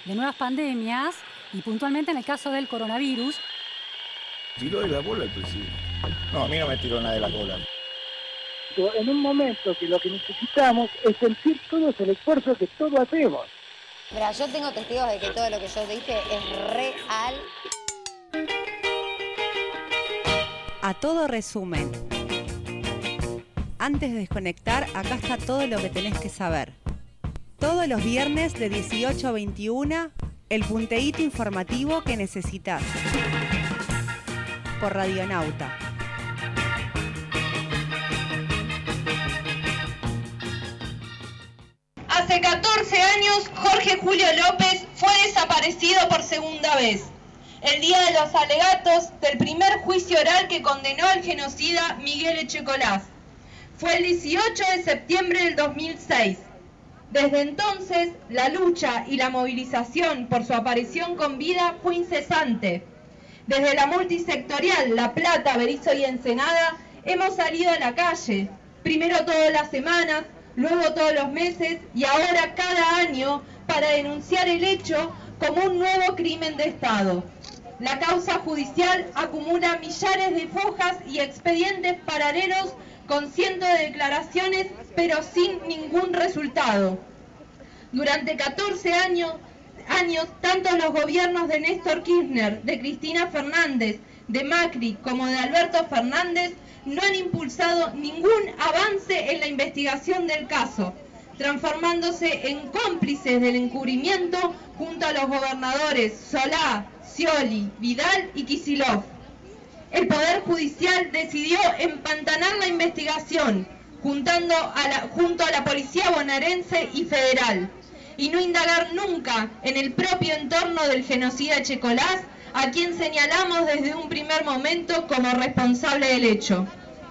de nuevas pandemias y puntualmente en el caso del coronavirus. Tiró de la cola el presidente. No, a mí no me tiró nada de la cola. En un momento que lo que necesitamos es sentir todos el esfuerzo que todos hacemos. Mira, yo tengo testigos de que todo lo que yo dije es real. A todo resumen. Antes de desconectar, acá está todo lo que tenés que saber. Todos los viernes de 18 a 21, el punteíto informativo que necesitas. Por Radionauta. Hace 14 años, Jorge Julio López fue desaparecido por segunda vez. El día de los alegatos del primer juicio oral que condenó al genocida Miguel Echecolás. Fue el 18 de septiembre del 2006. Desde entonces, la lucha y la movilización por su aparición con vida fue incesante. Desde la multisectorial La Plata, Berisso y Ensenada, hemos salido a la calle, primero todas las semanas, luego todos los meses y ahora cada año para denunciar el hecho como un nuevo crimen de Estado. La causa judicial acumula millares de fojas y expedientes paralelos con cientos de declaraciones, pero sin ningún resultado. Durante 14 años, tanto los gobiernos de Néstor Kirchner, de Cristina Fernández, de Macri como de Alberto Fernández no han impulsado ningún avance en la investigación del caso, transformándose en cómplices del encubrimiento junto a los gobernadores Solá, Scioli, Vidal y Kicillof. El Poder Judicial decidió empantanar la investigación junto a la Policía Bonaerense y Federal y no indagar nunca en el propio entorno del genocida Echecolás, a quien señalamos desde un primer momento como responsable del hecho.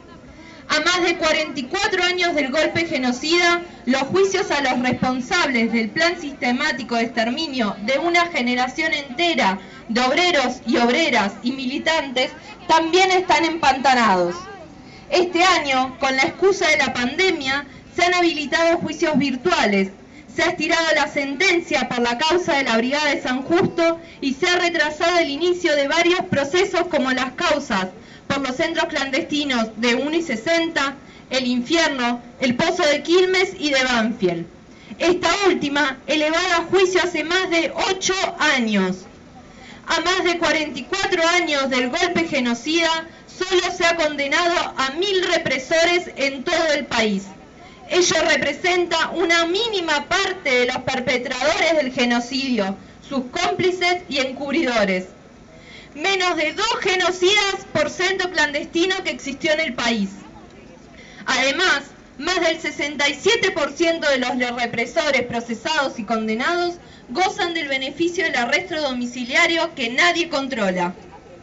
A más de 44 años del golpe genocida, los juicios a los responsables del plan sistemático de exterminio de una generación entera de obreros y obreras y militantes también están empantanados. Este año, con la excusa de la pandemia, se han habilitado juicios virtuales, se ha estirado la sentencia por la causa de la Brigada de San Justo y se ha retrasado el inicio de varios procesos como las causas por los centros clandestinos de 1 y 60, El Infierno, el Pozo de Quilmes y de Banfield. Esta última elevada a juicio hace más de 8 años. A más de 44 años del golpe genocida, solo se ha condenado a 1000 represores en todo el país. Ello representa una mínima parte de los perpetradores del genocidio, sus cómplices y encubridores. Menos de 2 genocidas por centro clandestino que existió en el país. Además, más del 67% de los represores procesados y condenados gozan del beneficio del arresto domiciliario que nadie controla.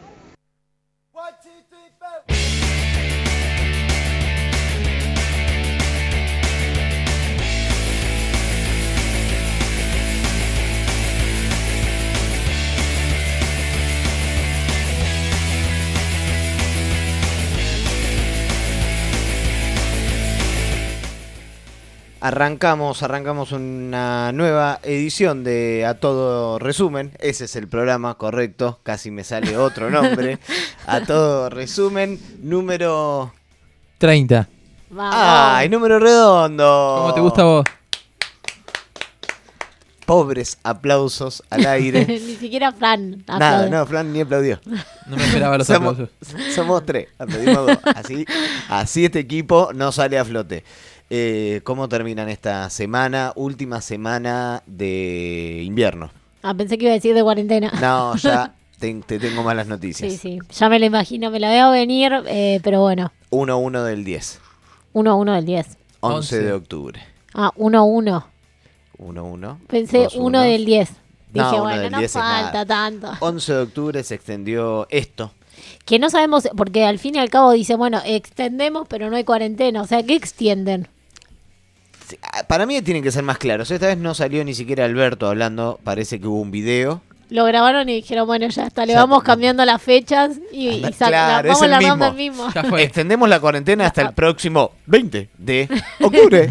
Arrancamos una nueva edición de A Todo Resumen. Ese es el programa, correcto. Casi me sale otro nombre. A Todo Resumen, número 30. Vamos. ¡Ay, número redondo! ¿Cómo te gusta a vos? Pobres aplausos al aire. Ni siquiera Fran aplaude. Nada, no, Fran ni aplaudió. No me esperaba los aplausos. Somos 3, aplaudimos 2. Así este equipo no sale a flote. ¿Cómo terminan esta semana? Última semana de invierno. Pensé que iba a decir de cuarentena. No, ya te tengo malas noticias. Sí, ya me lo imagino, me la veo venir, pero bueno. 1-1 del 10. 1-1 del 10. 11 de octubre. 1-1. 1-1. Pensé 1 del 10. Dije, No, bueno, no falta tanto. 11 de octubre se extendió esto. Que no sabemos, porque al fin y al cabo dice, bueno, extendemos, pero no hay cuarentena. O sea, ¿qué extienden? Para mí tienen que ser más claros. Esta vez no salió ni siquiera Alberto hablando. Parece que hubo un video. Lo grabaron y dijeron, bueno, ya está, le Ya. vamos cambiando las fechas y Claro, vamos es el alargando el mismo. mismo. Ya fue. Extendemos la cuarentena hasta el próximo 20 de octubre.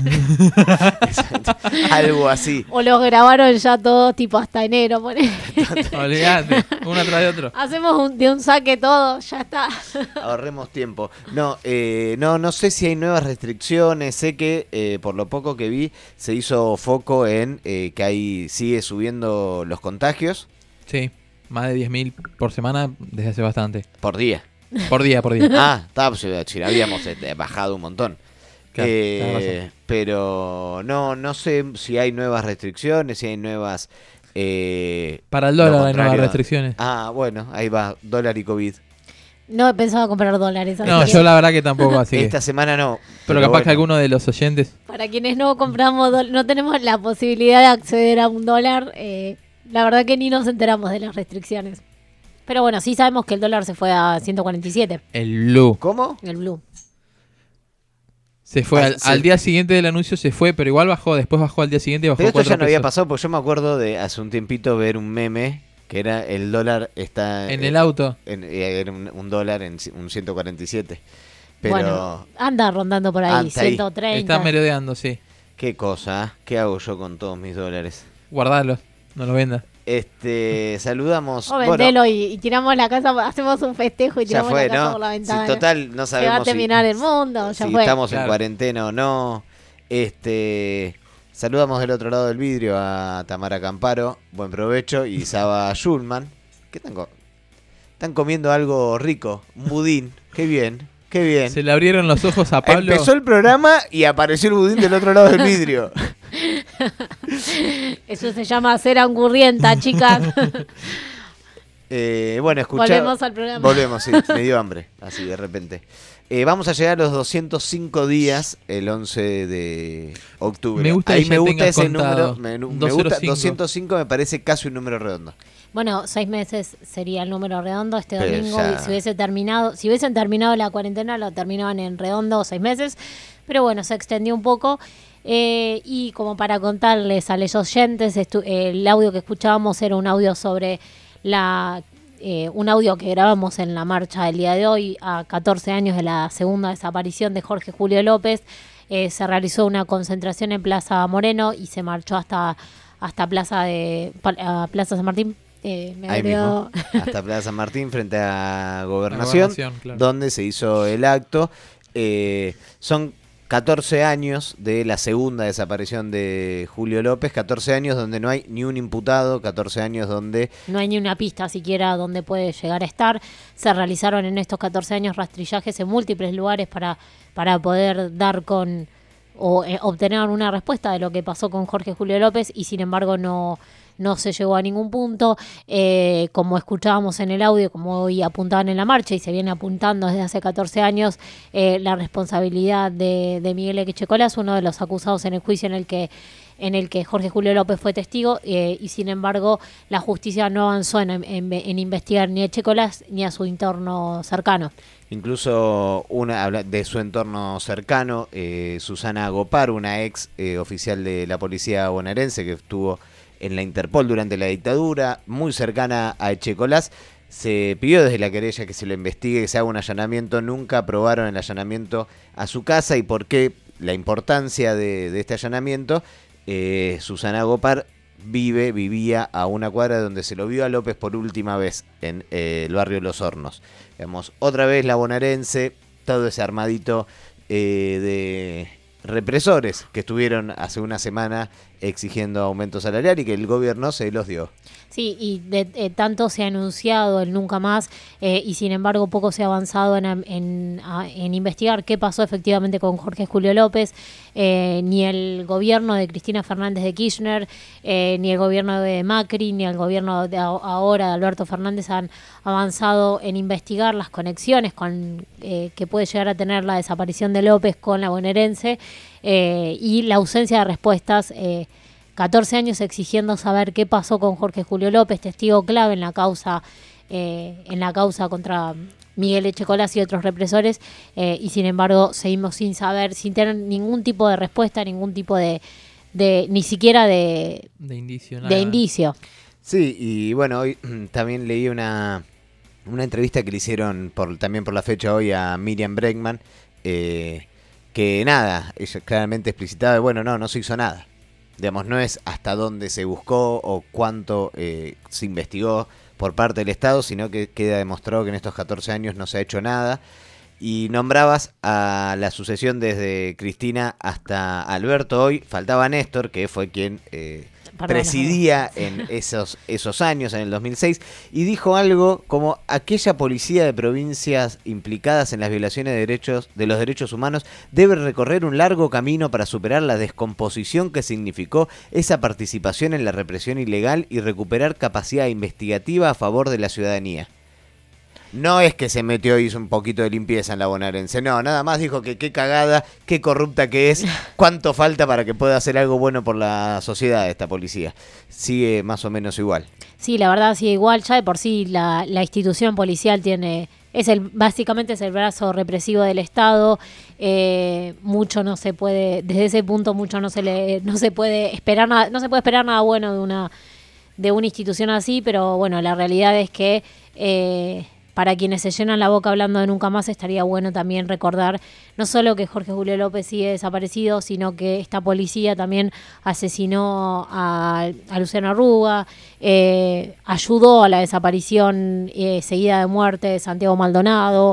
Algo así. O los grabaron ya todos tipo hasta enero. Olvídate, uno tras de otro. Hacemos de un saque todo, ya está. Ahorremos tiempo. No sé si hay nuevas restricciones. Sé que por lo poco que vi se hizo foco en que sigue subiendo los contagios Sí, más de 10.000 por semana desde hace bastante. por día. Por día, por día. Ah, está, si habíamos bajado un montón. Claro, tenés razón. Pero no sé si hay nuevas restricciones, si hay nuevas... Para el lo dólar hay nuevas contrario. restricciones. Ah, bueno, ahí va, dólar y COVID. No he pensado comprar dólares. No, así yo que la verdad que tampoco, así que... Esta semana no. Pero capaz que bueno. alguno de los oyentes... Para quienes no compramos, no tenemos la posibilidad de acceder a un dólar, la verdad que ni nos enteramos de las restricciones. Pero bueno, sí sabemos que el dólar se fue a 147, El blue. ¿Cómo? el blue. Se fue Ah, al día siguiente del anuncio, se fue, pero igual bajó. Después bajó al día siguiente y bajó Pero esto 4 ya no había pesos. pasado, porque yo me acuerdo de hace un tiempito ver un meme que era el dólar está... En el auto. Era un dólar en un 147. Pero... Bueno, anda rondando por ahí, Anda ahí. 130. Está merodeando, sí. Qué cosa, ¿eh? ¿Qué hago yo con todos mis dólares? Guardarlos, no los vendas. Saludamos... O vendelo y tiramos la casa, hacemos un festejo y ya tiramos fue, la casa ¿no? por la Sí, ventana. total, no Se va a sabemos terminar el mundo, ya si fue. estamos en Claro. cuarentena o no. Saludamos del otro lado del vidrio a Tamara Camparo, buen provecho, y Saba Schulman. ¿Qué están comiendo algo rico? Un budín, qué bien, qué bien. Se le abrieron los ojos a Pablo. Empezó el programa y apareció el budín del otro lado del vidrio. Eso se llama ser angurrienta, chicas. Bueno, escuchá. Volvemos al programa. Volvemos, sí, me dio hambre, así de repente. Vamos a llegar a los 205 días el 11 de octubre. Me gusta Ahí que me ya gusta tengas ese contado. número. Me gusta 205. 205, me parece casi un número redondo. Bueno, 6 meses sería el número redondo este Pero domingo. ya- Si hubiesen terminado la cuarentena, lo terminaban en redondo 6 meses. Pero bueno, se extendió un poco. Y como para contarles a los oyentes, el audio que escuchábamos era un audio sobre un audio que grabamos en la marcha del día de hoy, a 14 años de la segunda desaparición de Jorge Julio López. Se realizó una concentración en Plaza Moreno y se marchó hasta Plaza San Martín. Me Ahí agregó- mismo, hasta Plaza San Martín, frente a Gobernación, Claro. donde se hizo el acto. Son 14 años de la segunda desaparición de Julio López, 14 años donde no hay ni un imputado, 14 años donde... No hay ni una pista siquiera donde puede llegar a estar. Se realizaron en estos 14 años rastrillajes en múltiples lugares para poder dar con o obtener una respuesta de lo que pasó con Jorge Julio López y sin embargo no se llegó a ningún punto. Como escuchábamos en el audio, como hoy apuntaban en la marcha y se viene apuntando desde hace 14 años, la responsabilidad de Miguel Echecolás, uno de los acusados en el juicio en el que Jorge Julio López fue testigo, y sin embargo la justicia no avanzó en investigar ni a Echecolás ni a su entorno cercano. Incluso habla de su entorno cercano, Susana Gopar, una ex oficial de la policía bonaerense que estuvo en la Interpol durante la dictadura, muy cercana a Echecolás, se pidió desde la querella que se lo investigue, que se haga un allanamiento. Nunca aprobaron el allanamiento a su casa. ¿Y por qué la importancia de este allanamiento? Susana Gopar vivía a una cuadra donde se lo vio a López por última vez, en el barrio Los Hornos. Vemos otra vez la bonaerense, todo ese armadito de represores que estuvieron hace una semana exigiendo aumento salarial y que el gobierno se los dio. Sí, y tanto se ha anunciado el nunca más y sin embargo poco se ha avanzado en investigar qué pasó efectivamente con Jorge Julio López. Ni el gobierno de Cristina Fernández de Kirchner, ni el gobierno de Macri, ni el gobierno de ahora de Alberto Fernández han avanzado en investigar las conexiones que puede llegar a tener la desaparición de López con la bonaerense y la ausencia de respuestas. 14 años exigiendo saber qué pasó con Jorge Julio López, testigo clave en la causa contra Miguel Echecolás y otros represores, y sin embargo seguimos sin saber, sin tener ningún tipo de respuesta, ningún tipo de ni siquiera de indicio. de indicio. Sí, y bueno, hoy también leí una entrevista que le hicieron también por la fecha hoy a Miriam Bregman, que nada, ella claramente explicitaba, bueno, no se hizo nada. Digamos, no es hasta dónde se buscó o cuánto se investigó por parte del Estado, sino que queda demostrado que en estos 14 años no se ha hecho nada. Y nombrabas a la sucesión desde Cristina hasta Alberto hoy, faltaba Néstor, que fue quien presidía en esos años, en el 2006, y dijo algo como: aquella policía de provincias implicadas en las violaciones de los derechos humanos debe recorrer un largo camino para superar la descomposición que significó esa participación en la represión ilegal y recuperar capacidad investigativa a favor de la ciudadanía. No es que se metió y hizo un poquito de limpieza en la bonaerense, no, nada más dijo que qué cagada, qué corrupta que es, cuánto falta para que pueda hacer algo bueno por la sociedad esta policía. Sigue más o menos igual. Sí, la verdad sigue igual, ya de por sí la institución policial básicamente es el brazo represivo del Estado. Mucho no se puede, desde ese punto mucho no se puede esperar nada bueno de una institución así, pero bueno, la realidad es que para quienes se llenan la boca hablando de nunca más, estaría bueno también recordar no solo que Jorge Julio López sigue desaparecido, sino que esta policía también asesinó a Luciano Arruga, ayudó a la desaparición seguida de muerte de Santiago Maldonado,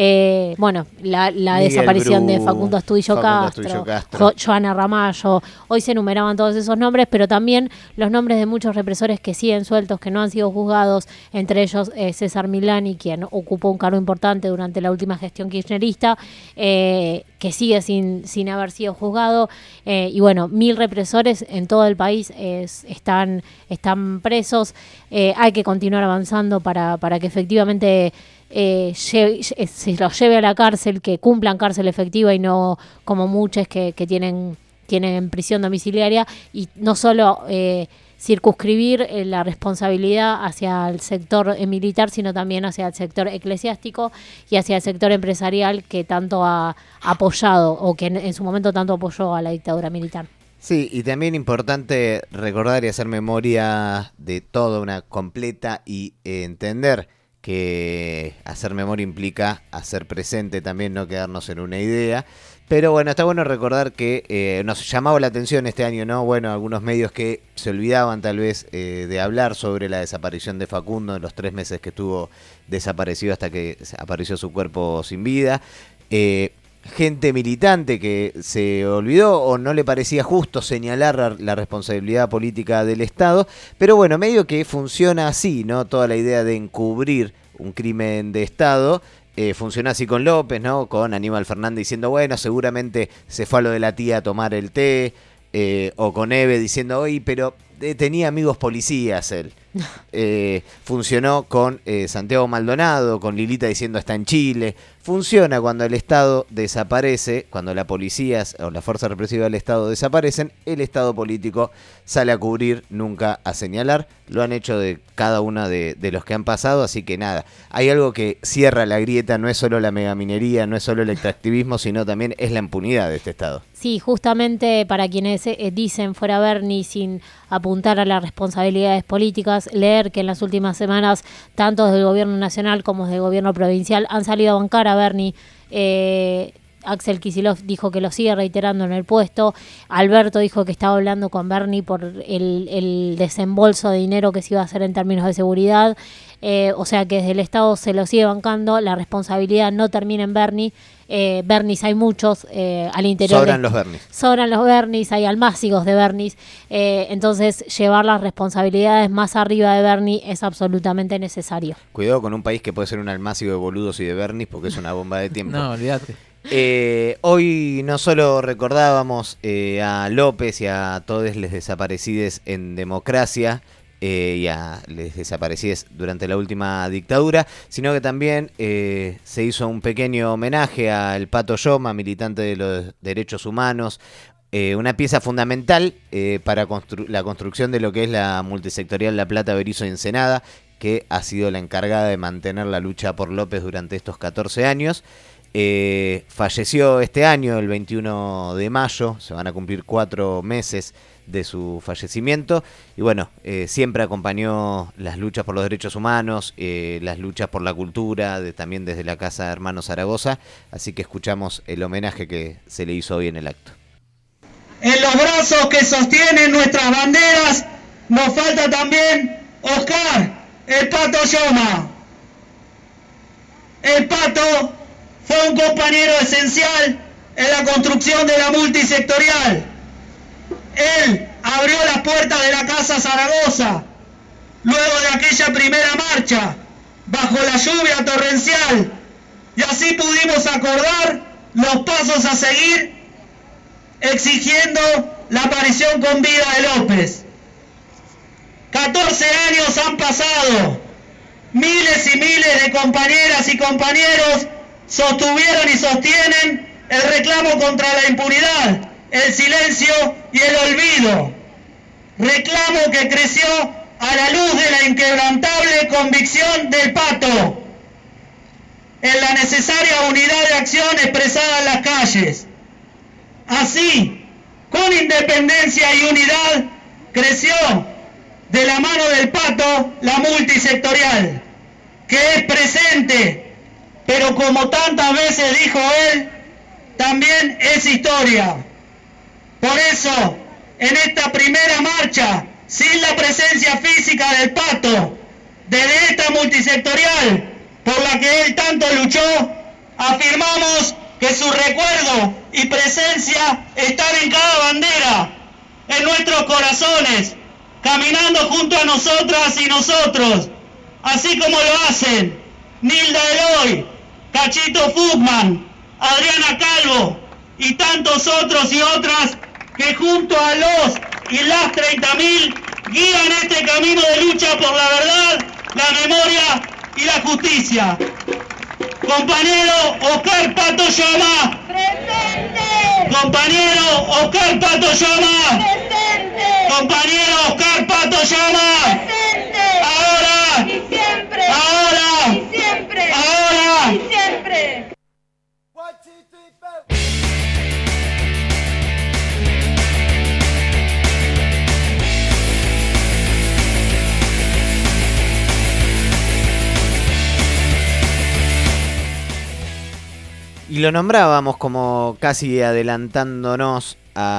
la desaparición de Facundo Astudillo Castro, Joana Ramallo. Hoy se enumeraban todos esos nombres, pero también los nombres de muchos represores que siguen sueltos, que no han sido juzgados, entre ellos César Milani, quien ocupó un cargo importante durante la última gestión kirchnerista, que sigue sin haber sido juzgado, y bueno, 1000 represores en todo el país están presos. Hay que continuar avanzando para que efectivamente se los lleve a la cárcel, que cumplan cárcel efectiva y no como muchos que tienen prisión domiciliaria, y no solo circunscribir la responsabilidad hacia el sector militar, sino también hacia el sector eclesiástico y hacia el sector empresarial, que tanto ha apoyado o que en su momento tanto apoyó a la dictadura militar. Sí, y también importante recordar y hacer memoria de toda una completa y entender que hacer memoria implica hacer presente también, no quedarnos en una idea. Pero bueno, está bueno recordar que nos llamaba la atención este año, ¿no? Bueno, algunos medios que se olvidaban tal vez de hablar sobre la desaparición de Facundo en los 3 meses que estuvo desaparecido hasta que apareció su cuerpo sin vida. Gente militante que se olvidó o no le parecía justo señalar la responsabilidad política del Estado, pero bueno, medio que funciona así, ¿no? Toda la idea de encubrir un crimen de Estado funciona así con López, ¿no? Con Aníbal Fernández diciendo, bueno, seguramente se fue a lo de la tía a tomar el té, o con Eve diciendo, oye, pero tenía amigos policías él. Funcionó con Santiago Maldonado, con Lilita diciendo está en Chile. Funciona cuando el Estado desaparece, cuando la policía o la fuerza represiva del Estado desaparecen, el Estado político sale a cubrir, nunca a señalar. Lo han hecho de cada uno de los que han pasado, así que nada, hay algo que cierra la grieta, no es solo la megaminería, no es solo el extractivismo, sino también es la impunidad de este Estado. Sí, justamente para quienes dicen fuera Bernie sin apuntar a las responsabilidades políticas, leer que en las últimas semanas, tanto desde el gobierno nacional como desde el gobierno provincial, han salido a bancar a Bernie. Axel Kicillof dijo que lo sigue reiterando en el puesto. Alberto dijo que estaba hablando con Bernie por el desembolso de dinero que se iba a hacer en términos de seguridad. O sea que desde el Estado se lo sigue bancando. La responsabilidad no termina en Bernie. Bernies hay muchos al interior. Sobran los Bernies, hay almácigos de Bernies. Entonces llevar las responsabilidades más arriba de Bernie es absolutamente necesario. Cuidado con un país que puede ser un almácigo de boludos y de Bernies, porque es una bomba de tiempo. No, olvídate. Hoy no solo recordábamos a López y a todos los desaparecidos en democracia, y a los desaparecidos durante la última dictadura, sino que también se hizo un pequeño homenaje al Pato Lloma, militante de los derechos humanos, una pieza fundamental para la construcción de lo que es la multisectorial La Plata, Berizo y Ensenada, que ha sido la encargada de mantener la lucha por López durante estos 14 años. falleció este año, el 21 de mayo, se van a cumplir 4 meses de su fallecimiento, y bueno, siempre acompañó las luchas por los derechos humanos, las luchas por la cultura, también desde la Casa de Hermanos Zaragoza, así que escuchamos el homenaje que se le hizo hoy en el acto. En los brazos que sostienen nuestras banderas nos falta también Oscar, el Pato Yoma. El Pato fue un compañero esencial en la construcción de la multisectorial. Él abrió las puertas de la Casa Zaragoza, luego de aquella primera marcha, bajo la lluvia torrencial, y así pudimos acordar los pasos a seguir, exigiendo la aparición con vida de López. 14 años han pasado, miles y miles de compañeras y compañeros sostuvieron y sostienen el reclamo contra la impunidad, el silencio y el olvido. Reclamo que creció a la luz de la inquebrantable convicción del Pato en la necesaria unidad de acción expresada en las calles. Así, con independencia y unidad, creció de la mano del Pato la multisectorial, que es presente, pero como tantas veces dijo él, también es historia. Por eso, en esta primera marcha, sin la presencia física del Pato, desde esta multisectorial, por la que él tanto luchó, afirmamos que su recuerdo y presencia están en cada bandera, en nuestros corazones, caminando junto a nosotras y nosotros, así como lo hacen Nilda Eloy, Cachito Fugman, Adriana Calvo y tantos otros y otras que junto a los y las 30.000 guían este camino de lucha por la verdad, la memoria y la justicia. Compañero Oscar Pato Yoma. Presente. Compañero Oscar Pato Yoma. Presente. Compañero Oscar Pato Yoma. Presente. Ahora. Y siempre. Ahora. Y siempre. Ahora. Y siempre. Y lo nombrábamos como casi adelantándonos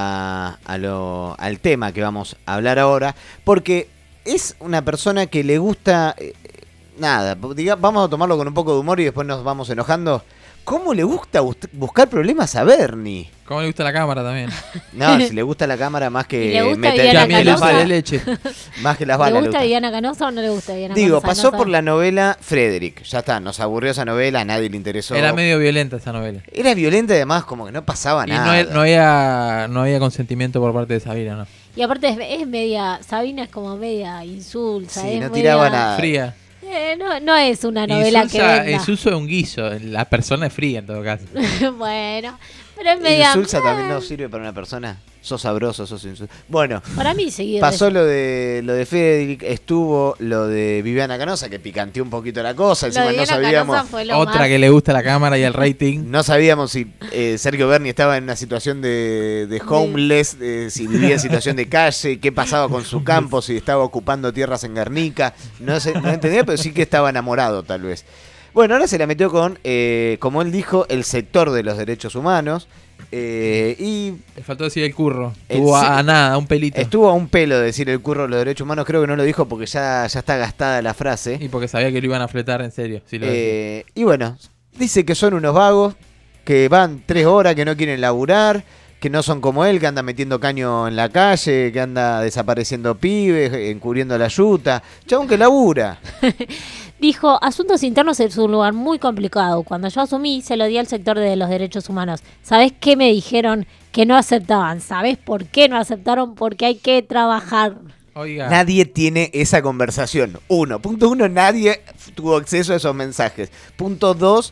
al tema que vamos a hablar ahora, porque es una persona que le gusta, vamos a tomarlo con un poco de humor y después nos vamos enojando. ¿Cómo le gusta buscar problemas a Bernie? ¿Cómo le gusta la cámara también? No, si le gusta la cámara más que meter las balas de leche. Más que las balas. ¿Le gusta Viviana Canosa o no le gusta Viviana Canosa? Digo, pasó por la novela Frederick. Ya está, nos aburrió esa novela, a nadie le interesó. Era medio violenta esa novela. Era violenta y además como que no pasaba nada. Y no había consentimiento por parte de Sabina, ¿no? Y aparte es media, Sabina es como media insulsa. Sí, no media, tiraba nada. Fría. No es una novela que venda. Insulso es un guiso, la persona es fría en todo caso. Bueno, pero es media... Insulsa también no sirve para una persona. Sos sabroso, sos insulso. Bueno, para mí seguido pasó lo de Frederick, estuvo lo de Viviana Canosa, que picanteó un poquito la cosa. Encima no sabíamos. Otra que le gusta la cámara y el rating. No sabíamos si Sergio Berni estaba en una situación de homeless, si vivía en situación de calle, qué pasaba con su campo, si estaba ocupando tierras en Guernica. No entendía, pero sí que estaba enamorado, tal vez. Bueno, ahora se la metió con, como él dijo, el sector de los derechos humanos. Y le faltó decir el curro. Estuvo a un pelito. Estuvo a un pelo de decir el curro de los derechos humanos. Creo que no lo dijo porque ya está gastada la frase. Y porque sabía que lo iban a fletar en serio. Si lo y bueno, dice que son unos vagos, que van 3 horas, que no quieren laburar, que no son como él, que anda metiendo caño en la calle, que anda desapareciendo pibes, encubriendo la yuta. Chabón que labura. Dijo, Asuntos Internos es un lugar muy complicado. Cuando yo asumí, se lo di al sector de los derechos humanos. ¿Sabés qué me dijeron? Que no aceptaban. ¿Sabés por qué no aceptaron? Porque hay que trabajar. Oiga. Nadie tiene esa conversación. Punto 1, nadie tuvo acceso a esos mensajes. Punto 2,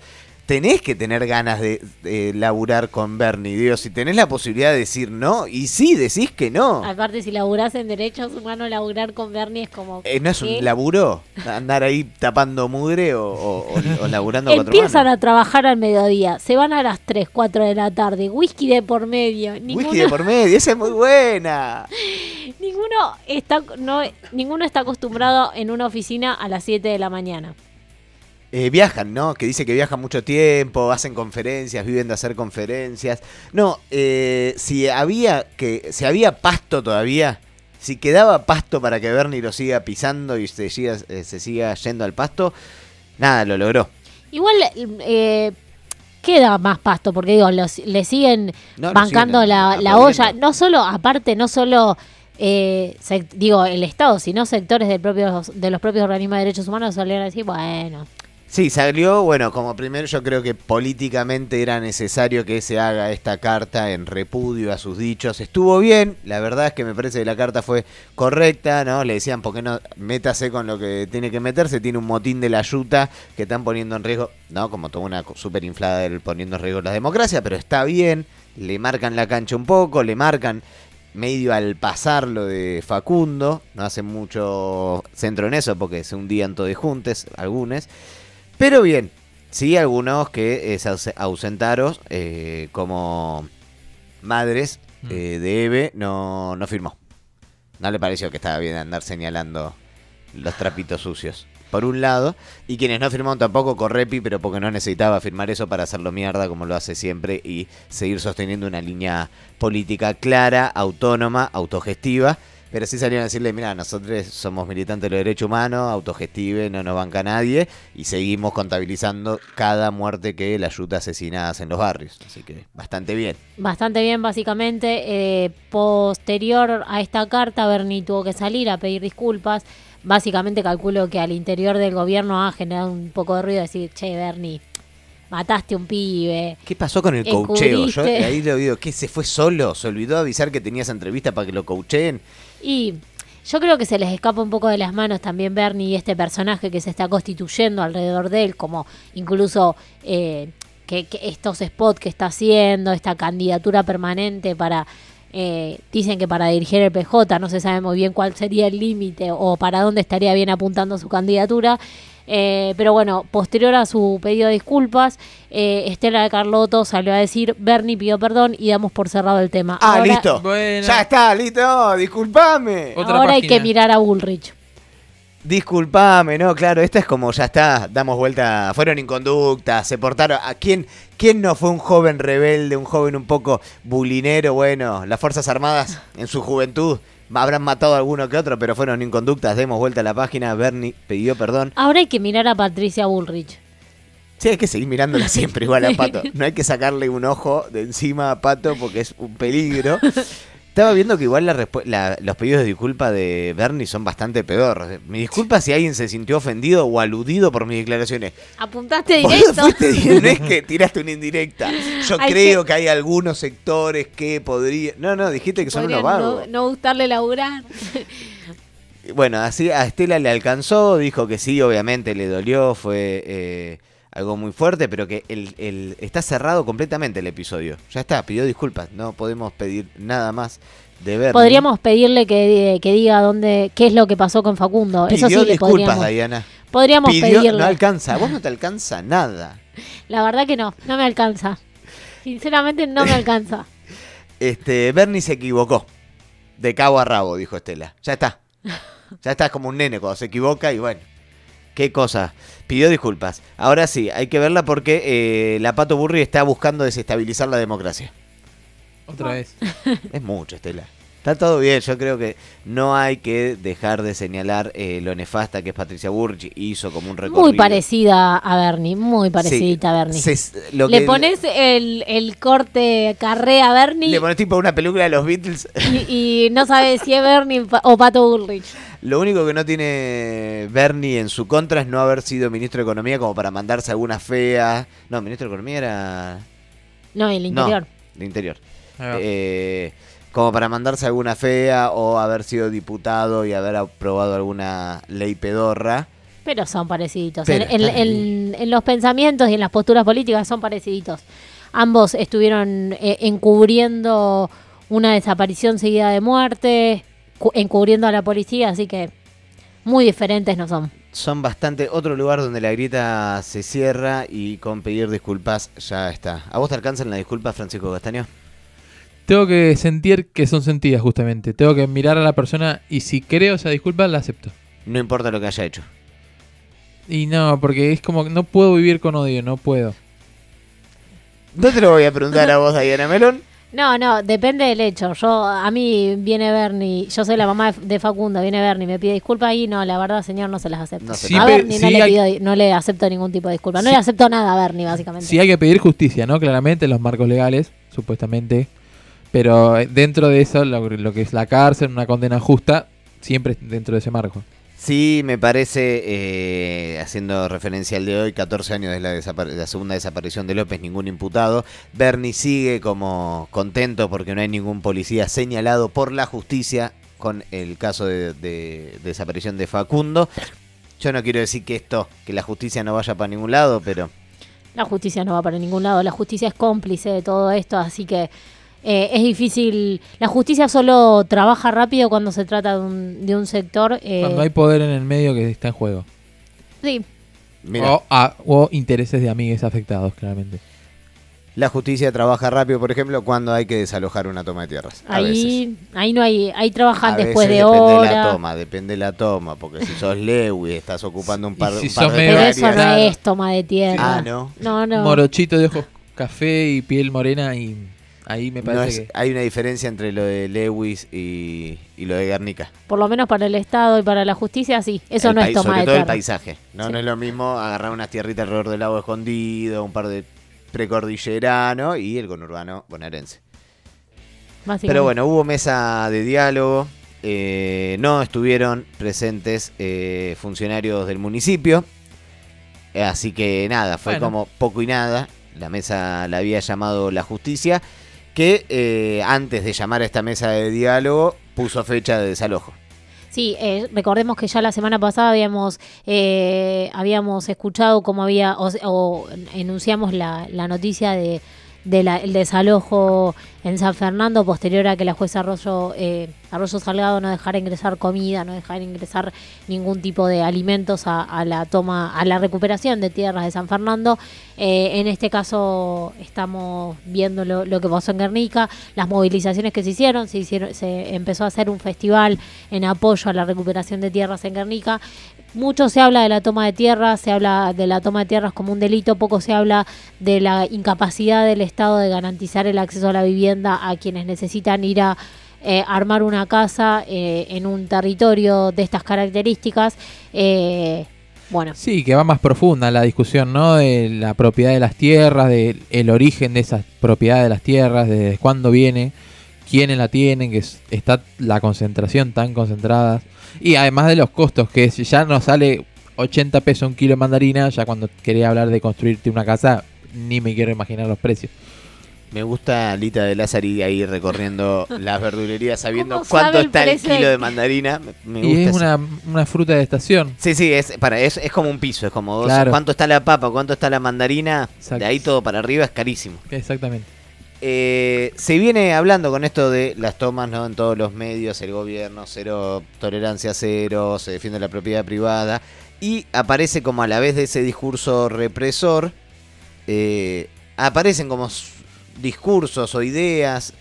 tenés que tener ganas de laburar con Bernie. Digo, si tenés la posibilidad de decir no, y sí, decís que no. Aparte, si laburás en derechos humanos, laburar con Bernie es como... ¿No es un laburo? Andar ahí tapando mugre o laburando con otro Empiezan a trabajar al mediodía, se van a las 3, 4 de la tarde, whisky de por medio. Whisky de por medio, esa es muy buena. Ninguno está acostumbrado en una oficina a las 7 de la mañana. Viajan, ¿no? Que dice que viajan mucho tiempo, hacen conferencias, viven de hacer conferencias. No, si había pasto todavía, si quedaba pasto para que Bernie lo siga pisando y se siga yendo al pasto, nada, lo logró. Igual queda más pasto, porque digo, le siguen bancando la olla. No solo el Estado, sino sectores de los propios organismos de derechos humanos salieron a decir, bueno... Sí, salió, bueno, como primero yo creo que políticamente era necesario que se haga esta carta en repudio a sus dichos. Estuvo bien, la verdad es que me parece que la carta fue correcta, ¿no? Le decían, ¿por qué no métase con lo que tiene que meterse? Tiene un motín de la yuta que están poniendo en riesgo, ¿no? Como toda una súper inflada del poniendo en riesgo la democracia, pero está bien, le marcan la cancha un poco, le marcan medio al pasar lo de Facundo, no hacen mucho centro en eso porque se hundían todos juntos, algunos. Pero bien, sí, algunos que se ausentaron, como Madres de Eve, no firmó. No le pareció que estaba bien andar señalando los trapitos sucios, por un lado. Y quienes no firmaron tampoco, Correpi, pero porque no necesitaba firmar eso para hacerlo mierda como lo hace siempre y seguir sosteniendo una línea política clara, autónoma, autogestiva. Pero sí salieron a decirle, mira, nosotros somos militantes de los derechos humanos, autogestive, no nos banca nadie, y seguimos contabilizando cada muerte que la yuta asesinadas en los barrios. Así que bastante bien. Bastante bien, básicamente. Posterior a esta carta, Bernie tuvo que salir a pedir disculpas. Básicamente calculo que al interior del gobierno ha generado un poco de ruido decir, che, Bernie, mataste un pibe. ¿Qué pasó con el coacheo? Yo ahí lo digo, ¿qué? ¿Se fue solo? ¿Se olvidó avisar que tenía esa entrevista para que lo coacheen? Y yo creo que se les escapa un poco de las manos también Bernie y este personaje que se está constituyendo alrededor de él, como incluso que estos spots que está haciendo, esta candidatura permanente para... dicen que para dirigir el PJ, no se sabe muy bien cuál sería el límite o para dónde estaría bien apuntando su candidatura. Pero bueno, posterior a su pedido de disculpas, Estela de Carlotto salió a decir, Bernie pidió perdón y damos por cerrado el tema. Ahora, listo. Bueno. Ya está, listo. Disculpame. Ahora hay que mirar a Bullrich. Disculpame, no, claro, esta es como ya está, damos vuelta, fueron inconductas, se portaron. ¿A quién no fue un joven rebelde, un joven un poco bulinero? Bueno, las Fuerzas Armadas en su juventud habrán matado a alguno que otro, pero fueron inconductas. Demos vuelta a la página, Bernie pidió perdón. Ahora hay que mirar a Patricia Bullrich. Sí, hay que seguir mirándola siempre igual a Pato. No hay que sacarle un ojo de encima a Pato porque es un peligro. Estaba viendo que igual los pedidos de disculpa de Bernie son bastante pedorros. Me disculpa si alguien se sintió ofendido o aludido por mis declaraciones. Apuntaste directo. No es que tiraste una indirecta. Yo creo que hay algunos sectores que podrían... No, dijiste que son unos vagos. No gustarle laburar. Bueno, así a Estela le alcanzó, dijo que sí, obviamente le dolió, fue... algo muy fuerte, pero que está cerrado completamente el episodio. Ya está, pidió disculpas. No podemos pedir nada más de Bernie. Podríamos pedirle que diga qué es lo que pasó con Facundo. Pidió eso sí, disculpas, Diana. Podríamos pedirle. No alcanza, a vos no te alcanza nada. La verdad que no me alcanza. Sinceramente no me alcanza. Bernie se equivocó. De cabo a rabo, dijo Estela. Ya está. Ya está, como un nene cuando se equivoca y bueno. Qué cosa. Pidió disculpas. Ahora sí, hay que verla porque la Pato Burri está buscando desestabilizar la democracia. Otra vez. Es mucho, Estela. Está todo bien. Yo creo que no hay que dejar de señalar lo nefasta que es Patricia Burrich. Hizo como un recorrido. Muy parecida a Bernie. Muy parecidita a Bernie. Le pones el corte carré a Bernie. Le pones tipo una película de los Beatles. Y no sabes si es Bernie o Pato Bullrich. Lo único que no tiene Bernie en su contra es no haber sido ministro de Economía como para mandarse alguna fea. No, ministro de Economía era... No, el Interior. No, de Interior. Como para mandarse alguna fea o haber sido diputado y haber aprobado alguna ley pedorra. Pero son pareciditos. Pero En los pensamientos y en las posturas políticas son pareciditos. Ambos estuvieron encubriendo una desaparición seguida de muerte, encubriendo a la policía, así que muy diferentes no son. Son bastante otro lugar donde la grieta se cierra y con pedir disculpas ya está. ¿A vos te alcanzan las disculpas, Francisco Castaño? Tengo que sentir que son sentidas, justamente. Tengo que mirar a la persona y si creo esa disculpa, la acepto. No importa lo que haya hecho. Y no, porque es como que no puedo vivir con odio, no puedo. No te lo voy a preguntar a vos, Diana Melón. No, depende del hecho. A mí viene Bernie, yo soy la mamá de Facundo, viene Bernie, me pide disculpas y no, la verdad, señor, no se las acepto. A Bernie no le acepto ningún tipo de disculpa. No le acepto nada a Bernie, básicamente. Sí hay que pedir justicia, ¿no? Claramente, los marcos legales, supuestamente. Pero dentro de eso, lo que es la cárcel, una condena justa, siempre dentro de ese marco. Sí, me parece, haciendo referencia al de hoy, 14 años de la segunda desaparición de López, ningún imputado. Bernie sigue como contento porque no hay ningún policía señalado por la justicia con el caso de desaparición de Facundo. Yo no quiero decir que la justicia no vaya para ningún lado, pero... La justicia no va para ningún lado, la justicia es cómplice de todo esto, así que... es difícil. La justicia solo trabaja rápido cuando se trata de un sector. Cuando hay poder en el medio que está en juego. Sí. O intereses de amigues afectados, claramente. La justicia trabaja rápido, por ejemplo, cuando hay que desalojar una toma de tierras. Ahí no hay. Ahí trabajan después de horas. Depende de la toma, porque si sos Lewis estás ocupando un par de Pero eso no es toma de tierra. No. Morochito de ojos café y piel morena y... Ahí me parece que... Hay una diferencia entre lo de Lewis y lo de Guernica. Por lo menos para el Estado y para la justicia, sí. Eso no es toma de tierra. Sobre todo el paisaje. No es lo mismo agarrar unas tierritas alrededor del lago Escondido, un par de precordillerano y el conurbano bonaerense. Pero bueno, hubo mesa de diálogo. No estuvieron presentes funcionarios del municipio. Así que nada, fue como poco y nada. La mesa la había llamado la justicia, que antes de llamar a esta mesa de diálogo puso fecha de desalojo. Sí, recordemos que ya la semana pasada habíamos escuchado cómo o enunciamos la noticia el desalojo en San Fernando, posterior a que la jueza Arroyo Salgado no dejara ingresar comida, no dejara ingresar ningún tipo de alimentos a la recuperación de tierras de San Fernando. En este caso estamos viendo lo que pasó en Guernica, las movilizaciones que se hicieron, se empezó a hacer un festival en apoyo a la recuperación de tierras en Guernica. Mucho se habla de la toma de tierras, se habla de la toma de tierras como un delito, poco se habla de la incapacidad del Estado de garantizar el acceso a la vivienda a quienes necesitan ir a armar una casa en un territorio de estas características. Bueno. Sí, que va más profunda la discusión, ¿no? De la propiedad de las tierras, del origen de esas propiedades de las tierras, de cuándo viene, quiénes la tienen, que está la concentración tan concentrada. Y además de los costos, que ya no sale 80 pesos un kilo de mandarina, ya cuando quería hablar de construirte una casa, ni me quiero imaginar los precios. Me gusta Lita de Lázari ahí recorriendo las verdulerías sabiendo cuánto está el kilo de mandarina. Me gusta y es una fruta de estación. Sí, es como un piso, es como cuánto está la papa, cuánto está la mandarina. Exacto. De ahí todo para arriba es carísimo. Exactamente. Se viene hablando con esto de las tomas, ¿no? En todos los medios, el gobierno, cero, tolerancia cero, se defiende la propiedad privada. Y aparece como a la vez de ese discurso represor, aparecen como discursos o ideas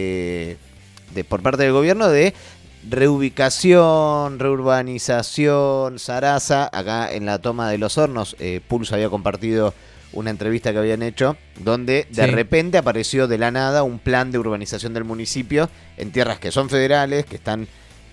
por parte del gobierno de reubicación, reurbanización, zaraza. Acá en la toma de Los Hornos, Pulso había compartido una entrevista que habían hecho donde de repente apareció de la nada un plan de urbanización del municipio en tierras que son federales, que están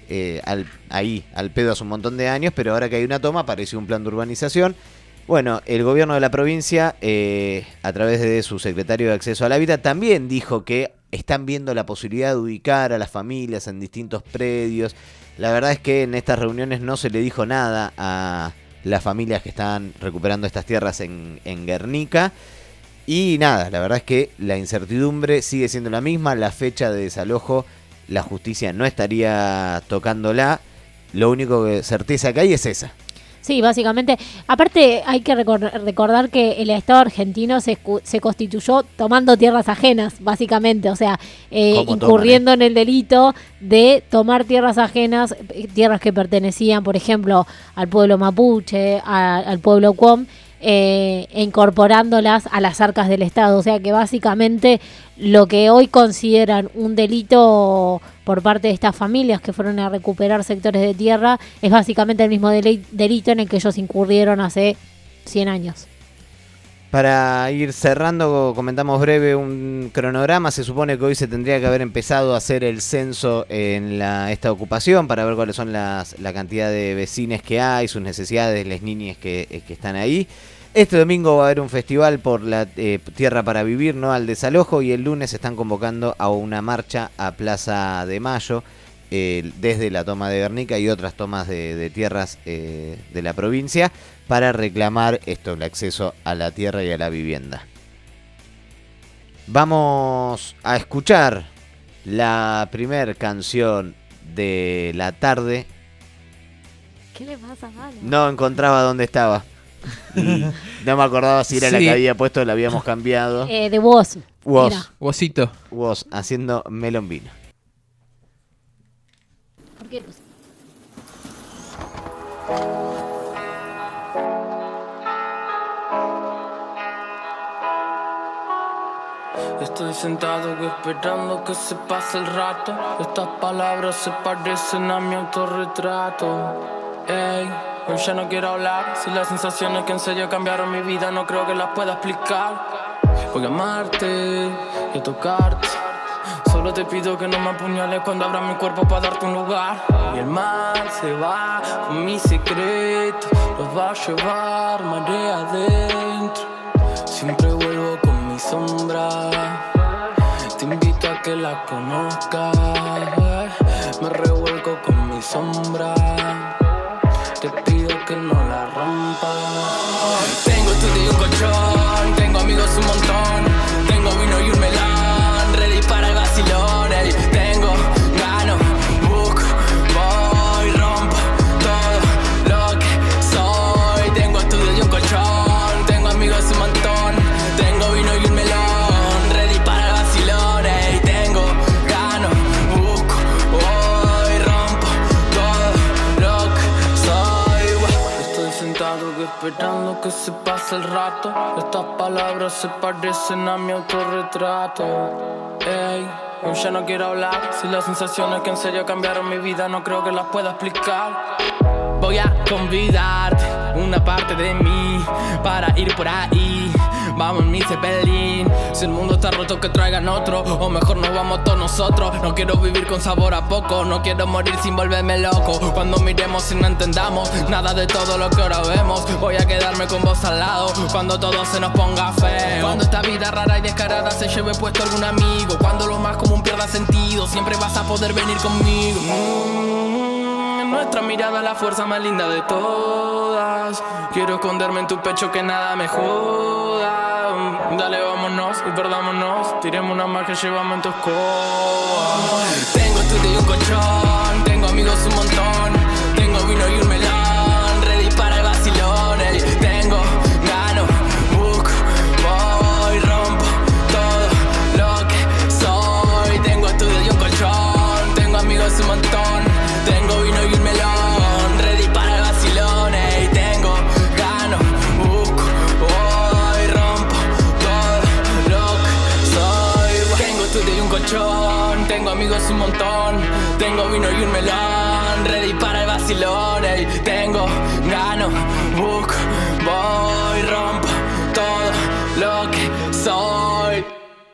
ahí al pedo hace un montón de años, pero ahora que hay una toma apareció un plan de urbanización. Bueno, el gobierno de la provincia, a través de su secretario de Acceso al Hábitat, también dijo que están viendo la posibilidad de ubicar a las familias en distintos predios. La verdad es que en estas reuniones no se le dijo nada a las familias que están recuperando estas tierras en Guernica. Y nada, la verdad es que la incertidumbre sigue siendo la misma. La fecha de desalojo, la justicia no estaría tocándola. Lo único que certeza que hay es esa. Sí, básicamente. Aparte, hay que recordar que el Estado argentino se constituyó tomando tierras ajenas, básicamente. O sea, incurriendo en el delito de tomar tierras ajenas, tierras que pertenecían, por ejemplo, al pueblo mapuche, al pueblo Cuom, e incorporándolas a las arcas del Estado. O sea que básicamente lo que hoy consideran un delito por parte de estas familias que fueron a recuperar sectores de tierra es básicamente el mismo delito en el que ellos incurrieron hace 100 años. Para ir cerrando, comentamos breve un cronograma. Se supone que hoy se tendría que haber empezado a hacer el censo en esta ocupación para ver cuáles son la cantidad de vecinos que hay, sus necesidades, las niñas que están ahí. Este domingo va a haber un festival por la Tierra para Vivir, no al desalojo, y el lunes se están convocando a una marcha a Plaza de Mayo desde la toma de Guernica y otras tomas de tierras de la provincia para reclamar el acceso a la tierra y a la vivienda. Vamos a escuchar la primer canción de la tarde. ¿Qué le pasa, Mala? No encontraba dónde estaba. No me acordaba si era la que había puesto, la habíamos cambiado. De Woz. Wozito. Woz haciendo Melon Vino. ¿Por qué no sé? Estoy sentado esperando que se pase el rato. Estas palabras se parecen a mi autorretrato. Ey, hoy ya no quiero hablar. Si las sensaciones que en serio cambiaron mi vida no creo que las pueda explicar. Voy a amarte y a tocarte. Solo te pido que no me apuñales cuando abra mi cuerpo para darte un lugar. Y el mar se va con mi secreto, los va a llevar marea adentro. Siempre vuelvo con mi sombra. Te invito a que la conozcas. Me revuelco con mi sombra. Te pido que no la rompas. Tengo estudio y un colchón. Tengo amigos un montón. Tengo vino y un melón. Ready para el vacilón. Ey, tengo gano, busco, voy, rompo todo lo que soy. Tengo estudio y un colchón. Tengo amigos un montón. Tengo vino y un melón. Ready para el vacilón. Ey, tengo gano, busco, voy, rompo todo lo que soy. Estoy sentado esperando que se pase el rato. Estas palabras se parecen a mi autorretrato. Ey, hoy ya no quiero hablar. Si las sensaciones que en serio cambiaron mi vida no creo que las pueda explicar. Voy a convidarte una parte de mí para ir por ahí. Vamos en mi Zeppelin. Si el mundo está roto que traigan otro, o mejor nos vamos todos nosotros. No quiero vivir con sabor a poco. No quiero morir sin volverme loco. Cuando miremos y no entendamos nada de todo lo que ahora vemos, voy a quedarme con vos al lado cuando todo se nos ponga feo. Cuando esta vida rara y descarada se lleve puesto algún amigo. Cuando lo más común pierda sentido, siempre vas a poder venir conmigo. Nuestra mirada es la fuerza más linda de todas. Quiero esconderme en tu pecho que nada me joda. Dale, vámonos y perdámonos. Tiremos una más que llevamos en tu escoba. Tengo estudio y un colchón. Tengo amigos un montón. Tengo vino y un melón. Ready para el vacilón. Ey, tengo gano, busco, voy, rompo todo lo que soy. Tengo estudio y un colchón. Tengo amigos un montón. Tengo vino y un melón, ready para el vacilón. Ey, tengo gano, busco, voy, rompo todo lo que soy. Tengo estudio y un colchón, tengo amigos un montón. Tengo vino y un melón, ready para el vacilón. Ey, tengo gano, busco, voy, rompo todo lo que soy.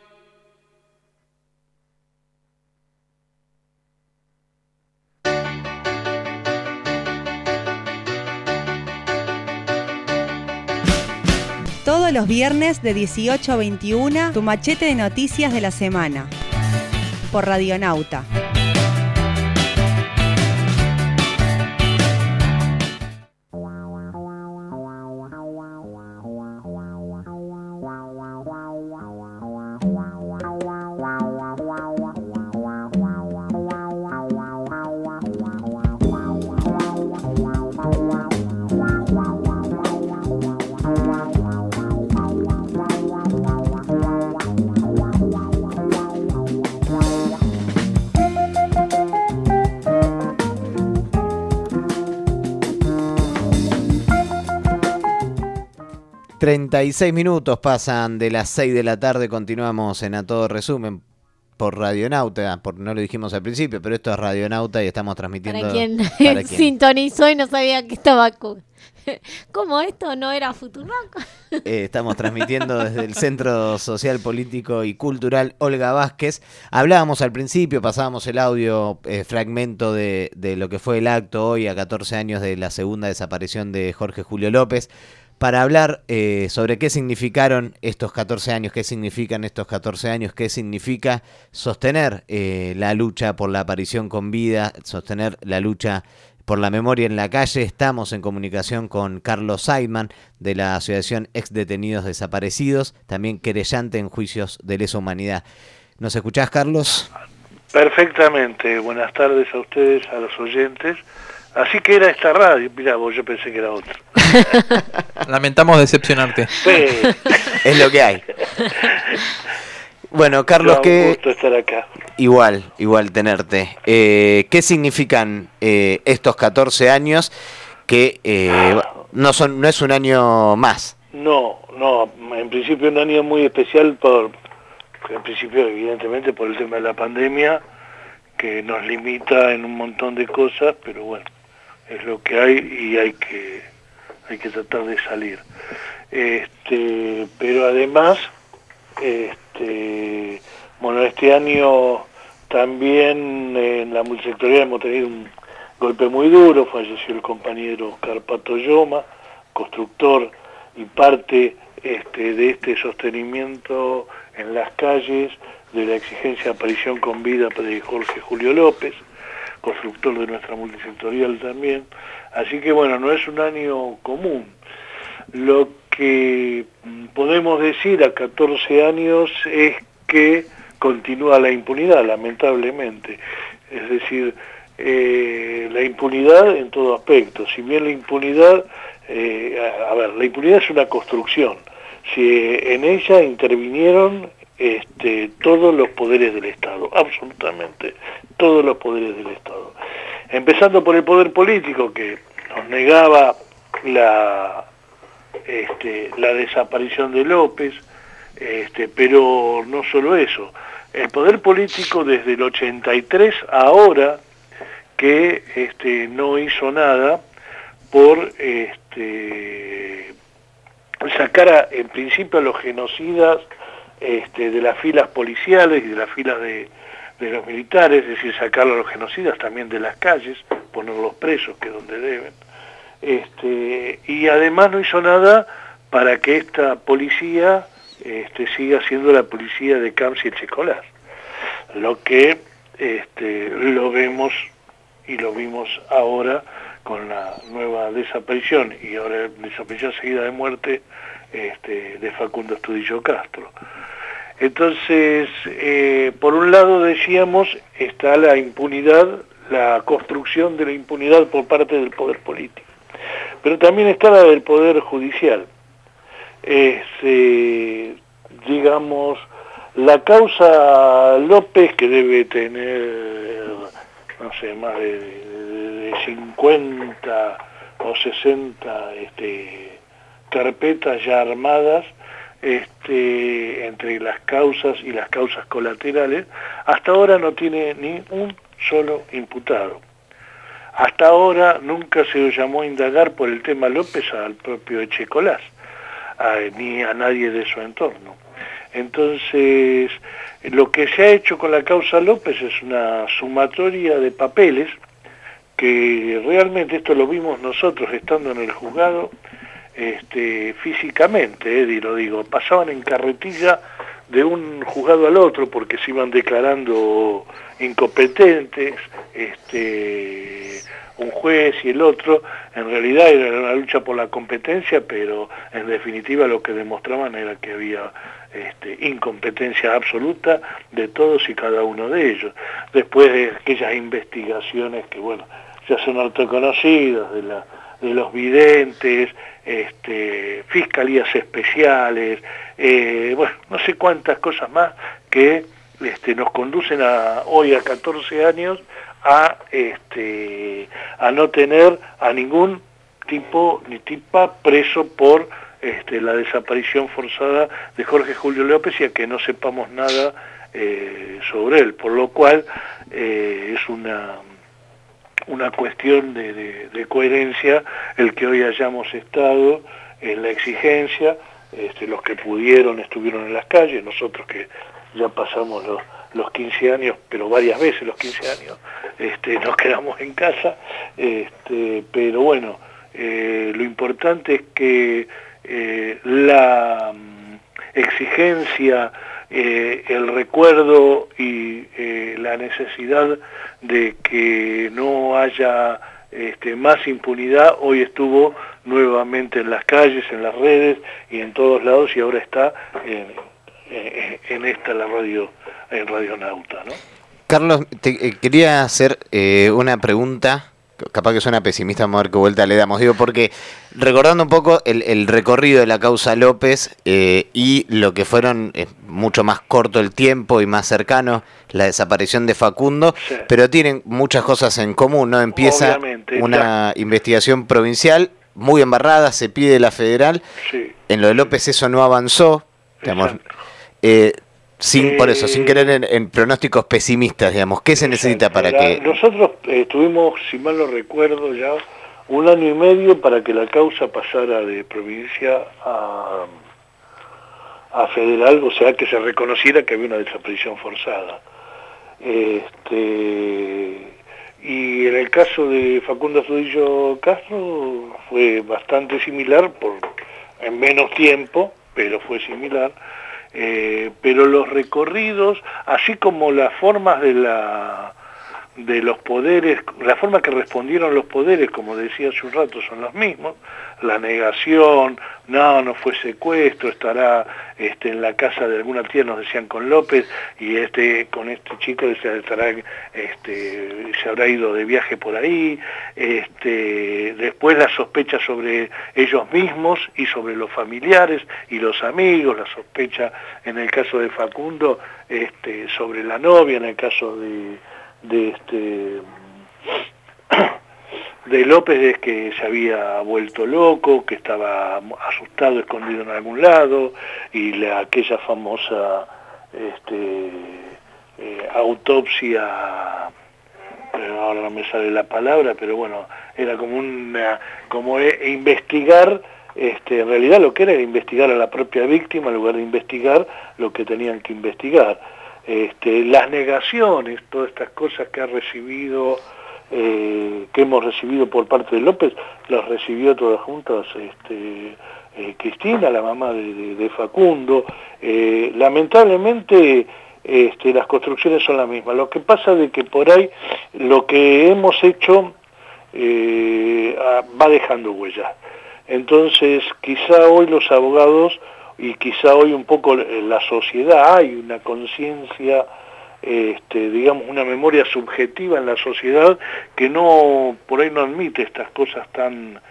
Todos los viernes de 18 a 21, tu machete de noticias de la semana. Por Radionauta. 36 minutos pasan de las 6 de la tarde, continuamos en A Todo Resumen por Radionauta, no lo dijimos al principio, pero esto es Radionauta y estamos transmitiendo... Para quien sintonizó y no sabía que estaba... ¿Cómo esto no era Futurock? Estamos transmitiendo desde el Centro Social, Político y Cultural Olga Vázquez. Hablábamos al principio, pasábamos el audio, fragmento de lo que fue el acto hoy a 14 años de la segunda desaparición de Jorge Julio López, para hablar sobre qué significaron estos 14 años, qué significan estos 14 años, qué significa sostener la lucha por la aparición con vida, sostener la lucha por la memoria en la calle. Estamos en comunicación con Carlos Seidman, de la Asociación Ex Detenidos Desaparecidos, también querellante en juicios de lesa humanidad. ¿Nos escuchás, Carlos? Perfectamente. Buenas tardes a ustedes, a los oyentes. Así que era esta radio, mirá vos, yo pensé que era otra. Lamentamos decepcionarte. Sí. Es lo que hay. Bueno, Carlos, un gusto estar acá. Igual tenerte. ¿Qué significan estos 14 años que no es un año más? No, en principio un año muy especial en principio evidentemente por el tema de la pandemia, que nos limita en un montón de cosas, pero bueno, es lo que hay y hay que tratar de salir. Pero además, bueno, este año también en la multisectorial hemos tenido un golpe muy duro, falleció el compañero Oscar Pato Lloma, constructor y parte de este sostenimiento en las calles de la exigencia de aparición con vida de Jorge Julio López, constructor de nuestra multisectorial también. Así que bueno, no es un año común. Lo que podemos decir a 14 años es que continúa la impunidad, lamentablemente. Es decir, la impunidad en todo aspecto. Si bien la impunidad, la impunidad es una construcción. Si en ella intervinieron todos los poderes del Estado, absolutamente todos los poderes del Estado. Empezando por el poder político, que nos negaba la desaparición de López, pero no solo eso, el poder político desde el 83 a ahora, que no hizo nada por sacar en principio a los genocidas de las filas policiales y de las filas de los militares, es decir, sacar a los genocidas también de las calles, ponerlos presos, que es donde deben. Y además no hizo nada para que esta policía siga siendo la policía de Camps y Echecolás, lo que lo vemos y lo vimos ahora con la nueva desaparición y ahora desaparición seguida de muerte de Facundo Estudillo Castro. Entonces, por un lado decíamos, está la impunidad, la construcción de la impunidad por parte del poder político, pero también está la del poder judicial. Digamos, la causa López, que debe tener, no sé, más de 50 o 60 carpetas ya armadas, entre las causas y las causas colaterales, hasta ahora no tiene ni un solo imputado. Hasta ahora nunca se llamó a indagar por el tema López al propio Echecolás, ni a nadie de su entorno. Entonces, lo que se ha hecho con la causa López es una sumatoria de papeles que realmente, esto lo vimos nosotros estando en el juzgado, físicamente, lo digo, pasaban en carretilla de un juzgado al otro porque se iban declarando incompetentes, un juez y el otro. En realidad era una lucha por la competencia, pero en definitiva lo que demostraban era que había incompetencia absoluta de todos y cada uno de ellos. Después de aquellas investigaciones que, bueno, ya son autoconocidas, de los videntes, fiscalías especiales, bueno, no sé cuántas cosas más que nos conducen hoy a 14 años a no tener a ningún tipo ni tipa preso por la desaparición forzada de Jorge Julio López y a que no sepamos nada sobre él, por lo cual es una cuestión de coherencia el que hoy hayamos estado en la exigencia. Los que pudieron estuvieron en las calles, nosotros que ya pasamos los 15 años, pero varias veces los 15 años, nos quedamos en casa, pero bueno, lo importante es que la exigencia, el recuerdo y la necesidad de que no haya más impunidad hoy estuvo nuevamente en las calles, en las redes y en todos lados, y ahora está en la radio, en Radionauta, ¿no? Carlos, te quería hacer una pregunta, capaz que suena pesimista, vamos a ver qué vuelta le damos, digo, porque recordando un poco el recorrido de la causa López y lo que fueron mucho más corto el tiempo y más cercano, la desaparición de Facundo, sí, pero tienen muchas cosas en común, ¿no? Empieza una investigación provincial muy embarrada, se pide la federal, sí, en lo de López eso no avanzó, digamos, por eso, sin querer en pronósticos pesimistas, digamos, ¿qué se necesita para que...? Nosotros tuvimos, si mal no recuerdo ya, 1 año y medio para que la causa pasara de provincia a federal, o sea, que se reconociera que había una desaparición forzada. Y en el caso de Facundo Astudillo Castro fue bastante similar, en menos tiempo, pero fue similar. Pero los recorridos, así como las formas de los poderes, la forma que respondieron los poderes, como decía hace un rato, son los mismos. La negación, no fue secuestro, estará en la casa de alguna tía, nos decían, con López, y con este chico se habrá ido de viaje por ahí. Después la sospecha sobre ellos mismos y sobre los familiares y los amigos, la sospecha en el caso de Facundo sobre la novia, en el caso de López, es que se había vuelto loco, que estaba asustado, escondido en algún lado, y aquella famosa autopsia, ahora no me sale la palabra, pero bueno, era como investigar, en realidad lo que era investigar a la propia víctima en lugar de investigar lo que tenían que investigar. Las negaciones, todas estas cosas que hemos recibido por parte de López, las recibió todas juntas Cristina, la mamá de Facundo. Lamentablemente las construcciones son las mismas. Lo que pasa es que por ahí lo que hemos hecho va dejando huellas. Entonces quizá hoy los abogados y quizá hoy un poco la sociedad, hay una conciencia, digamos, una memoria subjetiva en la sociedad que por ahí no admite estas cosas tan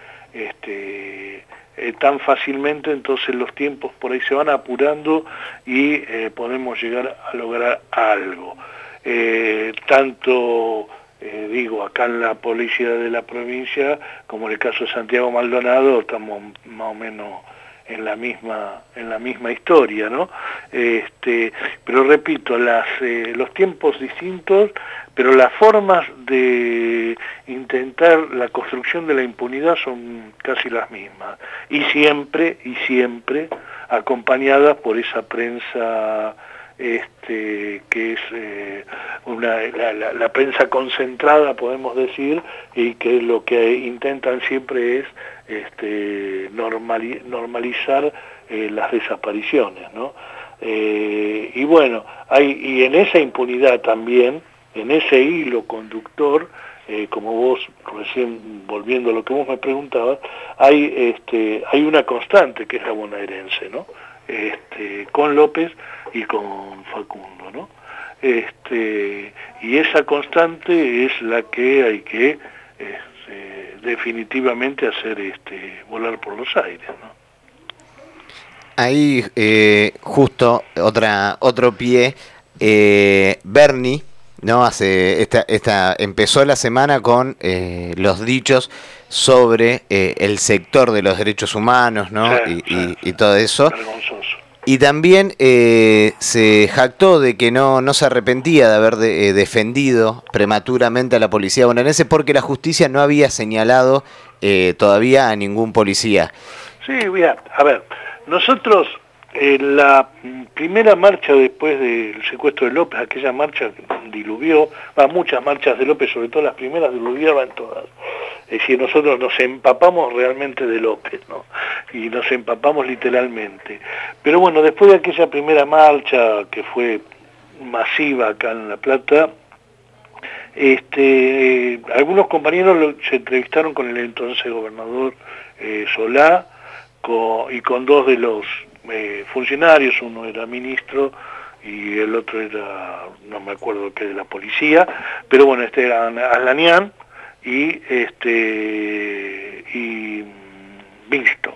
fácilmente. Entonces los tiempos por ahí se van apurando y podemos llegar a lograr algo. Tanto acá en la policía de la provincia como en el caso de Santiago Maldonado estamos más o menos en la misma historia, ¿no? Pero repito, los tiempos distintos, pero las formas de intentar la construcción de la impunidad son casi las mismas, y siempre acompañadas por esa prensa que es la prensa concentrada, podemos decir, y que lo que intentan siempre es normalizar las desapariciones, ¿no? Y bueno, y en esa impunidad también, en ese hilo conductor, como vos recién, volviendo a lo que vos me preguntabas, hay una constante que es la bonaerense, ¿no? Con López y con Facundo, ¿no? Y esa constante es la que hay que definitivamente hacer volar por los aires, ¿no? Ahí justo otro pie, Bernie, ¿no? Empezó la semana con los dichos sobre el sector de los derechos humanos, ¿no? Y todo eso. Vergonzoso. Y también se jactó de que no se arrepentía de haber defendido prematuramente a la policía bonaerense porque la justicia no había señalado todavía a ningún policía. Sí, mira, a ver, nosotros en la primera marcha después del secuestro de López, aquella marcha diluvió, muchas marchas de López, sobre todo las primeras, diluviaban todas. Es decir, nosotros nos empapamos realmente de López, ¿no? Y nos empapamos literalmente. Pero bueno, después de aquella primera marcha que fue masiva acá en La Plata, algunos compañeros se entrevistaron con el entonces gobernador Solá y con dos de los funcionarios, uno era ministro y el otro era, no me acuerdo qué, de la policía, pero bueno, era Aslanian y Winston.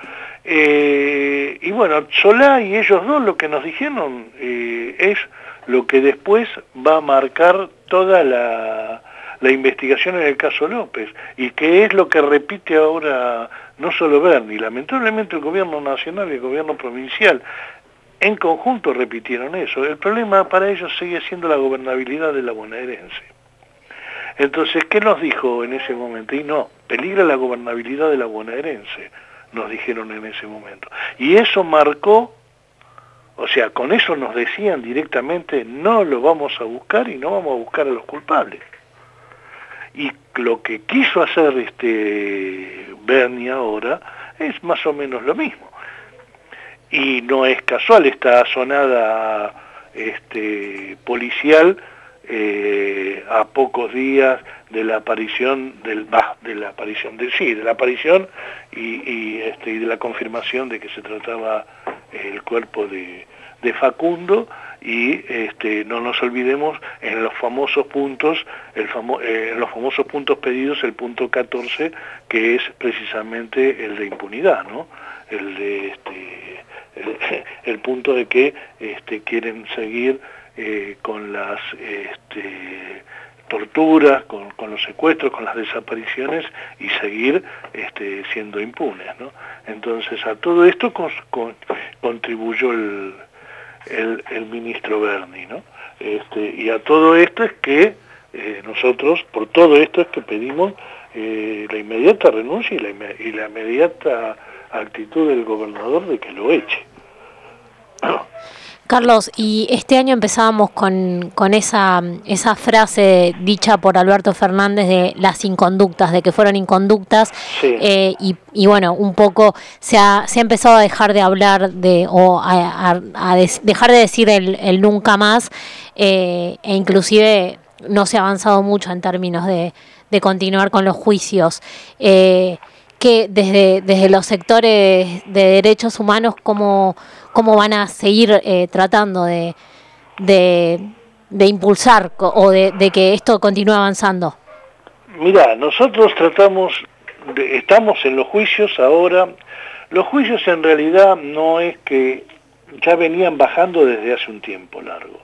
Y bueno, Solá y ellos dos lo que nos dijeron es lo que después va a marcar toda la investigación en el caso López, y que es lo que repite ahora no solo Bernie, lamentablemente el gobierno nacional y el gobierno provincial en conjunto repitieron eso. El problema para ellos sigue siendo la gobernabilidad de la bonaerense. Entonces, ¿qué nos dijo en ese momento? Y no, peligra la gobernabilidad de la bonaerense, nos dijeron en ese momento. Y eso marcó, o sea, con eso nos decían directamente, no lo vamos a buscar y no vamos a buscar a los culpables. Y lo que quiso hacer Bernie ahora es más o menos lo mismo. Y no es casual esta sonada policial a pocos días de la aparición y de la confirmación de que se trataba el cuerpo de Facundo. Y no nos olvidemos en los famosos puntos, pedidos, el punto 14, que es precisamente el de impunidad, ¿no? El de el punto de que quieren seguir con las torturas, con los secuestros, con las desapariciones y seguir siendo impunes, ¿no? Entonces a todo esto contribuyó el ministro Bernie, ¿no? Y a todo esto es que nosotros, por todo esto es que pedimos la inmediata renuncia y la inmediata actitud del gobernador de que lo eche. Carlos, y este año empezábamos con esa frase dicha por Alberto Fernández de las inconductas, de que fueron inconductas, sí. Y bueno, un poco se ha empezado a dejar de hablar dejar de decir el nunca más, e inclusive no se ha avanzado mucho en términos de continuar con los juicios. Que desde los sectores de derechos humanos, ¿cómo van a seguir tratando de impulsar o de que esto continúe avanzando? Mira, nosotros estamos en los juicios ahora. Los juicios en realidad no es que ya venían bajando desde hace un tiempo largo.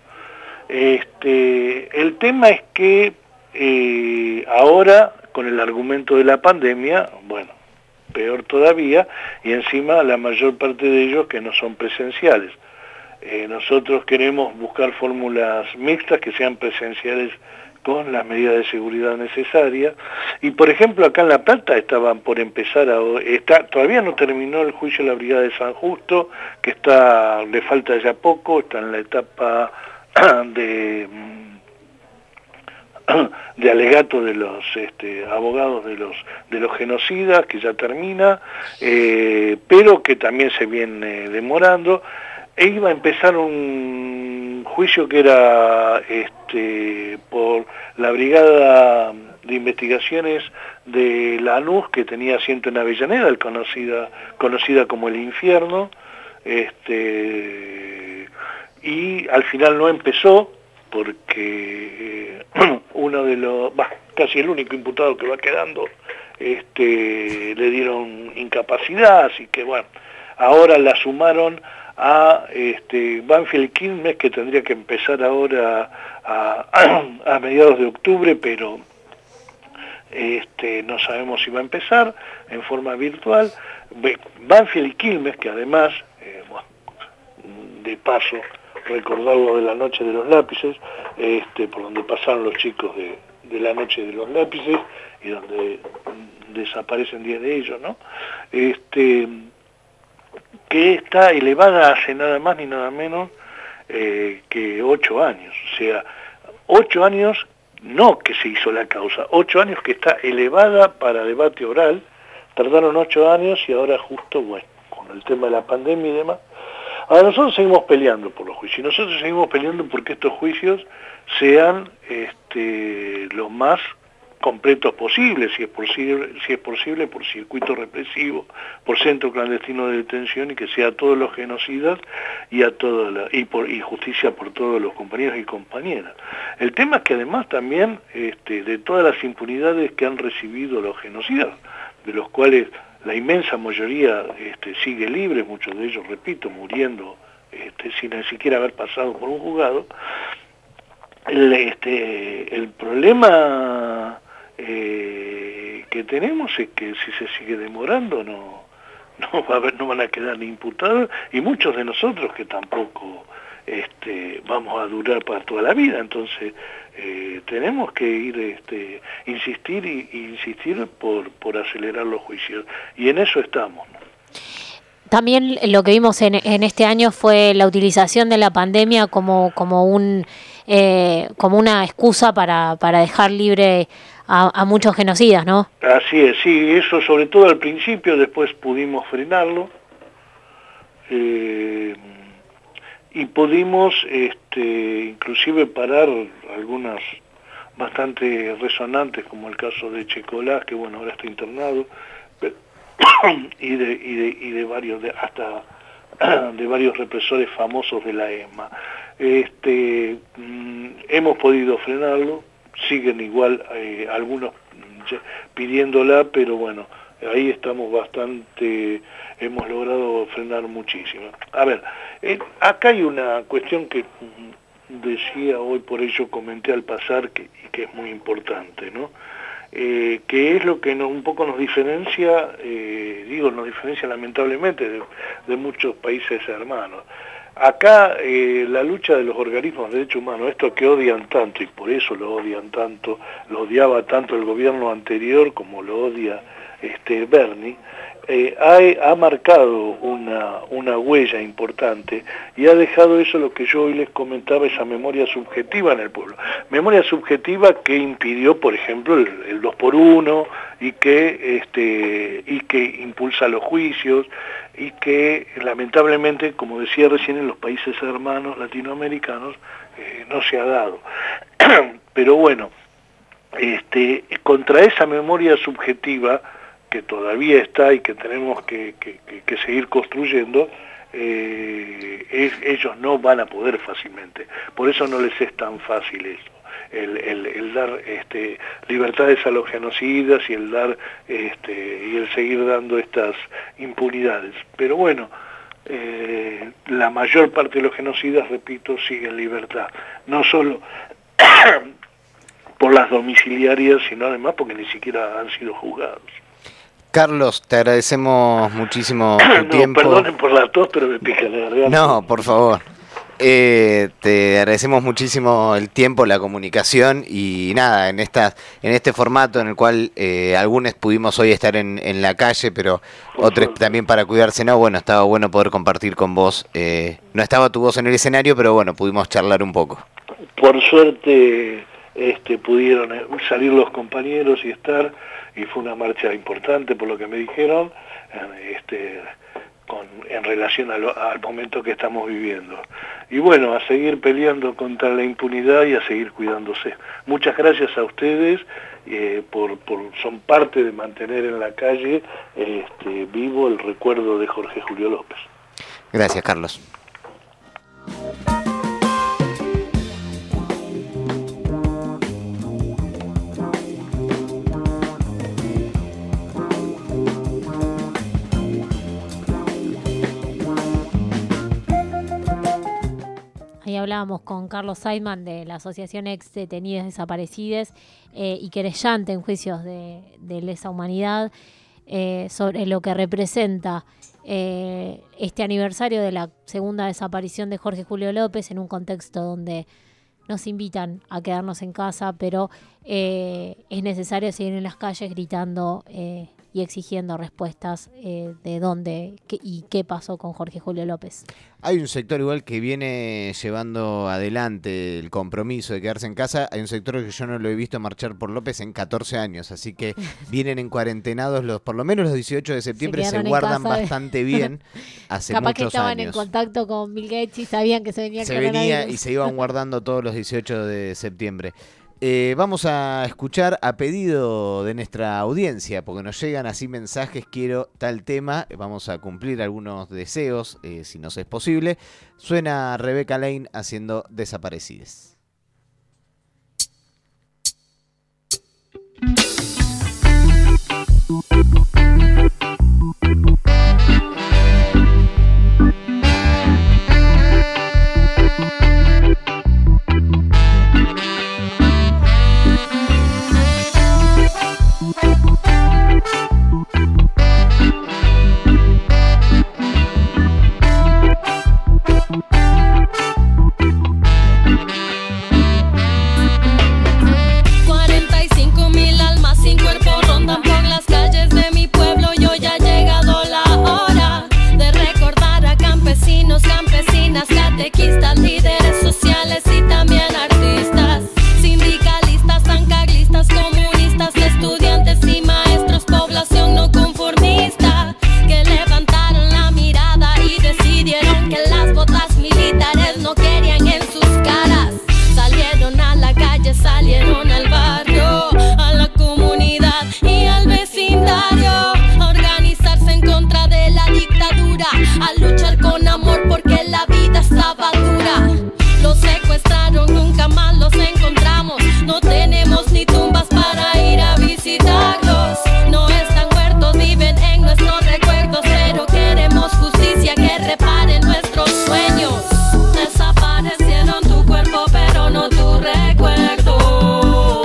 El tema es que ahora, con el argumento de la pandemia, bueno, peor todavía, y encima la mayor parte de ellos que no son presenciales. Nosotros queremos buscar fórmulas mixtas que sean presenciales con las medidas de seguridad necesarias, y por ejemplo acá en La Plata estaban por empezar, todavía no terminó el juicio de la Brigada de San Justo, que le falta ya poco, está en la etapa de alegato de los abogados de los genocidas, que ya termina, pero que también se viene demorando. Iba a empezar un juicio que era por la Brigada de Investigaciones de Lanús, que tenía asiento en Avellaneda, conocida como el Infierno, y al final no empezó, porque casi el único imputado que va quedando, le dieron incapacidad, así que bueno, ahora la sumaron a Banfield Quilmes, que tendría que empezar ahora a mediados de octubre, pero no sabemos si va a empezar en forma virtual. Banfield y Quilmes, que además, de paso, recordarlo de la noche de los lápices, por donde pasaron los chicos de la noche de los lápices y donde desaparecen 10 de ellos, ¿no? Que está elevada hace nada más ni nada menos que 8 años. O sea, 8 años, no que se hizo la causa, 8 años que está elevada para debate oral. Tardaron 8 años y ahora justo, bueno, con el tema de la pandemia y demás. Ahora nosotros seguimos peleando por los juicios. Nosotros seguimos peleando porque estos juicios sean lo más completos posibles, si es posible, por circuito represivo, por centro clandestino de detención, y que sea a todos los genocidas y y justicia por todos los compañeros y compañeras. El tema es que además también de todas las impunidades que han recibido los genocidas, de los cuales la inmensa mayoría sigue libre, muchos de ellos, repito, muriendo sin ni siquiera haber pasado por un juzgado, el problema que tenemos es que si se sigue demorando no van a quedar ni imputados, y muchos de nosotros que tampoco vamos a durar para toda la vida. Entonces tenemos que ir insistir por acelerar los juicios, y en eso estamos, ¿no? También lo que vimos en este año fue la utilización de la pandemia como una excusa para dejar libre a muchos genocidas, ¿no? Así es, sí, eso sobre todo al principio, después pudimos frenarlo, y pudimos inclusive parar algunas bastante resonantes, como el caso de Checolás, que bueno, ahora está internado, y de varios, hasta de varios represores famosos de la ESMA. Hemos podido frenarlo, siguen igual algunos pidiéndola, pero bueno, ahí estamos hemos logrado frenar muchísimo. A ver, acá hay una cuestión que decía hoy, por ello comenté al pasar, y que es muy importante, ¿no? Que es lo que un poco nos diferencia, nos diferencia lamentablemente de muchos países hermanos. Acá la lucha de los organismos de derechos humanos, esto que odian tanto, y por eso lo odian tanto, lo odiaba tanto el gobierno anterior como lo odia Bernie, ha marcado una huella importante, y ha dejado eso, lo que yo hoy les comentaba, esa memoria subjetiva en el pueblo. Memoria subjetiva que impidió, por ejemplo, el 2x1, y que impulsa los juicios, y que lamentablemente, como decía recién, en los países hermanos latinoamericanos no se ha dado. Pero bueno, contra esa memoria subjetiva que todavía está y que tenemos que seguir construyendo, ellos no van a poder fácilmente. Por eso no les es tan fácil eso, el dar libertades a los genocidas, y el dar y el seguir dando estas impunidades. Pero bueno, la mayor parte de los genocidas, repito, siguen en libertad, no solo por las domiciliarias, sino además porque ni siquiera han sido juzgados. Carlos, te agradecemos muchísimo tu tiempo. Perdonen por la tos, pero me pica la garganta. No, por favor. Te agradecemos muchísimo el tiempo, la comunicación, y nada, en este formato en el cual algunos pudimos hoy estar en la calle, pero otros también para cuidarse, no, bueno, estaba bueno poder compartir con vos. No estaba tu voz en el escenario, pero bueno, pudimos charlar un poco. Por suerte pudieron salir los compañeros y fue una marcha importante por lo que me dijeron, en relación al momento que estamos viviendo. Y bueno, a seguir peleando contra la impunidad y a seguir cuidándose. Muchas gracias a ustedes, son parte de mantener en la calle vivo el recuerdo de Jorge Julio López. Gracias, Carlos. Ahí hablábamos con Carlos Seidman de la Asociación Ex Detenidas Desaparecidas y querellante en juicios de lesa humanidad, sobre lo que representa este aniversario de la segunda desaparición de Jorge Julio López en un contexto donde nos invitan a quedarnos en casa, pero es necesario seguir en las calles gritando y exigiendo respuestas de dónde y qué pasó con Jorge Julio López. Hay un sector igual que viene llevando adelante el compromiso de quedarse en casa. Hay un sector que yo no lo he visto marchar por López en 14 años, así que vienen en cuarentenados, por lo menos los 18 de septiembre se guardan bastante bien hace Capaz muchos que estaban años. En contacto con Bill Gates y sabían que se venía y se iban guardando todos los 18 de septiembre. Vamos a escuchar a pedido de nuestra audiencia, porque nos llegan así mensajes, quiero tal tema, vamos a cumplir algunos deseos, si nos es posible. Suena Rebecca Lane haciendo Desaparecides. Catequistas, líderes sociales y también artistas, sindicalistas, zancaglistas, comunistas, estudiantes y maestros, población no conformista, que levantaron la mirada y decidieron que las botas militares no querían en sus caras. Salieron a la calle, salieron al barrio, a la comunidad y al vecindario, a organizarse en contra de la dictadura, a luchar con amor porque la vida estaba dura. Los secuestraron, nunca más los encontramos. No tenemos ni tumbas para ir a visitarlos. No están muertos, viven en nuestros recuerdos, pero queremos justicia que repare nuestros sueños. Desaparecieron tu cuerpo, pero no tu recuerdo.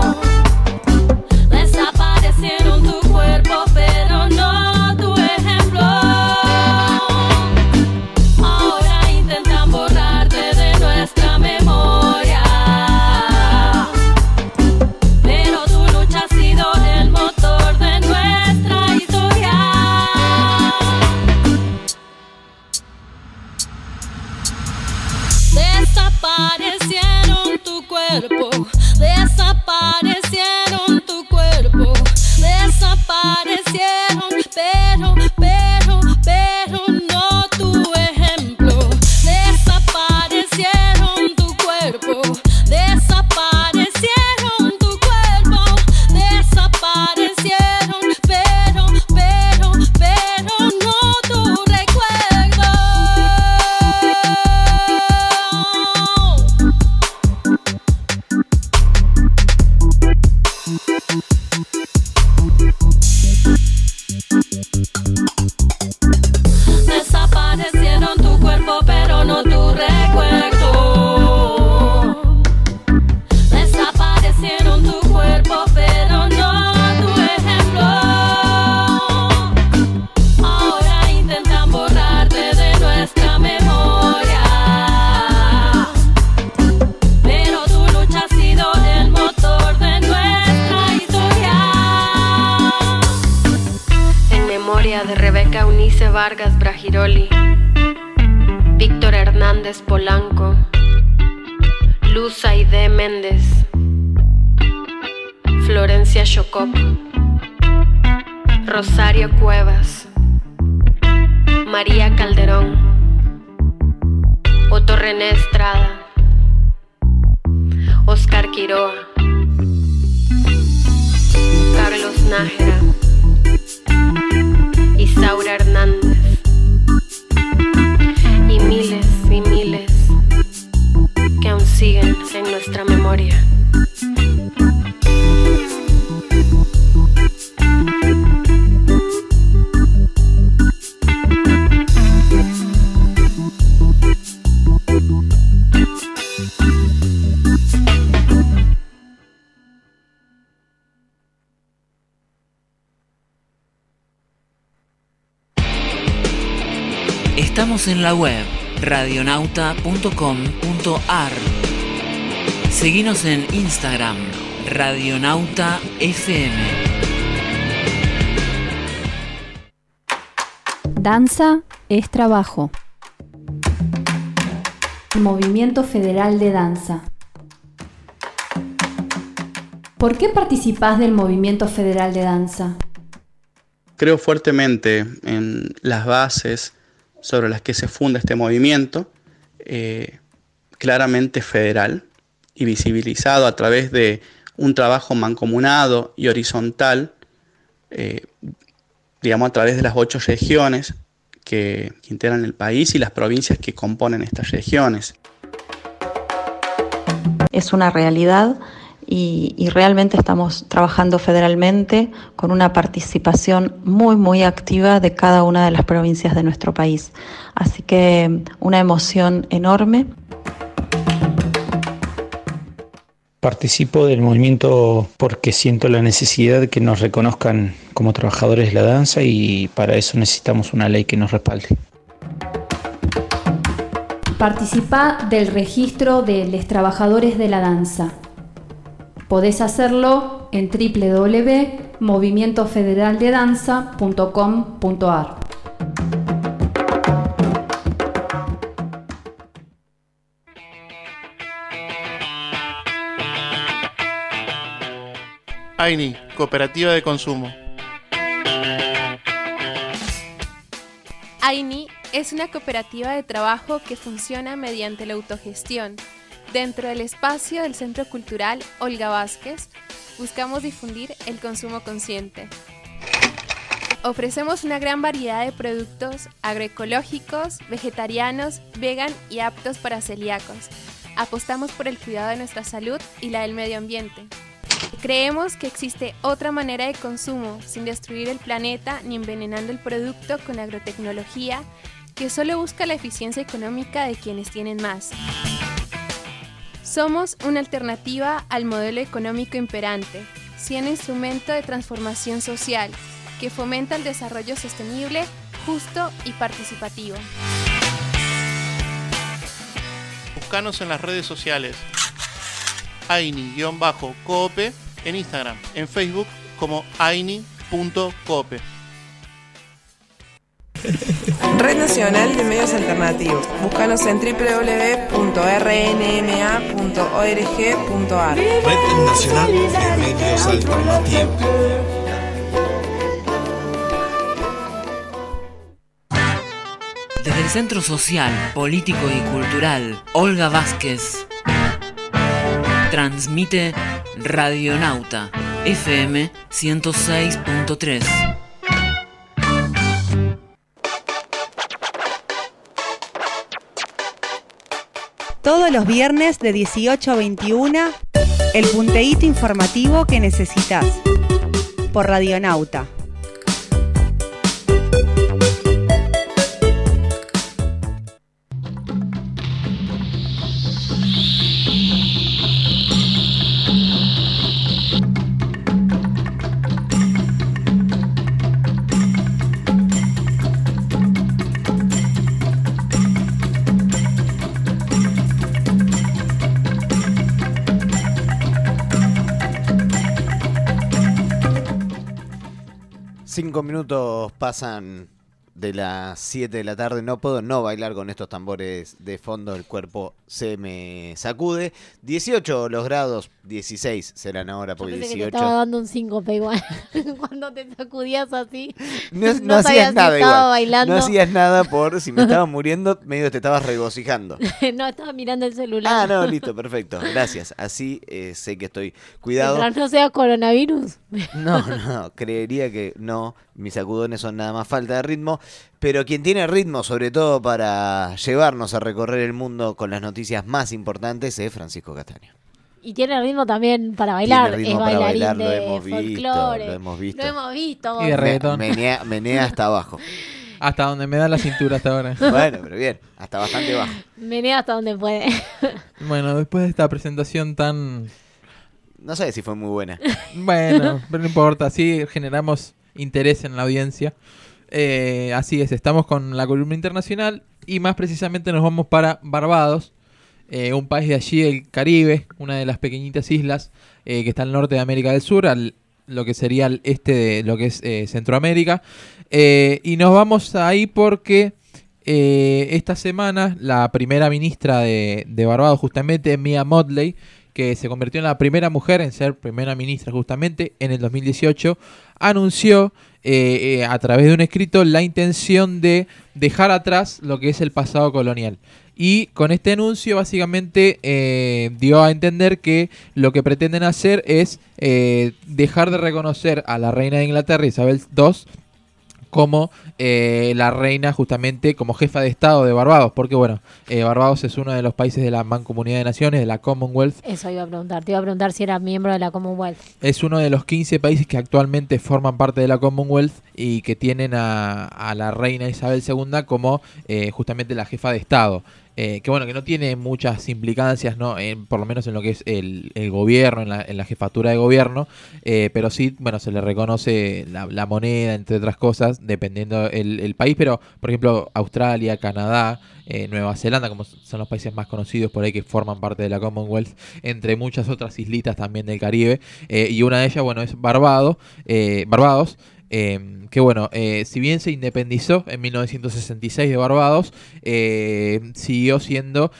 Desaparecieron tu cuerpo, pero no tu ejemplo. Ahora intentan borrarte de nuestra memoria, pero tu lucha ha sido el motor de nuestra historia. Desaparecieron tu cuerpo, desaparecieron tu cuerpo, desaparecieron, pero no tu ejemplo. Desaparecieron tu cuerpo, desaparecieron tu cuerpo, desaparecieron, pero no tu recuerdo. Desaparecieron tu cuerpo, pero no tu recuerdo. Desaparecieron tu cuerpo, pero no tu ejemplo. Ahora intentan borrarte de nuestra memoria, pero tu lucha ha sido el motor de nuestra historia. En memoria de Rebeca Eunice Vargas Bragiroli, Víctor Hernández Polanco, Luz Aide Méndez, Florencia Chocop, Rosario Cuevas, María Calderón, Otto René Estrada, Oscar Quiroa, Carlos Nájera, Isaura Hernández y miles que aún siguen en nuestra memoria. Estamos en la web radionauta.com.ar. Seguinos en Instagram, Radionauta FM. Danza es trabajo. Movimiento Federal de Danza. ¿Por qué participás del Movimiento Federal de Danza? Creo fuertemente en las bases sobre las que se funda este movimiento, claramente federal y visibilizado a través de un trabajo mancomunado y horizontal, digamos a través de las 8 regiones que integran el país y las provincias que componen estas regiones. Es una realidad y realmente estamos trabajando federalmente con una participación muy activa de cada una de las provincias de nuestro país. Así que una emoción enorme. Participo del movimiento porque siento la necesidad de que nos reconozcan como trabajadores de la danza y para eso necesitamos una ley que nos respalde. Participá del registro de los trabajadores de la danza. Podés hacerlo en www.movimientofederaldedanza.com.ar. AINI, Cooperativa de Consumo. AINI es una cooperativa de trabajo que funciona mediante la autogestión. Dentro del espacio del Centro Cultural Olga Vázquez, buscamos difundir el consumo consciente. Ofrecemos una gran variedad de productos agroecológicos, vegetarianos, vegan y aptos para celíacos. Apostamos por el cuidado de nuestra salud y la del medio ambiente. Creemos que existe otra manera de consumo sin destruir el planeta ni envenenando el producto con agrotecnología que solo busca la eficiencia económica de quienes tienen más. Somos una alternativa al modelo económico imperante, siendo instrumento de transformación social que fomenta el desarrollo sostenible, justo y participativo. Búscanos en las redes sociales. AINI-Coope en Instagram, en Facebook como aini.coope. Red Nacional de Medios Alternativos. Búscanos en www.rnma.org.ar. Red Nacional de Medios Alternativos. Desde el Centro Social, Político y Cultural Olga Vázquez transmite Radionauta FM 106.3. Todos los viernes de 18 a 21, el punteíto informativo que necesitas. Por Radionauta. Cinco minutos pasan de las 7 de la tarde. No puedo no bailar con estos tambores de fondo. El cuerpo se me sacude. 18 los grados, 16 serán ahora porque Yo pensé 18. que te estaba dando un síncope igual. Cuando te sacudías así. No hacías nada si estaba igual. bailando. No hacías nada por si me estaba muriendo, medio te estabas regocijando. No, estaba mirando el celular. Ah, no, listo, perfecto. Gracias. Así sé que estoy cuidado. Mientras no sea coronavirus. No, creería que no. Mis sacudones son nada más falta de ritmo. Pero quien tiene ritmo, sobre todo para llevarnos a recorrer el mundo con las noticias más importantes, es Francisco Castaño. Y tiene ritmo también para bailar. Tiene ritmo es para bailarín bailar, de lo hemos folclore. Lo hemos visto. Lo hemos visto. Y de reggaetón. Menea hasta abajo. Hasta donde me da la cintura hasta ahora. Bueno, pero bien, hasta bastante bajo. Menea hasta donde puede. Bueno, después de esta presentación tan... No sé si fue muy buena. Bueno, pero no importa, así generamos interés en la audiencia. Así es, estamos con la columna internacional y más precisamente nos vamos para Barbados, un país de allí del Caribe, una de las pequeñitas islas que está al norte de América del Sur, lo que sería el este de lo que es Centroamérica. Y nos vamos ahí porque esta semana la primera ministra de Barbados, justamente Mia Mottley, que se convirtió en la primera mujer en ser primera ministra justamente en el 2018, anunció a través de un escrito la intención de dejar atrás lo que es el pasado colonial. Y con este anuncio básicamente dio a entender que lo que pretenden hacer es dejar de reconocer a la reina de Inglaterra, Isabel II, como la reina justamente como jefa de Estado de Barbados, porque bueno, Barbados es uno de los países de la Mancomunidad de Naciones, de la Commonwealth. Eso iba a preguntar, te iba a preguntar si era miembro de la Commonwealth. Es uno de los 15 países que actualmente forman parte de la Commonwealth y que tienen a la reina Isabel II como justamente la jefa de Estado. Que bueno, que no tiene muchas implicancias, ¿no? Por lo menos en lo que es el gobierno, en la jefatura de gobierno, pero sí, bueno, se le reconoce la moneda, entre otras cosas, dependiendo el país, pero por ejemplo Australia, Canadá, Nueva Zelanda, como son los países más conocidos por ahí que forman parte de la Commonwealth, entre muchas otras islitas también del Caribe, y una de ellas, bueno, es Barbados, que bueno, si bien se independizó en 1966 de Barbados, siguió siendo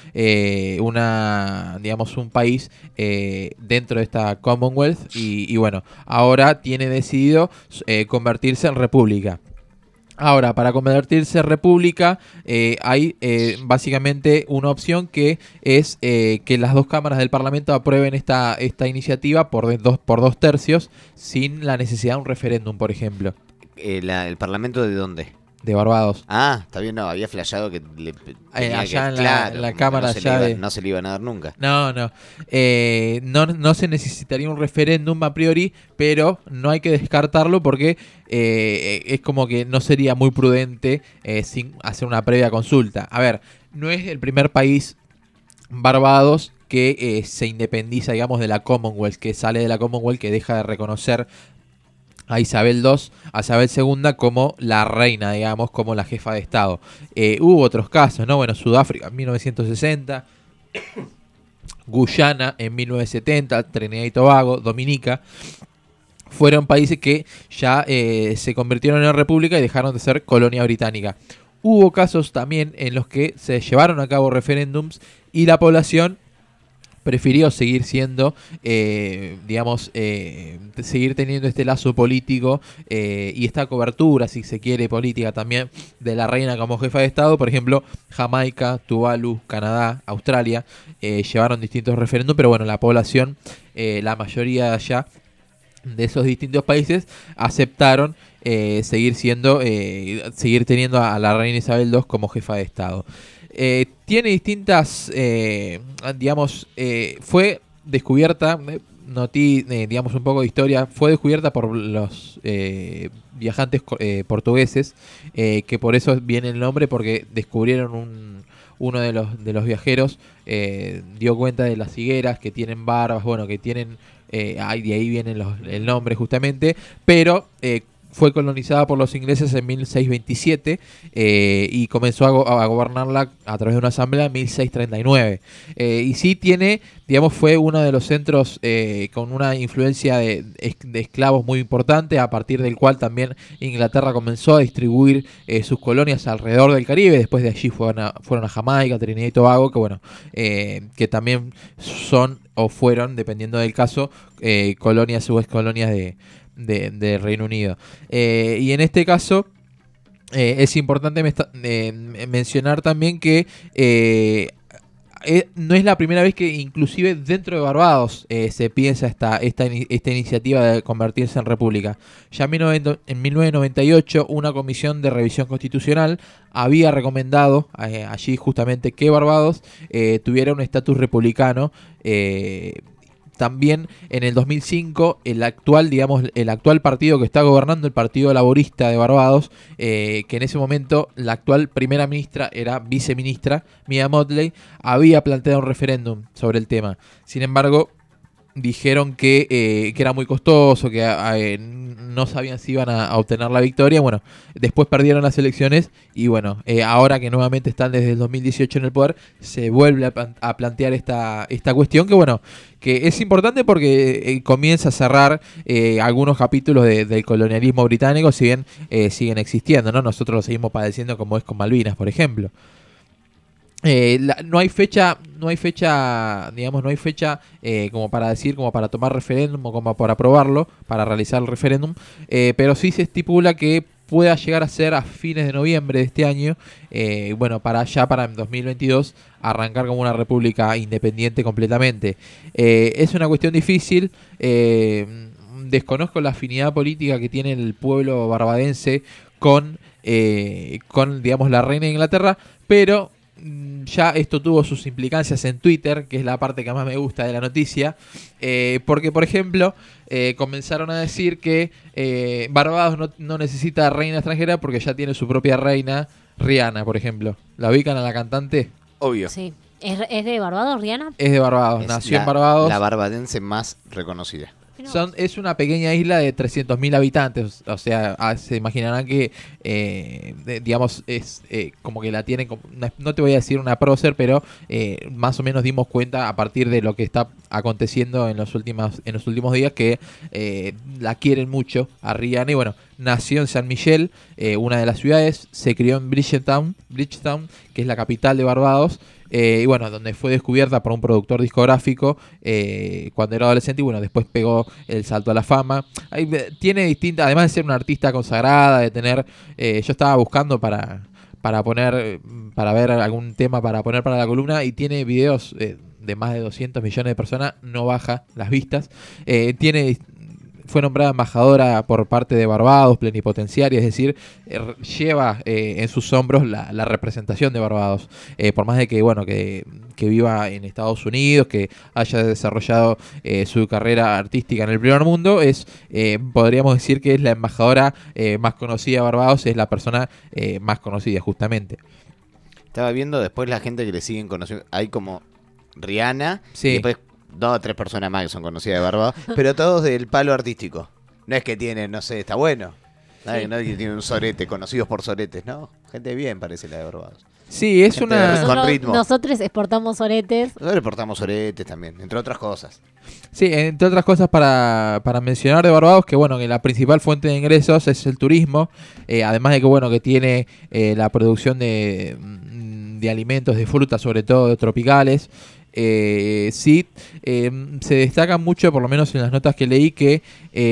un país dentro de esta Commonwealth y bueno, ahora tiene decidido convertirse en república. Ahora, para convertirse en república hay básicamente una opción que es que las dos cámaras del Parlamento aprueben esta iniciativa por 2/3 sin la necesidad de un referéndum, por ejemplo. ¿El Parlamento de dónde? De Barbados. Ah, está bien, no, había flasheado que allá en la cámara no se le iban a dar nunca. No se necesitaría un referéndum a priori, pero no hay que descartarlo porque es como que no sería muy prudente sin hacer una previa consulta. A ver, no es el primer país, Barbados, que se independiza, digamos, de la Commonwealth, que sale de la Commonwealth, que deja de reconocer a Isabel II como la reina, digamos, como la jefa de Estado. Hubo otros casos, ¿no? Bueno, Sudáfrica en 1960, Guyana en 1970, Trinidad y Tobago, Dominica, fueron países que ya se convirtieron en república y dejaron de ser colonia británica. Hubo casos también en los que se llevaron a cabo referéndums y la población prefirió seguir siendo, seguir teniendo este lazo político y esta cobertura, si se quiere, política también de la reina como jefa de Estado. Por ejemplo, Jamaica, Tuvalu, Canadá, Australia llevaron distintos referéndums, pero bueno, la población, la mayoría allá de esos distintos países aceptaron seguir teniendo a la reina Isabel II como jefa de Estado. Tiene distintas, fue descubierta, digamos un poco de historia, fue descubierta por los viajantes portugueses, que por eso viene el nombre, porque descubrieron uno de los viajeros, dio cuenta de las higueras que tienen barbas, bueno, que tienen, de ahí viene el nombre justamente, pero fue colonizada por los ingleses en 1627 y comenzó a gobernarla a través de una asamblea en 1639. Y sí tiene, digamos, fue uno de los centros con una influencia de esclavos muy importante, a partir del cual también Inglaterra comenzó a distribuir sus colonias alrededor del Caribe. Después de allí fueron a Jamaica, Trinidad y Tobago, que bueno, que también son o fueron, dependiendo del caso, colonias o excolonias de Reino Unido. Y en este caso es importante mencionar también que no es la primera vez que inclusive dentro de Barbados se piensa esta iniciativa de convertirse en república. Ya en 1998 una comisión de revisión constitucional había recomendado allí justamente que Barbados tuviera un estatus republicano. También en el 2005 el actual partido que está gobernando, el Partido Laborista de Barbados, que en ese momento la actual primera ministra era viceministra, Mia Mottley, había planteado un referéndum sobre el tema. Sin embargo, dijeron que era muy costoso, que no sabían si iban a obtener la victoria. Bueno, después perdieron las elecciones y bueno, ahora que nuevamente están desde el 2018 en el poder, se vuelve a plantear esta cuestión que bueno, que es importante porque comienza a cerrar algunos capítulos del colonialismo británico, si bien siguen existiendo, ¿no? Nosotros lo seguimos padeciendo, como es con Malvinas, por ejemplo. No hay fecha, como para decir, como para tomar referéndum o como para aprobarlo, para realizar el referéndum, pero sí se estipula que pueda llegar a ser a fines de noviembre de este año, bueno, para 2022 arrancar como una república independiente completamente. Es una cuestión difícil, desconozco la afinidad política que tiene el pueblo barbadense con digamos, la reina de Inglaterra, pero ya esto tuvo sus implicancias en Twitter, que es la parte que más me gusta de la noticia, porque por ejemplo comenzaron a decir que Barbados no necesita reina extranjera porque ya tiene su propia reina, Rihanna, por ejemplo. ¿La ubican a la cantante? Obvio. Sí. ¿Es de Barbados, Rihanna? Es de Barbados, nació en Barbados. La barbadense más reconocida. Es una pequeña isla de 300.000 habitantes, o sea, se imaginarán que, digamos, es como que la tienen, no te voy a decir una prócer, pero más o menos dimos cuenta a partir de lo que está aconteciendo en los últimos días que la quieren mucho a Rihanna y bueno, nació en San Miguel, una de las ciudades, se crió en Bridgetown, que es la capital de Barbados. Y bueno, donde fue descubierta por un productor discográfico cuando era adolescente y bueno, después pegó el salto a la fama. Tiene distintas, además de ser una artista consagrada, de tener, yo estaba buscando para ver algún tema para poner para la columna y tiene videos de más de 200 millones de personas, no baja las vistas, fue nombrada embajadora por parte de Barbados, plenipotenciaria, es decir, lleva en sus hombros la representación de Barbados. Por más de que bueno que viva en Estados Unidos, que haya desarrollado su carrera artística en el primer mundo, podríamos decir que es la embajadora más conocida de Barbados, es la persona más conocida justamente. Estaba viendo después la gente que le siguen conociendo, hay como Rihanna, sí. Y después 2 o 3 personas más que son conocidas de Barbados, pero todos del palo artístico. No es que tienen, no sé, está bueno. Nadie tiene un sorete, conocidos por soretes, ¿no? Gente bien parece la de Barbados. Sí, es gente una... con ritmo. Nosotros exportamos soretes. Nosotros exportamos soretes también, entre otras cosas. Sí, entre otras cosas para mencionar de Barbados, que bueno, que la principal fuente de ingresos es el turismo, además de que bueno, que tiene la producción de alimentos, de frutas, sobre todo tropicales. Se destaca mucho, por lo menos en las notas que leí, que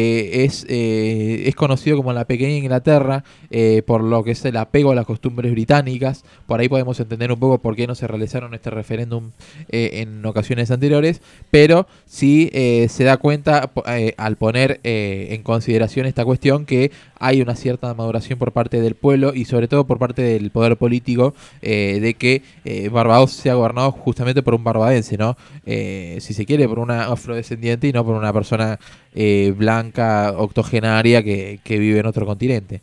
es conocido como la pequeña Inglaterra por lo que es el apego a las costumbres británicas. Por ahí podemos entender un poco por qué no se realizaron este referéndum en ocasiones anteriores, pero sí se da cuenta al poner en consideración esta cuestión que hay una cierta maduración por parte del pueblo y sobre todo por parte del poder político de que Barbados sea gobernado justamente por un barbadense, ¿no? Si se quiere, por una afrodescendiente y no por una persona blanca, octogenaria que vive en otro continente.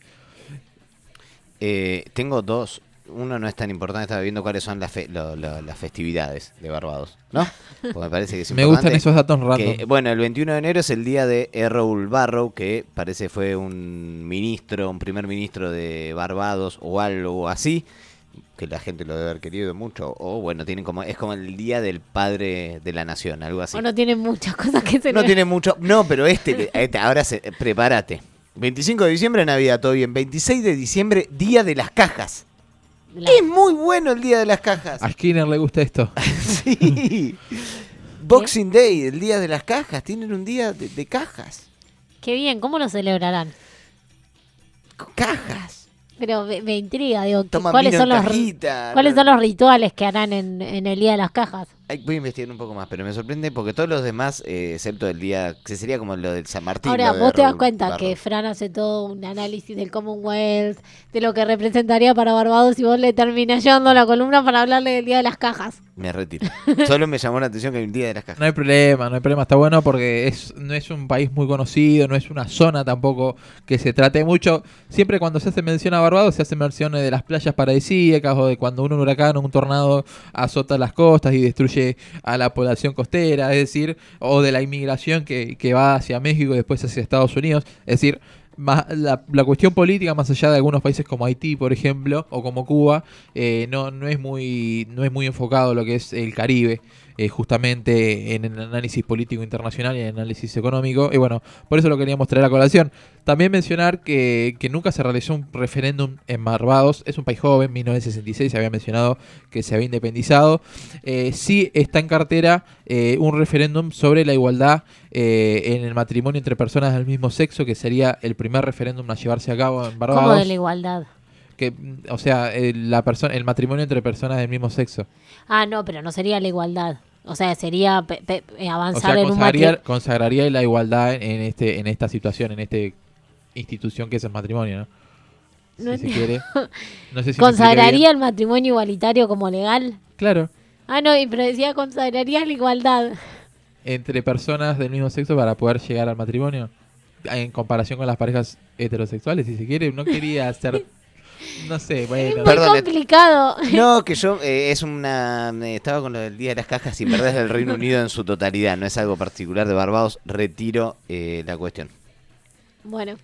Tengo 2. Uno no es tan importante, estaba viendo cuáles son las festividades de Barbados, ¿no? Porque me parece que es me gustan esos datos random. Bueno, el 21 de enero es el día de Errol Barrow, que parece fue un primer ministro de Barbados o algo así, que la gente lo debe haber querido mucho, o bueno, es como el día del padre de la nación, algo así. O no tiene muchas cosas que celebrar. No tiene mucho, no, pero ahora prepárate. 25 de diciembre, Navidad, todo bien. 26 de diciembre, Día de las Cajas. Es muy bueno el Día de las Cajas. A Skinner le gusta esto. Sí. Boxing Day, el Día de las Cajas. Tienen un día de cajas. Qué bien, ¿cómo lo celebrarán? Con cajas. Pero me intriga, digo, ¿cuáles son los rituales que harán en el Día de las Cajas? Voy a investigar un poco más, pero me sorprende porque todos los demás, excepto el día, que sería como lo del San Martín. Ahora, vos te das cuenta que Fran hace todo un análisis del Commonwealth, de lo que representaría para Barbados, y vos le terminás llevando la columna para hablarle del Día de las Cajas. Me retiro. Solo me llamó la atención que hay un Día de las Cajas. No hay problema, está bueno porque no es un país muy conocido, no es una zona tampoco que se trate mucho. Siempre cuando se hace mención a Barbados se hace mención de las playas paradisíacas o de cuando un huracán o un tornado azota las costas y destruye incluye a la población costera, es decir, o de la inmigración que va hacia México y después hacia Estados Unidos, es decir, la cuestión política, más allá de algunos países como Haití, por ejemplo, o como Cuba, no es muy enfocado lo que es el Caribe, justamente en el análisis político internacional y en el análisis económico. Y bueno, por eso lo queríamos traer a colación. También mencionar que nunca se realizó un referéndum en Barbados. Es un país joven, 1966 se había mencionado que se había independizado. Sí está en cartera un referéndum sobre la igualdad en el matrimonio entre personas del mismo sexo, que sería el primer referéndum a llevarse a cabo en Barbados. ¿Cómo de la igualdad? O sea, el matrimonio entre personas del mismo sexo. Ah, no, pero no sería la igualdad. O sea, sería avanzar en un matrimonio. Consagraría la igualdad en esta situación, en esta institución que es el matrimonio, ¿no? No si se quiere. No sé si ¿consagraría el matrimonio igualitario como legal? Claro. Ah, no, pero decía consagraría la igualdad. Entre personas del mismo sexo para poder llegar al matrimonio. En comparación con las parejas heterosexuales, si se quiere. No quería hacer... No sé, bueno. Es muy complicado. No, que yo estaba con lo del Día de las Cajas y en verdad es del Reino Unido en su totalidad, no es algo particular de Barbados. Retiro la cuestión. Bueno,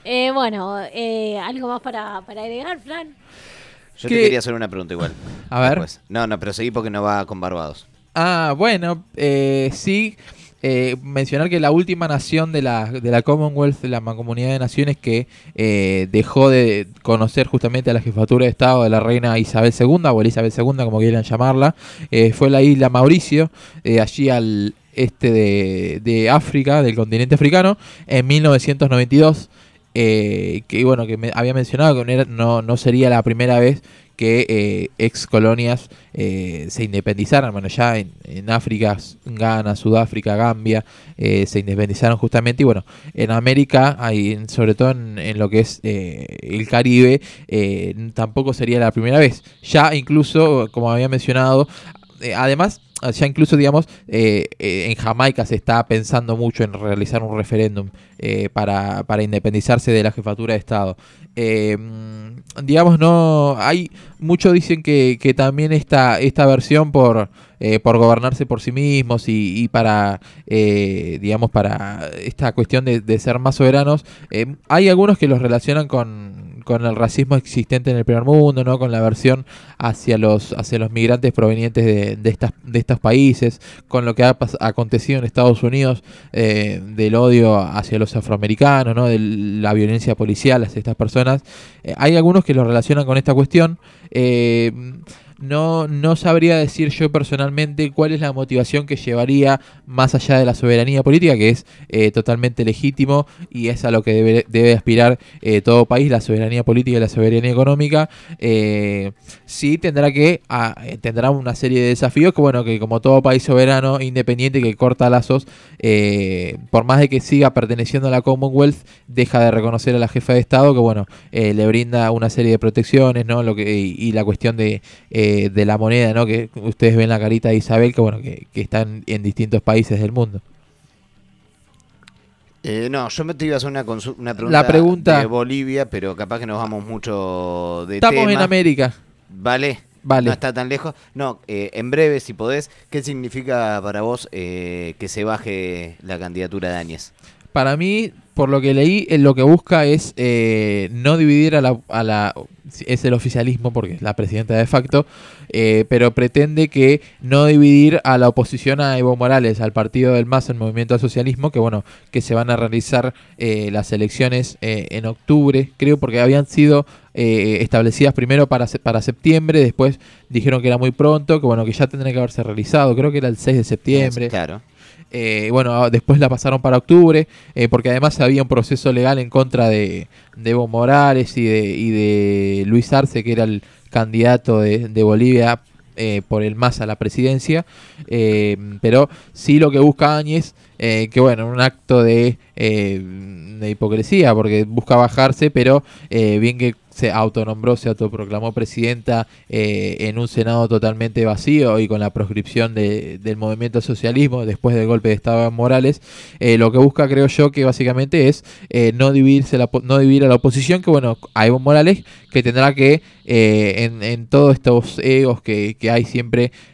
¿algo más para agregar, Fran? Yo te quería hacer una pregunta igual. A ver. Después. No, pero seguí porque no va con Barbados. Ah, bueno, sí. Mencionar que la última nación de la Commonwealth, de la Mancomunidad de Naciones, que dejó de conocer justamente a la jefatura de Estado de la reina Isabel II, o Elizabeth II, como quieran llamarla, fue la isla Mauricio, allí al este de África, del continente africano, en 1992. Que bueno, que había mencionado que no sería la primera vez que ex colonias se independizaran. Bueno, ya en África, Ghana, Sudáfrica, Gambia, se independizaron justamente. Y bueno, en América, sobre todo en lo que es el Caribe, tampoco sería la primera vez. Ya incluso, como había mencionado, además, ya incluso, digamos, en Jamaica se está pensando mucho en realizar un referéndum para independizarse de la jefatura de Estado. Digamos, no hay muchos dicen que también esta versión por gobernarse por sí mismos y para digamos, para esta cuestión de ser más soberanos, hay algunos que los relacionan con el racismo existente en el primer mundo, ¿no? Con la aversión hacia los migrantes provenientes de estos países, con lo que ha acontecido en Estados Unidos, del odio hacia los afroamericanos, ¿no? De la violencia policial hacia estas personas. Hay algunos que lo relacionan con esta cuestión. No sabría decir yo personalmente cuál es la motivación que llevaría más allá de la soberanía política, que es totalmente legítimo y es a lo que debe aspirar todo país, la soberanía política y la soberanía económica. Sí tendrá una serie de desafíos que como todo país soberano, independiente, que corta lazos, por más de que siga perteneciendo a la Commonwealth, deja de reconocer a la jefa de Estado, que le brinda una serie de protecciones, ¿no? Y la cuestión de la moneda, ¿no? Que ustedes ven la carita de Isabel, que están en distintos países del mundo. No, yo me te iba a hacer una pregunta de Bolivia, pero capaz que nos vamos mucho de Estamos en América. Vale. No está tan lejos. No, en breve, si podés, ¿qué significa para vos que se baje la candidatura de Áñez? Para mí, por lo que leí, lo que busca es no dividir es el oficialismo porque es la presidenta de facto, pero pretende que no dividir a la oposición a Evo Morales, al partido del MAS, el Movimiento al Socialismo, que se van a realizar las elecciones en octubre, creo, porque habían sido establecidas primero para septiembre, después dijeron que era muy pronto, que ya tendría que haberse realizado, creo que era el 6 de septiembre. Claro. Después la pasaron para octubre, porque además había un proceso legal en contra de Evo Morales y de Luis Arce, que era el candidato de Bolivia por el MAS a la presidencia, pero sí lo que busca Áñez, un acto de hipocresía, porque busca bajarse, pero bien que se autoproclamó presidenta en un Senado totalmente vacío y con la proscripción del movimiento al socialismo después del golpe de Estado de Morales, lo que busca, creo yo, que básicamente es no dividir a la oposición, a Evo Morales, que tendrá que en todos estos egos que hay siempre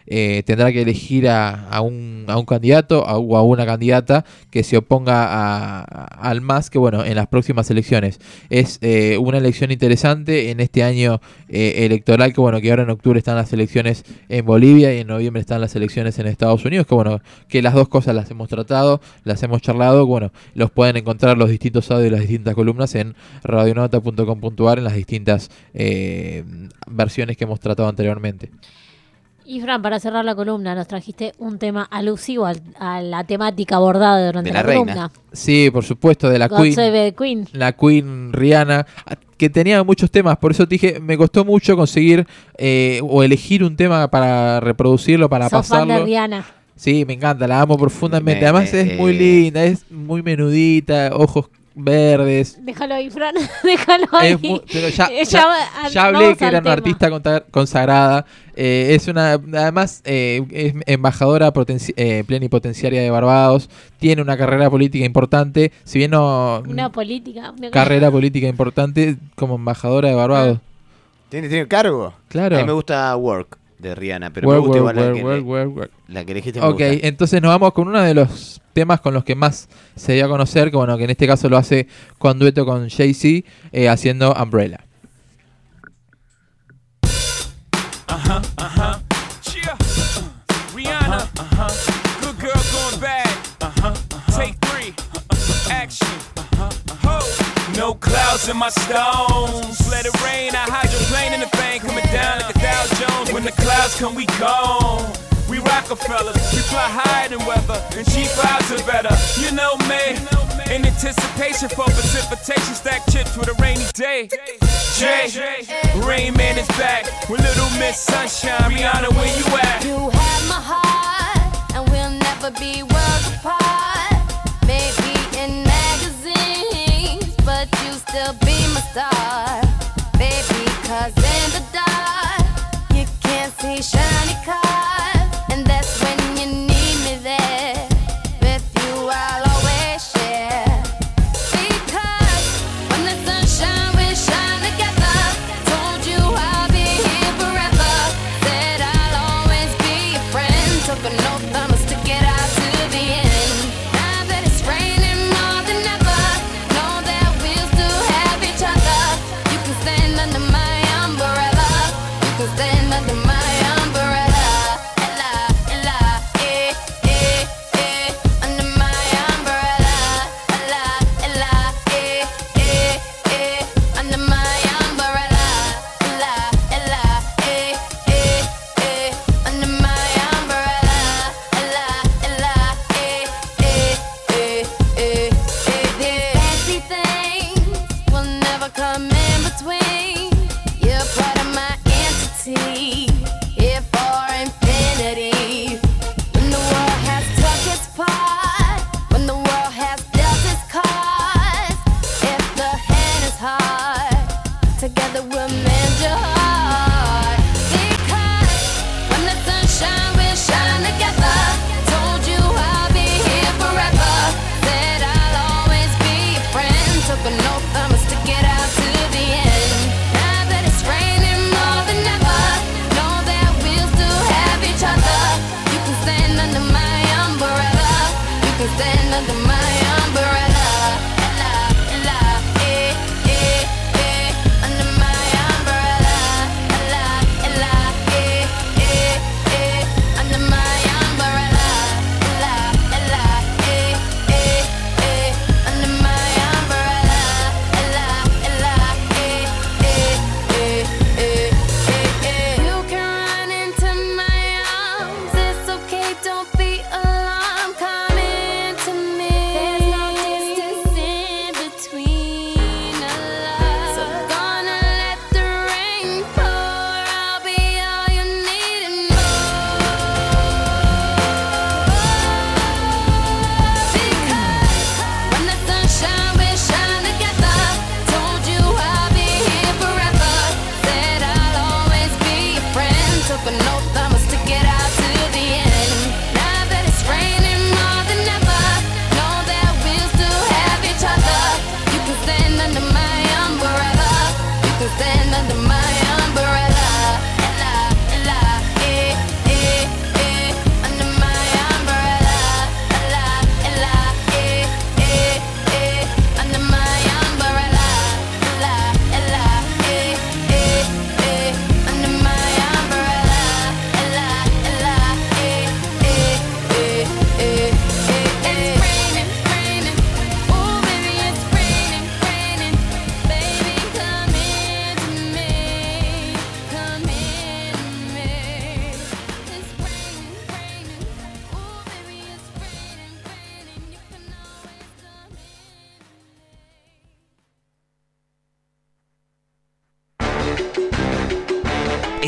tendrá que elegir a un candidato o a una candidata que se oponga al MAS, que bueno, en las próximas elecciones. Es una elección interesante en este año electoral, que bueno, que ahora en octubre están las elecciones en Bolivia y en noviembre están las elecciones en Estados Unidos, que bueno, que las dos cosas las hemos tratado, las hemos charlado, bueno, los pueden encontrar los distintos audios y las distintas columnas en radionota.com.ar en las distintas versiones que hemos tratado anteriormente. Y Fran, para cerrar la columna, nos trajiste un tema alusivo a la temática abordada durante la columna. Sí, por supuesto, de la God Save the Queen. La Queen Rihanna, que tenía muchos temas, por eso te dije, me costó mucho conseguir o elegir un tema para reproducirlo, para pasarlo. Fan de Rihanna. Sí, me encanta, la amo profundamente. Además es muy linda, es muy menudita, ojos verdes. Déjalo ahí, Fran, déjalo ahí. Pero ya hablé que era una artista consagrada. Además es embajadora plenipotenciaria de Barbados. Tiene una carrera política importante. Si bien no. Una carrera política importante como embajadora de Barbados. ¿Tiene cargo? Claro. A mí me gusta Work de Rihanna, pero me gusta igual la que elegiste. Ok, entonces nos vamos con uno de los temas con los que más se dio a conocer, que bueno, que en este caso lo hace con dueto con Jay-Z, haciendo Umbrella. Rihanna, good girl going bad. Take 3, action. No clouds in my stones. Let it rain, I hydroplane in the thing coming down like a Dow Jones. When the clouds come, we gone. We Rockefellers, we fly higher than weather, and cheap vibes are better. You know me, in anticipation for precipitation, stack chips with a rainy day. Jay, Rain Man is back with Little Miss Sunshine. Rihanna, where you at? You have my heart, and we'll never be worlds apart. Maybe in magazines, but you still be my star, baby. 'Cause in the dark, you can't see shiny cars, and that's when you need me there. With you, I'll always share. Because when the sunshine, we shine together. Told you I'll be here forever. Said I'll always be your friend. Took an oath, I'ma stick it out to the end. Now that it's raining more than ever, know that we'll still have each other. You can stand under my umbrella. You can stand under my umbrella.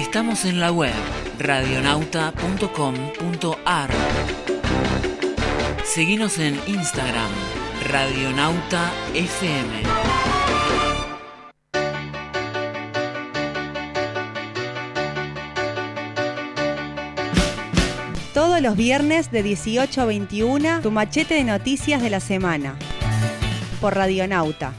Estamos en la web radionauta.com.ar. Seguinos en Instagram, Radionauta FM. Todos los viernes de 18 a 21, tu machete de noticias de la semana. Por Radionauta.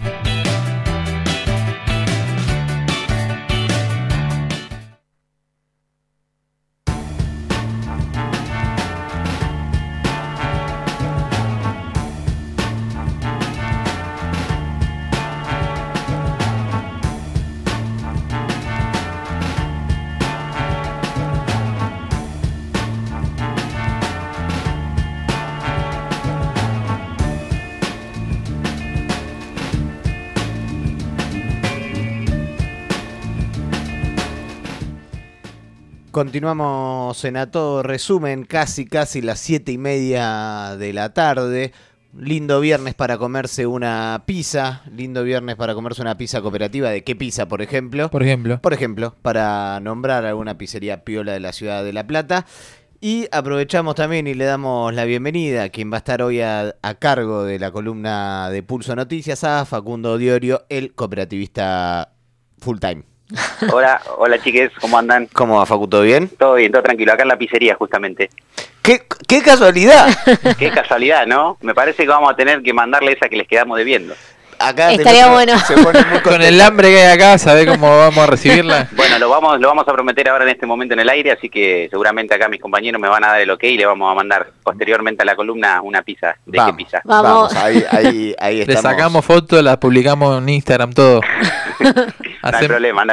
Continuamos en A Todo Resumen, casi las 7:30 de la tarde. Lindo viernes para comerse una pizza. Lindo viernes para comerse una pizza cooperativa. ¿De qué pizza, por ejemplo? Por ejemplo, para nombrar alguna pizzería piola de la ciudad de La Plata. Y aprovechamos también y le damos la bienvenida a quien va a estar hoy a cargo de la columna de Pulso Noticias, a Facundo Diorio, el cooperativista full time. Hola chiques, ¿cómo andan? ¿Cómo va, Facu? ¿Todo bien? Todo bien, todo tranquilo, acá en la pizzería justamente. ¡Qué casualidad! Qué casualidad, ¿no? Me parece que vamos a tener que mandarle esa que les quedamos debiendo. Acá estaría bueno. Con el hambre que hay acá, ¿sabés cómo vamos a recibirla? Bueno, lo vamos a prometer ahora en este momento en el aire, así que seguramente acá mis compañeros me van a dar el ok y le vamos a mandar posteriormente a la columna una pizza. ¿De qué pizza? Vamos, ahí estamos. Le sacamos fotos, las publicamos en Instagram, todo. No hay problema.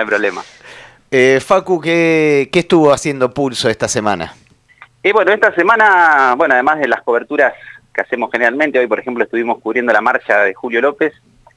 Facu, ¿qué estuvo haciendo Pulso esta semana? Bueno, esta semana, además de las coberturas que hacemos generalmente, hoy por ejemplo estuvimos cubriendo la marcha de Julio López,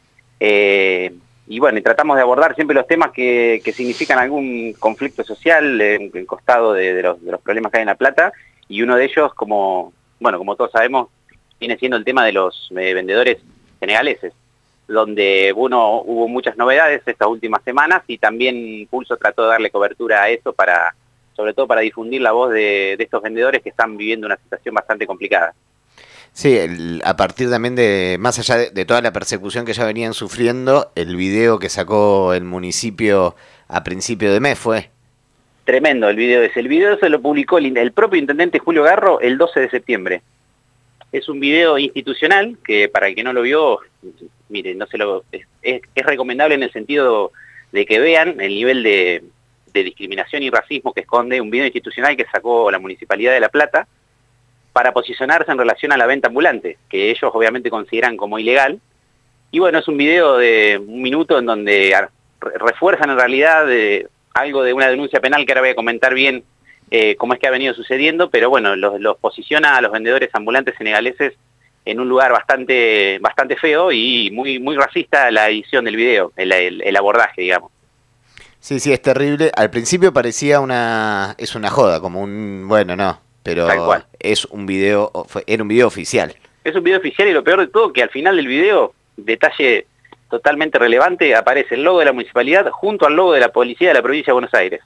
y tratamos de abordar siempre los temas que significan algún conflicto social en costado de los problemas que hay en La Plata, y uno de ellos, como todos sabemos, viene siendo el tema de los vendedores senegaleses, donde hubo muchas novedades estas últimas semanas, y también Pulso trató de darle cobertura a eso, sobre todo para difundir la voz de estos vendedores que están viviendo una situación bastante complicada. Sí, a partir también de, más allá de toda la persecución que ya venían sufriendo, el video que sacó el municipio a principio de mes fue tremendo. El video se lo publicó el propio intendente Julio Garro el 12 de septiembre. Es un video institucional que, para el que no lo vio, mire, es recomendable en el sentido de que vean el nivel de discriminación y racismo que esconde un video institucional que sacó la Municipalidad de La Plata para posicionarse en relación a la venta ambulante, que ellos obviamente consideran como ilegal. Y es un video de 1 minuto en donde refuerzan en realidad algo de una denuncia penal que ahora voy a comentar bien cómo es que ha venido sucediendo, pero los posiciona a los vendedores ambulantes senegaleses en un lugar bastante feo y muy racista la edición del video, el abordaje, digamos. Sí, es terrible. Al principio parecía es una joda, como pero es un video, era un video oficial. Es un video oficial, y lo peor de todo, que al final del video, detalle totalmente relevante, aparece el logo de la municipalidad junto al logo de la policía de la provincia de Buenos Aires.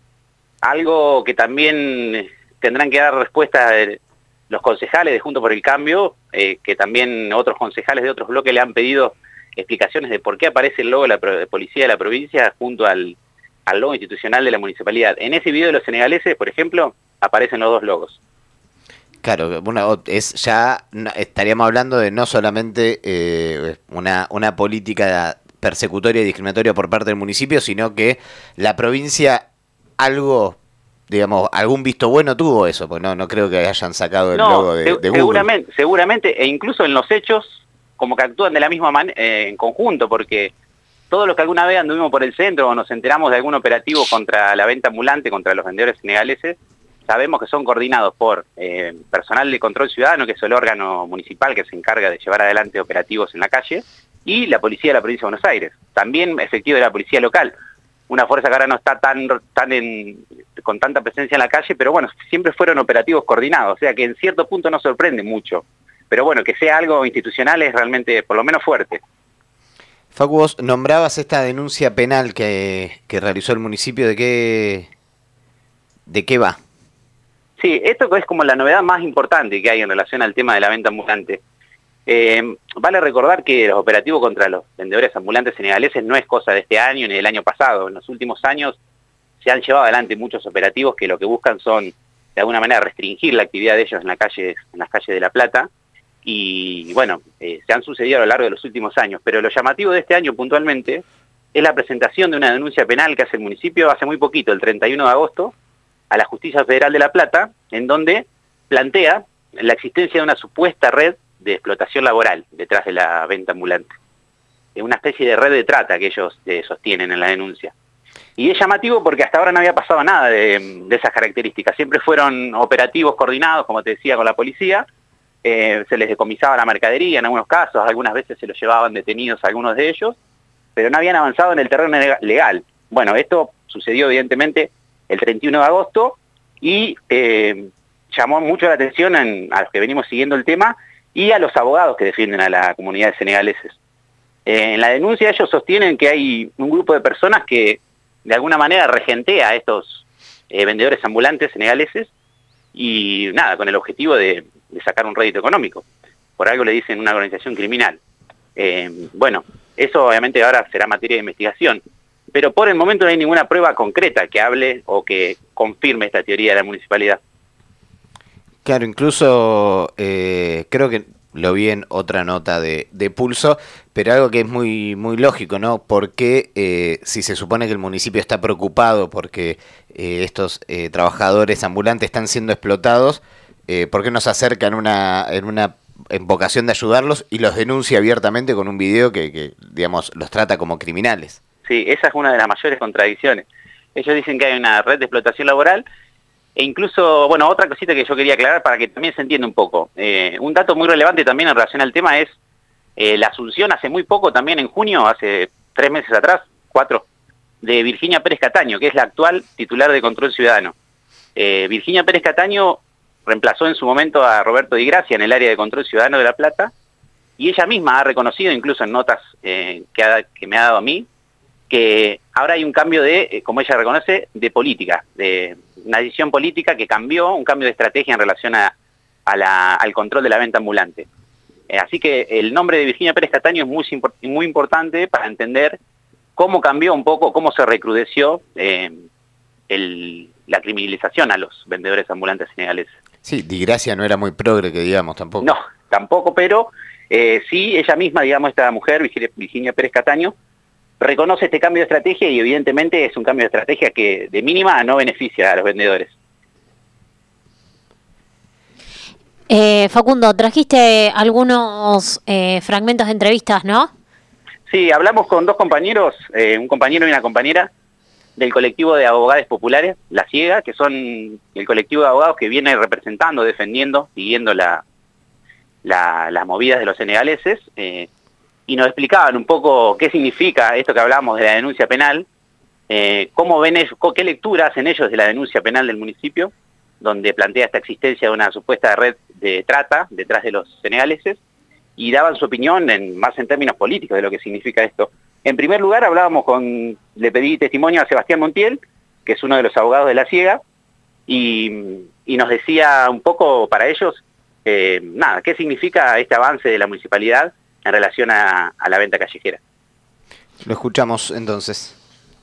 Algo que también tendrán que dar respuesta los concejales de Juntos por el Cambio, que también otros concejales de otros bloques le han pedido explicaciones de por qué aparece el logo de la policía de la provincia junto al logo institucional de la municipalidad. En ese video de los senegaleses, por ejemplo, aparecen los dos logos. Claro, estaríamos hablando de no solamente una política persecutoria y discriminatoria por parte del municipio, sino que la provincia algún visto bueno tuvo eso, porque no creo que hayan sacado el logo de Google. Seguramente, e incluso en los hechos, como que actúan de la misma manera, en conjunto, porque todos los que alguna vez anduvimos por el centro o nos enteramos de algún operativo contra la venta ambulante, contra los vendedores senegaleses, sabemos que son coordinados por personal de control ciudadano, que es el órgano municipal que se encarga de llevar adelante operativos en la calle, y la policía de la provincia de Buenos Aires. También efectivo de la policía local. Una fuerza que ahora no está con tanta presencia en la calle, pero siempre fueron operativos coordinados, o sea que en cierto punto no sorprende mucho. Pero que sea algo institucional es realmente, por lo menos, fuerte. Facu, vos nombrabas esta denuncia penal que realizó el municipio, ¿de ¿De qué va? Sí, esto es como la novedad más importante que hay en relación al tema de la venta ambulante. Vale recordar que los operativos contra los vendedores ambulantes senegaleses no es cosa de este año ni del año pasado. En los últimos años se han llevado adelante muchos operativos que lo que buscan son, de alguna manera, restringir la actividad de ellos en las calles de La Plata. Y bueno, se han sucedido a lo largo de los últimos años. Pero lo llamativo de este año puntualmente es la presentación de una denuncia penal que hace el municipio hace muy poquito, el 31 de agosto, a la Justicia Federal de La Plata, en donde plantea la existencia de una supuesta red de explotación laboral detrás de la venta ambulante. Es una especie de red de trata que ellos sostienen en la denuncia. Y es llamativo porque hasta ahora no había pasado nada de esas características. Siempre fueron operativos coordinados, como te decía, con la policía. Se les decomisaba la mercadería en algunos casos, algunas veces se los llevaban detenidos a algunos de ellos, pero no habían avanzado en el terreno legal. Bueno, esto sucedió evidentemente el 31 de agosto y llamó mucho la atención a los que venimos siguiendo el tema y a los abogados que defienden a la comunidad de senegaleses. En la denuncia ellos sostienen que hay un grupo de personas que de alguna manera regentea a estos vendedores ambulantes senegaleses y nada, con el objetivo de sacar un rédito económico. Por algo le dicen una organización criminal. Bueno, eso obviamente ahora será materia de investigación, pero por el momento no hay ninguna prueba concreta que hable o que confirme esta teoría de la municipalidad. Claro, incluso creo que lo vi en otra nota de Pulso, pero algo que es muy lógico, ¿no? Porque si se supone que el municipio está preocupado porque estos trabajadores ambulantes están siendo explotados, ¿por qué no se acerca en una en vocación de ayudarlos y los denuncia abiertamente con un video que digamos, los trata como criminales? Sí, esa es una de las mayores contradicciones. Ellos dicen que hay una red de explotación laboral e incluso, bueno, otra cosita que yo quería aclarar para que también se entienda un poco. Un dato muy relevante también en relación al tema es la asunción hace muy poco, también en junio, hace 3 meses atrás, 4, de Virginia Pérez Cataño, que es la actual titular de Control Ciudadano. Virginia Pérez Cataño reemplazó en su momento a Roberto Di Gracia en el área de Control Ciudadano de La Plata, y ella misma ha reconocido, incluso en notas que me ha dado a mí, que ahora hay un cambio de, como ella reconoce, de política, de una decisión política que cambió, un cambio de estrategia en relación al control de la venta ambulante. Así que el nombre de Virginia Pérez Cataño es muy importante para entender cómo cambió un poco, cómo se recrudeció la criminalización a los vendedores ambulantes senegaleses. Sí, Di Gracia no era muy progre, que digamos, tampoco. No, tampoco, pero sí, ella misma, digamos, esta mujer, Virginia Pérez Cataño, reconoce este cambio de estrategia y evidentemente es un cambio de estrategia que de mínima no beneficia a los vendedores. Facundo, trajiste algunos fragmentos de entrevistas, ¿no? Sí, hablamos con 2 compañeros, un compañero y una compañera del colectivo de abogados populares, La Ciega, que son el colectivo de abogados que viene representando, defendiendo, siguiendo las movidas de los senegaleses, y nos explicaban un poco qué significa esto que hablábamos de la denuncia penal, cómo ven ellos, qué lectura hacen ellos de la denuncia penal del municipio, donde plantea esta existencia de una supuesta red de trata detrás de los senegaleses, y daban su opinión más en términos políticos de lo que significa esto. En primer lugar, le pedí testimonio a Sebastián Montiel, que es uno de los abogados de La Ciega, y nos decía un poco para ellos, qué significa este avance de la municipalidad en relación a la venta callejera. Lo escuchamos entonces.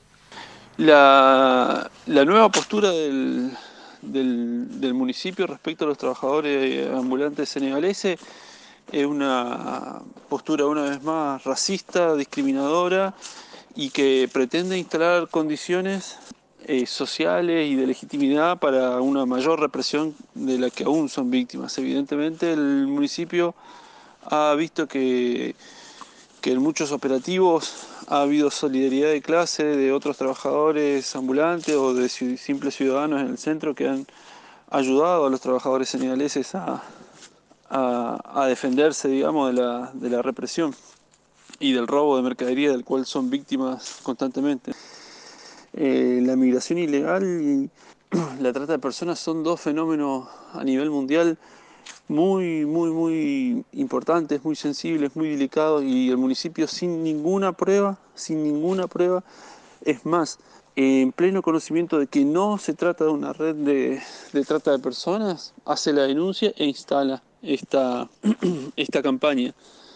La nueva postura del municipio respecto a los trabajadores ambulantes senegaleses es una postura una vez más racista, discriminadora y que pretende instalar condiciones sociales y de legitimidad para una mayor represión de la que aún son víctimas. Evidentemente el municipio ha visto que en muchos operativos ha habido solidaridad de clase de otros trabajadores ambulantes o de simples ciudadanos en el centro que han ayudado a los trabajadores senegaleses a defenderse, digamos, de la represión y del robo de mercadería del cual son víctimas constantemente. La migración ilegal y la trata de personas son 2 fenómenos a nivel mundial muy importantes, muy sensibles, muy delicados, y el municipio sin ninguna prueba, es más, en pleno conocimiento de que no se trata de una red de trata de personas, hace la denuncia e instala esta campaña.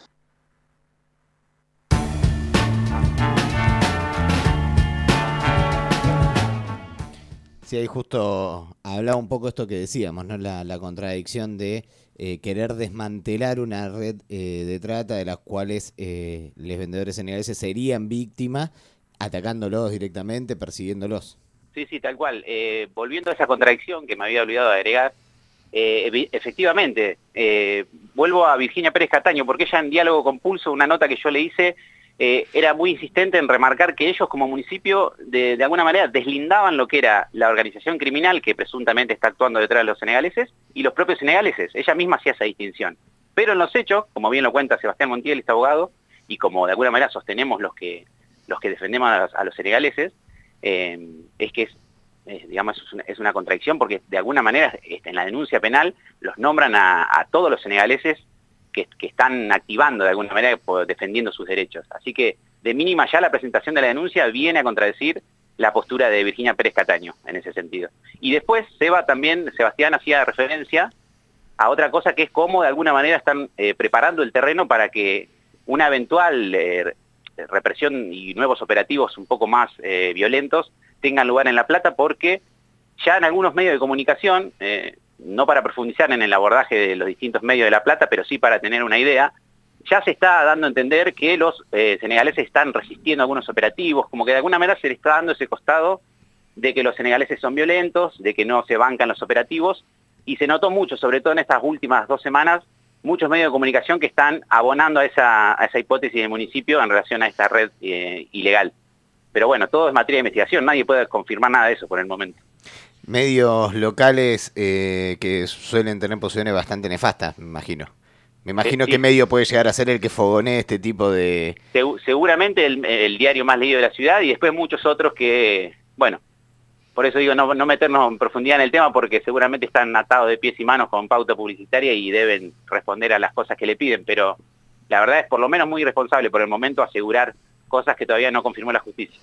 Sí, ahí justo hablaba un poco esto que decíamos, ¿no? La contradicción de querer desmantelar una red de trata de las cuales los vendedores senegaleses serían víctimas, atacándolos directamente, persiguiéndolos. Sí, tal cual. Volviendo a esa contradicción que me había olvidado de agregar, efectivamente, vuelvo a Virginia Pérez Cataño, porque ella en Diálogo con Pulso, una nota que yo le hice, era muy insistente en remarcar que ellos como municipio de alguna manera deslindaban lo que era la organización criminal que presuntamente está actuando detrás de los senegaleses y los propios senegaleses. Ella misma hacía esa distinción. Pero en los hechos, como bien lo cuenta Sebastián Montiel, este abogado, y como de alguna manera sostenemos los que defendemos a los senegaleses, es que digamos, es una contradicción porque de alguna manera en la denuncia penal los nombran a todos los senegaleses que están activando de alguna manera defendiendo sus derechos. Así que de mínima ya la presentación de la denuncia viene a contradecir la postura de Virginia Pérez Cataño en ese sentido. Y después Sebastián hacía referencia a otra cosa que es cómo de alguna manera están preparando el terreno para que una eventual represión y nuevos operativos un poco más violentos tengan lugar en La Plata, porque ya en algunos medios de comunicación, no para profundizar en el abordaje de los distintos medios de La Plata, pero sí para tener una idea, ya se está dando a entender que los senegaleses están resistiendo algunos operativos, como que de alguna manera se les está dando ese costado de que los senegaleses son violentos, de que no se bancan los operativos, y se notó mucho, sobre todo en estas últimas 2 semanas, muchos medios de comunicación que están abonando a esa hipótesis del municipio en relación a esta red ilegal. Pero bueno, todo es materia de investigación, nadie puede confirmar nada de eso por el momento. Medios locales que suelen tener posiciones bastante nefastas, me imagino. Me imagino qué medio puede llegar a ser el que fogonee este tipo de... Seguramente el diario más leído de la ciudad y después muchos otros que, bueno, por eso digo no meternos en profundidad en el tema porque seguramente están atados de pies y manos con pauta publicitaria y deben responder a las cosas que le piden, pero la verdad es por lo menos muy irresponsable por el momento asegurar cosas que todavía no confirmó la justicia.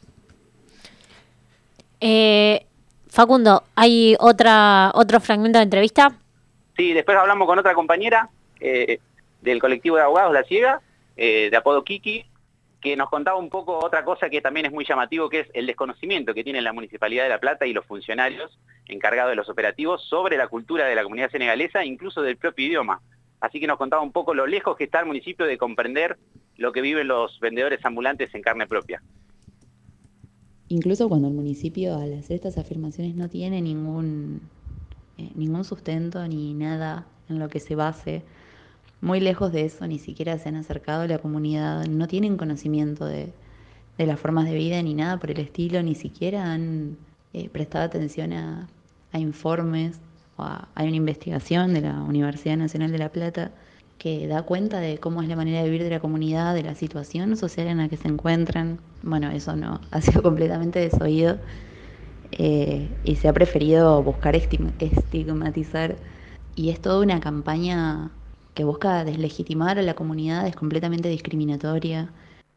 Facundo, ¿hay otro fragmento de entrevista? Sí, después hablamos con otra compañera del colectivo de abogados La Ciega, de apodo Kiki, que nos contaba un poco otra cosa que también es muy llamativo, que es el desconocimiento que tiene la Municipalidad de La Plata y los funcionarios encargados de los operativos sobre la cultura de la comunidad senegalesa, incluso del propio idioma. Así que nos contaba un poco lo lejos que está el municipio de comprender lo que viven los vendedores ambulantes en carne propia. Incluso cuando el municipio al hacer estas afirmaciones no tiene ningún sustento ni nada en lo que se base, muy lejos de eso, ni siquiera se han acercado a la comunidad, no tienen conocimiento de las formas de vida ni nada por el estilo, ni siquiera han prestado atención a informes. Hay una investigación de la Universidad Nacional de La Plata que da cuenta de cómo es la manera de vivir de la comunidad, de la situación social en la que se encuentran. Bueno, eso no, ha sido completamente desoído y se ha preferido buscar estigmatizar, y es toda una campaña que busca deslegitimar a la comunidad, es completamente discriminatoria.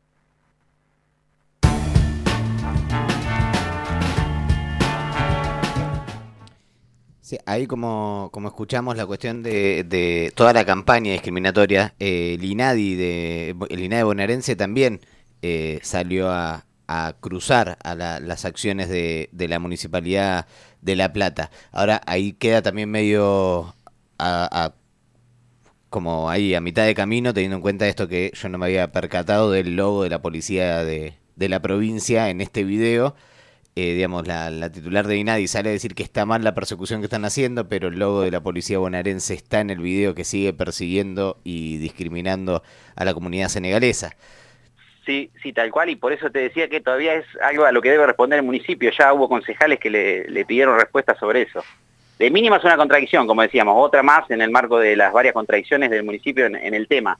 Sí, ahí como escuchamos la cuestión de toda la campaña discriminatoria, el INADI bonaerense también salió a cruzar a las acciones de la Municipalidad de La Plata. Ahora ahí queda también medio como ahí a mitad de camino, teniendo en cuenta esto que yo no me había percatado del logo de la policía de la provincia en este video. Digamos, la titular de INADI sale a decir que está mal la persecución que están haciendo, pero el logo de la policía bonaerense está en el video que sigue persiguiendo y discriminando a la comunidad senegalesa. Sí, tal cual, y por eso te decía que todavía es algo a lo que debe responder el municipio. Ya hubo concejales que le pidieron respuestas sobre eso. De mínima es una contradicción, como decíamos, otra más en el marco de las varias contradicciones del municipio en el tema.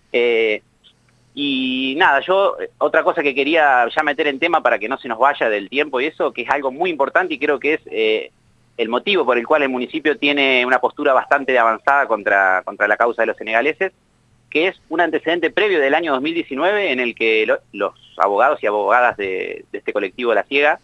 Y nada, yo otra cosa que quería ya meter en tema para que no se nos vaya del tiempo y eso, que es algo muy importante y creo que es el motivo por el cual el municipio tiene una postura bastante avanzada contra la causa de los senegaleses, que es un antecedente previo del año 2019 en el que los abogados y abogadas de este colectivo La Ciega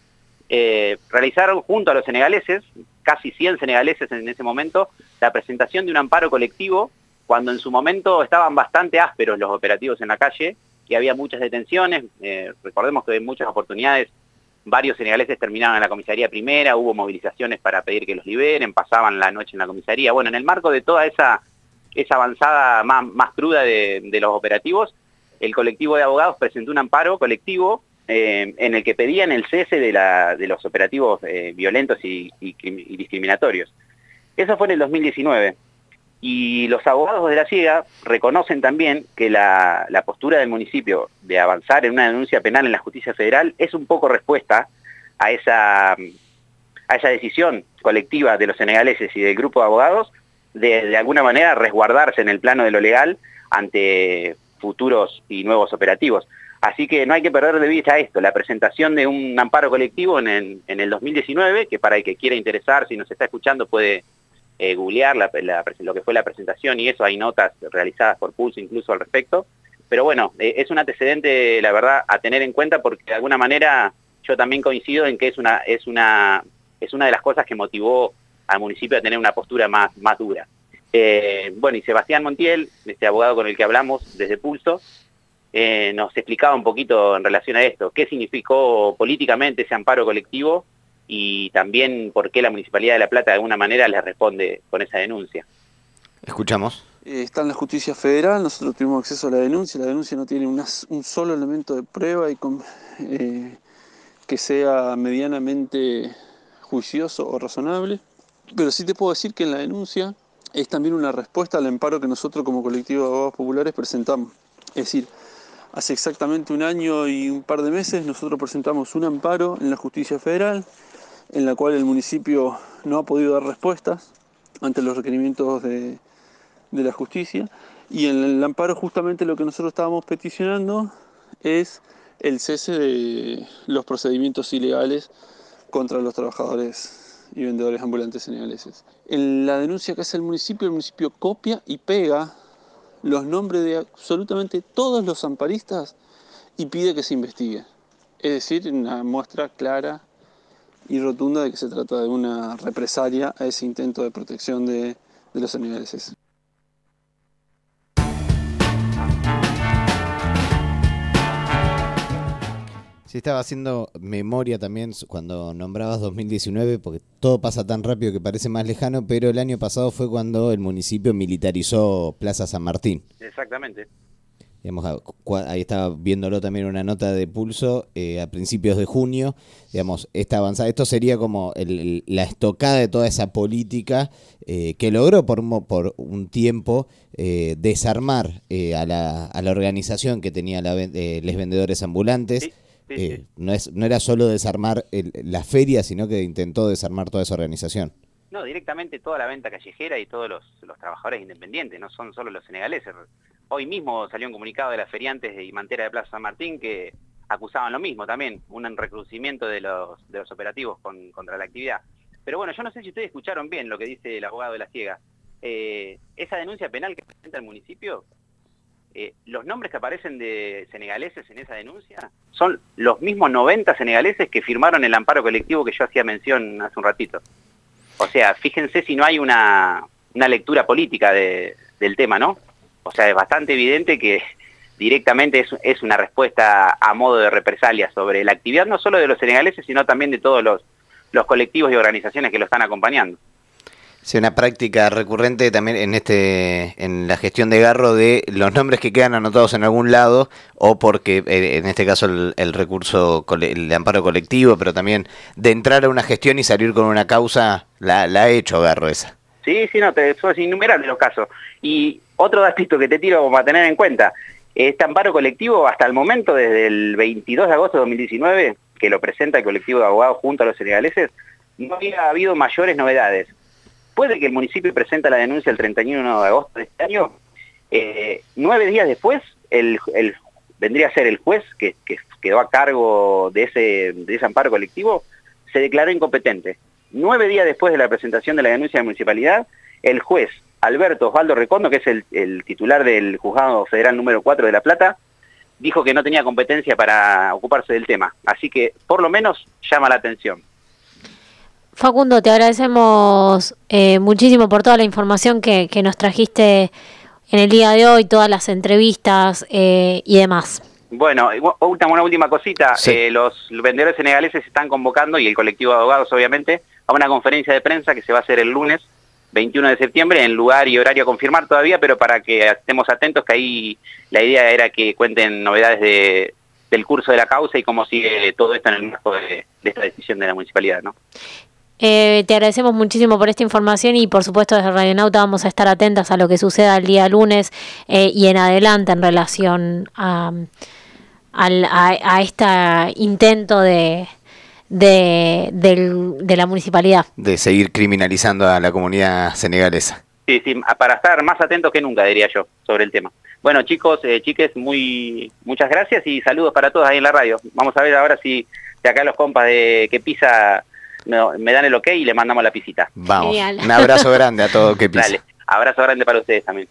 realizaron junto a los senegaleses, casi 100 senegaleses en ese momento, la presentación de un amparo colectivo, cuando en su momento estaban bastante ásperos los operativos en la calle y había muchas detenciones. Recordemos que en muchas oportunidades varios senegaleses terminaban en la comisaría primera, hubo movilizaciones para pedir que los liberen, pasaban la noche en la comisaría. Bueno, en el marco de toda esa avanzada más cruda de los operativos, el colectivo de abogados presentó un amparo colectivo en el que pedían el cese de los operativos violentos y discriminatorios. Eso fue en el 2019. Y los abogados de La Ciega reconocen también que la postura del municipio de avanzar en una denuncia penal en la justicia federal es un poco respuesta a esa decisión colectiva de los senegaleses y del grupo de abogados de alguna manera resguardarse en el plano de lo legal ante futuros y nuevos operativos. Así que no hay que perder de vista esto, la presentación de un amparo colectivo en el 2019, que para el que quiera interesar, si nos está escuchando, puede googlear lo que fue la presentación y eso, hay notas realizadas por Pulso incluso al respecto. Pero bueno, es un antecedente, la verdad, a tener en cuenta porque de alguna manera yo también coincido en que es una de las cosas que motivó al municipio a tener una postura más dura. Bueno, y Sebastián Montiel, este abogado con el que hablamos desde Pulso, nos explicaba un poquito en relación a esto, qué significó políticamente ese amparo colectivo y también por qué la Municipalidad de La Plata de alguna manera les responde con esa denuncia. Escuchamos. Está en la justicia federal, nosotros tuvimos acceso a la denuncia no tiene un solo elemento de prueba y que sea medianamente juicioso o razonable, pero sí te puedo decir que en la denuncia es también una respuesta al amparo que nosotros como colectivo de abogados populares presentamos. Es decir, hace exactamente un año y un par de meses nosotros presentamos un amparo en la justicia federal en la cual el municipio no ha podido dar respuestas ante los requerimientos de la justicia, y en el amparo justamente lo que nosotros estábamos peticionando es el cese de los procedimientos ilegales contra los trabajadores y vendedores ambulantes senegaleses. En la denuncia que hace el municipio copia y pega los nombres de absolutamente todos los amparistas y pide que se investigue. Es decir, una muestra clara y rotunda de que se trata de una represalia a ese intento de protección de los senegaleses. Sí, estaba haciendo memoria también cuando nombrabas 2019, porque todo pasa tan rápido que parece más lejano, pero el año pasado fue cuando el municipio militarizó Plaza San Martín. Exactamente. Digamos, ahí estaba viéndolo también una nota de Pulso a principios de junio. Digamos, esta avanzada, esto sería como la estocada de toda esa política que logró por un tiempo desarmar a la organización que tenía les vendedores ambulantes. Sí. No era solo desarmar la feria, sino que intentó desarmar toda esa organización. No, directamente toda la venta callejera y todos los trabajadores independientes, no son solo los senegaleses. Hoy mismo salió un comunicado de las feriantes de Imantera de Plaza San Martín que acusaban lo mismo también, un recrudecimiento de los operativos contra la actividad. Pero bueno, yo no sé si ustedes escucharon bien lo que dice el abogado de La Ciega. Esa denuncia penal que presenta el municipio, los nombres que aparecen de senegaleses en esa denuncia son los mismos 90 senegaleses que firmaron el amparo colectivo que yo hacía mención hace un ratito. O sea, fíjense si no hay una lectura política del tema, ¿no? O sea, es bastante evidente que directamente es una respuesta a modo de represalia sobre la actividad no solo de los senegaleses, sino también de todos los colectivos y organizaciones que lo están acompañando. Sí, una práctica recurrente también en la gestión de Garro de los nombres que quedan anotados en algún lado, o porque en este caso el recurso, el amparo colectivo, pero también de entrar a una gestión y salir con una causa, la ha hecho Garro esa. Sí, no, eso es innumerable los casos. Y otro datito que te tiro como a tener en cuenta, este amparo colectivo hasta el momento, desde el 22 de agosto de 2019, que lo presenta el colectivo de abogados junto a los senegaleses, no había habido mayores novedades. Puede que el municipio presente la denuncia el 31 de agosto de este año, 9 días después, vendría a ser el juez que quedó a cargo de ese amparo colectivo, se declaró incompetente. 9 días después de la presentación de la denuncia de la municipalidad, el juez Alberto Osvaldo Recondo, que es el titular del Juzgado Federal número 4 de La Plata, dijo que no tenía competencia para ocuparse del tema. Así que por lo menos llama la atención. Facundo, te agradecemos muchísimo por toda la información que nos trajiste en el día de hoy, todas las entrevistas y demás. Bueno, una última cosita. Sí. Los vendedores senegaleses se están convocando, y el colectivo de abogados obviamente, a una conferencia de prensa que se va a hacer el lunes 21 de septiembre, en lugar y horario a confirmar todavía, pero para que estemos atentos, que ahí la idea era que cuenten novedades del curso de la causa y cómo sigue todo esto en el marco de esta decisión de la municipalidad, ¿no? Te agradecemos muchísimo por esta información y por supuesto desde Radionauta vamos a estar atentas a lo que suceda el día lunes y en adelante en relación a este intento de la municipalidad. De seguir criminalizando a la comunidad senegalesa. Sí, para estar más atentos que nunca, diría yo, sobre el tema. Bueno, chicos, chiques, muchas gracias y saludos para todos ahí en la radio. Vamos a ver ahora si acá los compas de Que Pisa me dan el ok y le mandamos la pisita. Vamos. Genial. Un abrazo grande a todo Que Pisa. Dale, abrazo grande para ustedes también.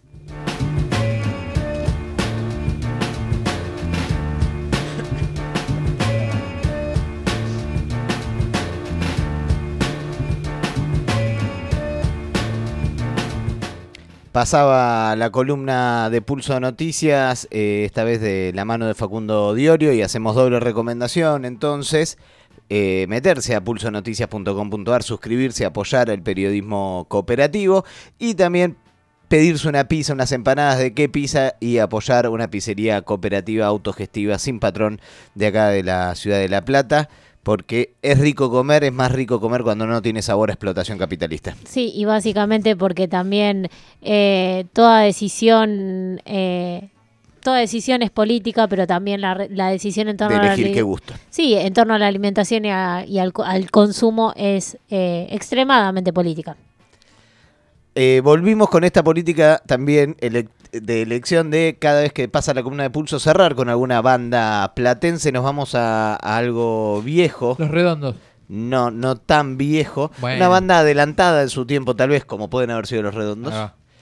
Pasaba la columna de Pulso Noticias, esta vez de la mano de Facundo Diorio, y hacemos doble recomendación, entonces, meterse a pulsonoticias.com.ar, suscribirse, apoyar el periodismo cooperativo y también pedirse una pizza, unas empanadas de Que Pisa y apoyar una pizzería cooperativa autogestiva sin patrón de acá de la ciudad de La Plata. Porque es rico comer, es más rico comer cuando no tiene sabor a explotación capitalista. Sí, y básicamente porque también toda decisión es política, pero también la decisión en torno de elegir qué gusto. Sí, en torno a la alimentación y al consumo es extremadamente política. Volvimos con esta política también de elección de cada vez que pasa la columna de Pulso cerrar con alguna banda platense. Nos vamos a algo viejo. Los Redondos. No tan viejo. Bueno. Una banda adelantada en su tiempo, tal vez, como pueden haber sido Los Redondos.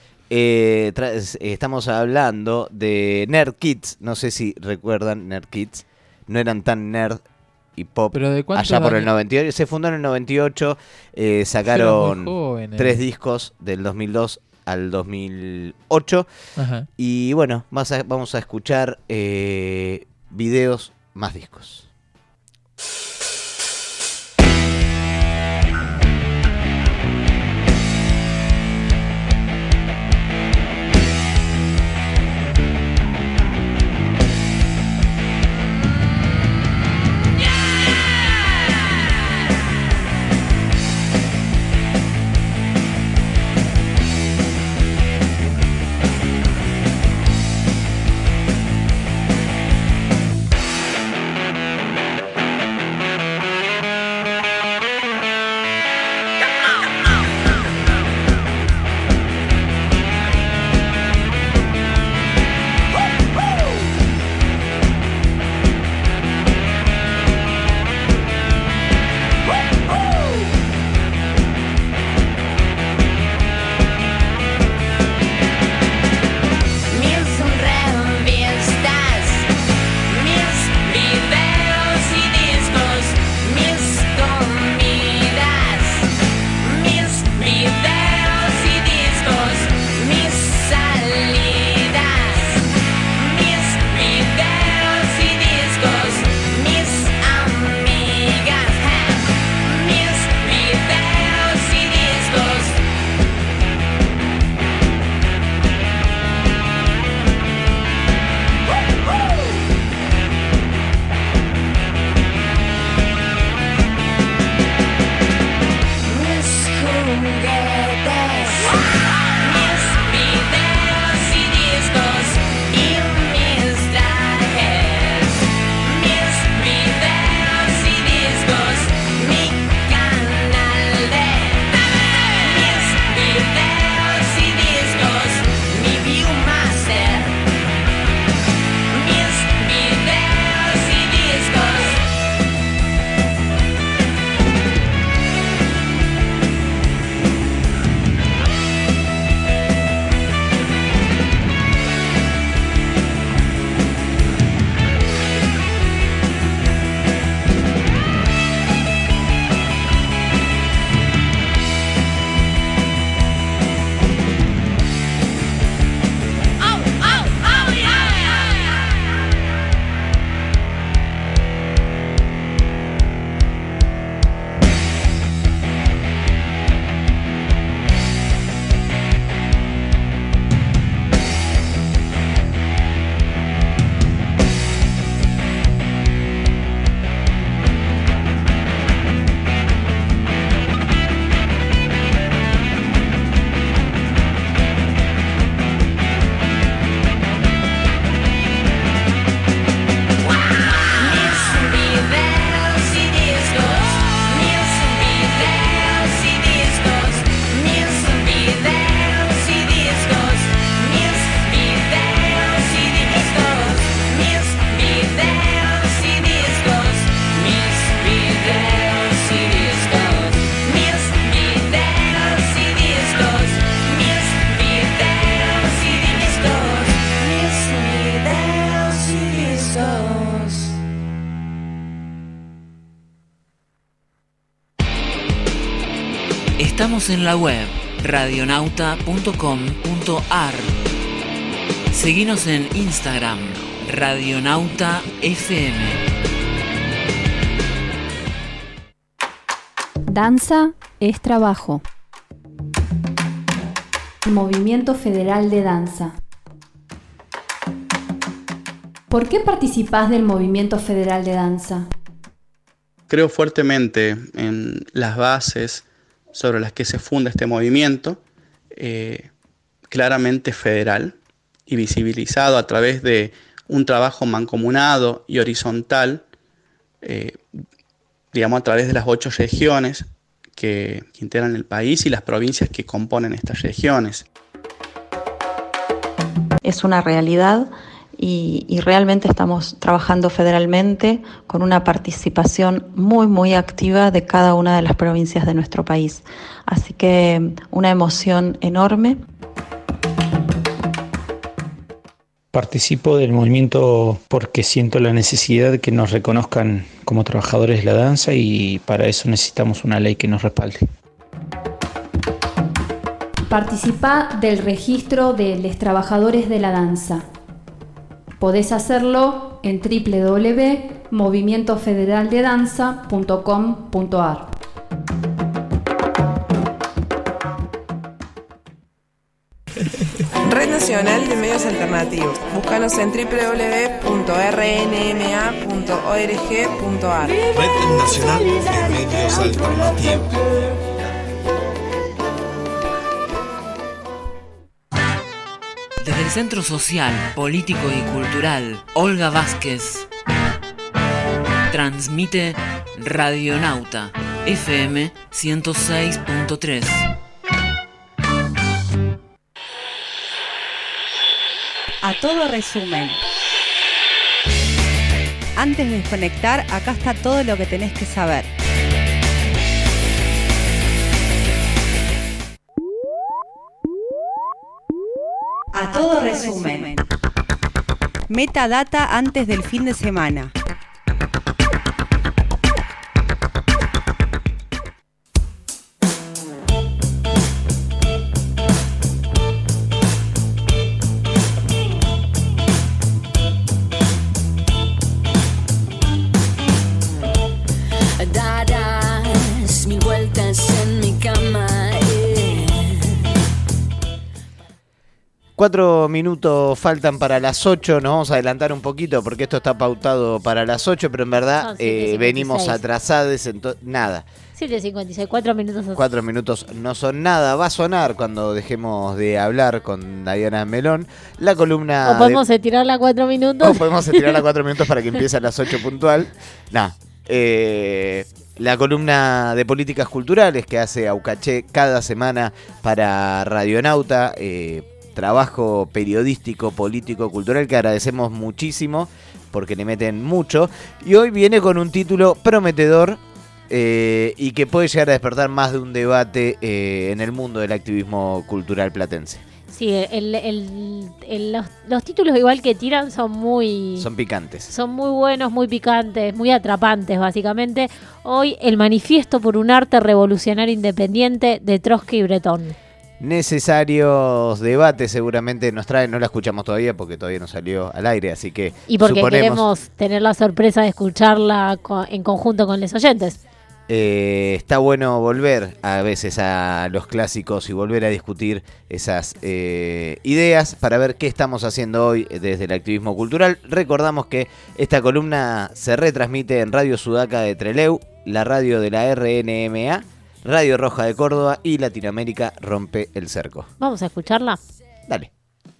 Estamos hablando de Nerd Kids. No sé si recuerdan Nerd Kids. No eran tan nerd y pop. ¿Pero de cuántos allá por años? el 98. Se fundó en el 98. Sacaron 3 discos del 2002 al 2008. Ajá. Y bueno, vamos a escuchar videos más discos. Estamos en la web radionauta.com.ar. Seguinos en Instagram, Radionauta FM. Danza es trabajo. Movimiento Federal de Danza. ¿Por qué participás del Movimiento Federal de Danza? Creo fuertemente en las bases sobre las que se funda este movimiento, claramente federal y visibilizado a través de un trabajo mancomunado y horizontal, digamos a través de las 8 regiones que integran el país y las provincias que componen estas regiones. Es una realidad y realmente estamos trabajando federalmente con una participación muy activa de cada una de las provincias de nuestro país. Así que una emoción enorme. Participo del movimiento porque siento la necesidad de que nos reconozcan como trabajadores de la danza y para eso necesitamos una ley que nos respalde. Participá del registro de los trabajadores de la danza. Podés hacerlo en www.movimientofederaldedanza.com.ar. Red Nacional de Medios Alternativos. Búscanos en www.rnma.org.ar. Red Nacional de Medios Alternativos. Desde el Centro Social, Político y Cultural Olga Vázquez transmite Radionauta FM 106.3. A todo resumen. Antes de desconectar, acá está todo lo que tenés que saber. A todo resumen. Metadata antes del fin de semana. Darás mil vueltas en mi cama. 4 minutos faltan para las 8, nos vamos a adelantar un poquito porque esto está pautado para las 8, pero en verdad venimos atrasados, nada. 7:56, 4 minutos. 4 minutos no son nada, va a sonar cuando dejemos de hablar con Diana Melón, la columna... O podemos estirarla a 4 minutos. O podemos estirarla a 4 minutos para que empiece a las 8 puntual. La columna de políticas culturales que hace Aucaché cada semana para Radionauta, trabajo periodístico, político, cultural que agradecemos muchísimo porque le meten mucho. Y hoy viene con un título prometedor y que puede llegar a despertar más de un debate en el mundo del activismo cultural platense. Sí, los títulos igual que tiran son picantes. Son muy buenos, muy picantes, muy atrapantes básicamente. Hoy el manifiesto por un arte revolucionario independiente de Trotsky y Bretón. Necesarios debates seguramente nos traen, no la escuchamos todavía porque todavía no salió al aire, así que y porque queremos tener la sorpresa de escucharla en conjunto con los oyentes. Está bueno volver a veces a los clásicos y volver a discutir esas ideas para ver qué estamos haciendo hoy desde el activismo cultural. Recordamos que esta columna se retransmite en Radio Sudaca de Trelew, la radio de la RNMA, Radio Roja de Córdoba y Latinoamérica Rompe el Cerco. ¿Vamos a escucharla? Dale.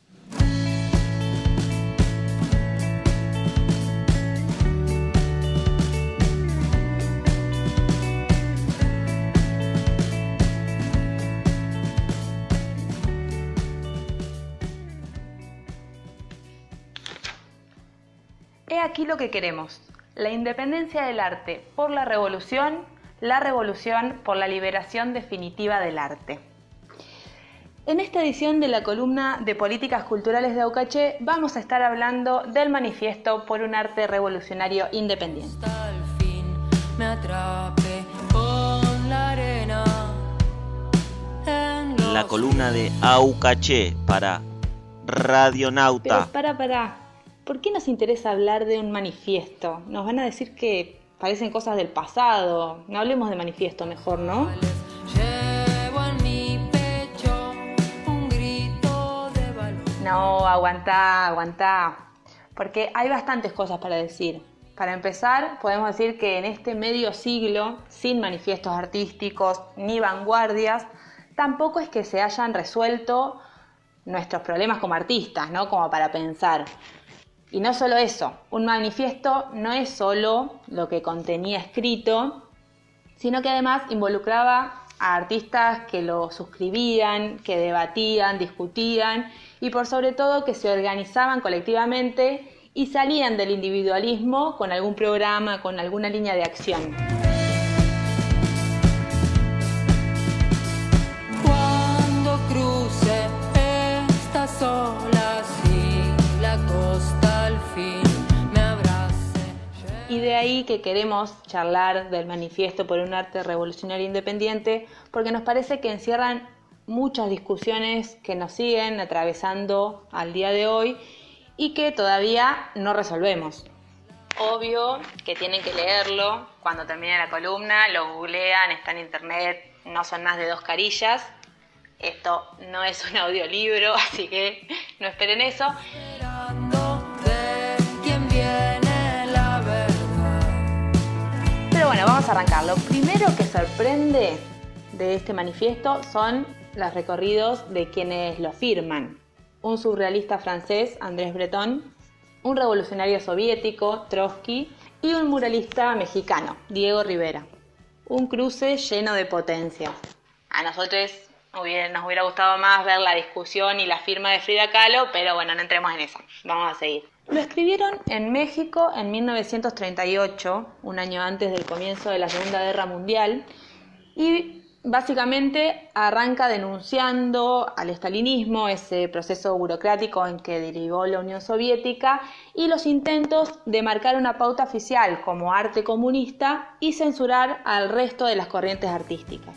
He aquí lo que queremos: la independencia del arte por la revolución por la liberación definitiva del arte. En esta edición de la columna de Políticas Culturales de Aucaché vamos a estar hablando del manifiesto por un arte revolucionario independiente. Hasta el fin me atrape con la arena columna de Aucaché para Radionauta. Pero pará. ¿Por qué nos interesa hablar de un manifiesto? Nos van a decir que parecen cosas del pasado. No hablemos de manifiesto mejor, ¿no? No, aguantá. Porque hay bastantes cosas para decir. Para empezar, podemos decir que en este medio siglo, sin manifiestos artísticos ni vanguardias, tampoco es que se hayan resuelto nuestros problemas como artistas, ¿no? Como para pensar. Y no solo eso, un manifiesto no es solo lo que contenía escrito, sino que además involucraba a artistas que lo suscribían, que debatían, discutían y por sobre todo que se organizaban colectivamente y salían del individualismo con algún programa, con alguna línea de acción. Cuando cruce estas olas y la costa al fin me abrace. Y de ahí que queremos charlar del manifiesto por un arte revolucionario independiente, porque nos parece que encierran muchas discusiones que nos siguen atravesando al día de hoy y que todavía no resolvemos. Obvio que tienen que leerlo cuando termine la columna, lo googlean, está en internet, no son más de 2 carillas. Esto no es un audiolibro, así que no esperen eso. Pero bueno, vamos a arrancar. Lo primero que sorprende de este manifiesto son los recorridos de quienes lo firman. Un surrealista francés, Andrés Breton, un revolucionario soviético, Trotsky, y un muralista mexicano, Diego Rivera. Un cruce lleno de potencias. A nosotros nos hubiera gustado más ver la discusión y la firma de Frida Kahlo, pero bueno, no entremos en eso. Vamos a seguir. Lo escribieron en México en 1938, un año antes del comienzo de la Segunda Guerra Mundial, y básicamente arranca denunciando al estalinismo, ese proceso burocrático en que derivó la Unión Soviética, y los intentos de marcar una pauta oficial como arte comunista y censurar al resto de las corrientes artísticas.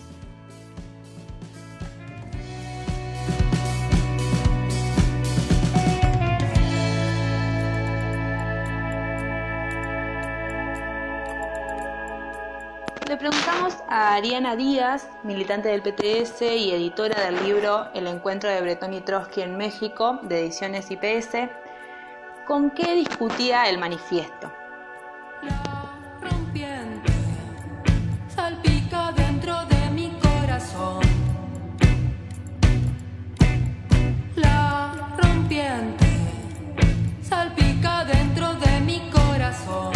Le preguntamos a Ariana Díaz, militante del PTS y editora del libro El encuentro de Breton y Trotsky en México, de Ediciones IPS, con qué discutía el manifiesto. La rompiente salpica dentro de mi corazón. La rompiente salpica dentro de mi corazón.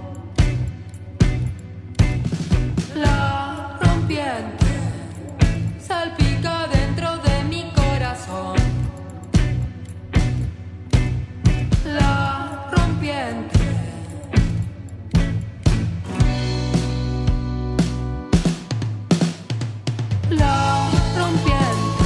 La rompiente salpica dentro de mi corazón. La rompiente. La rompiente.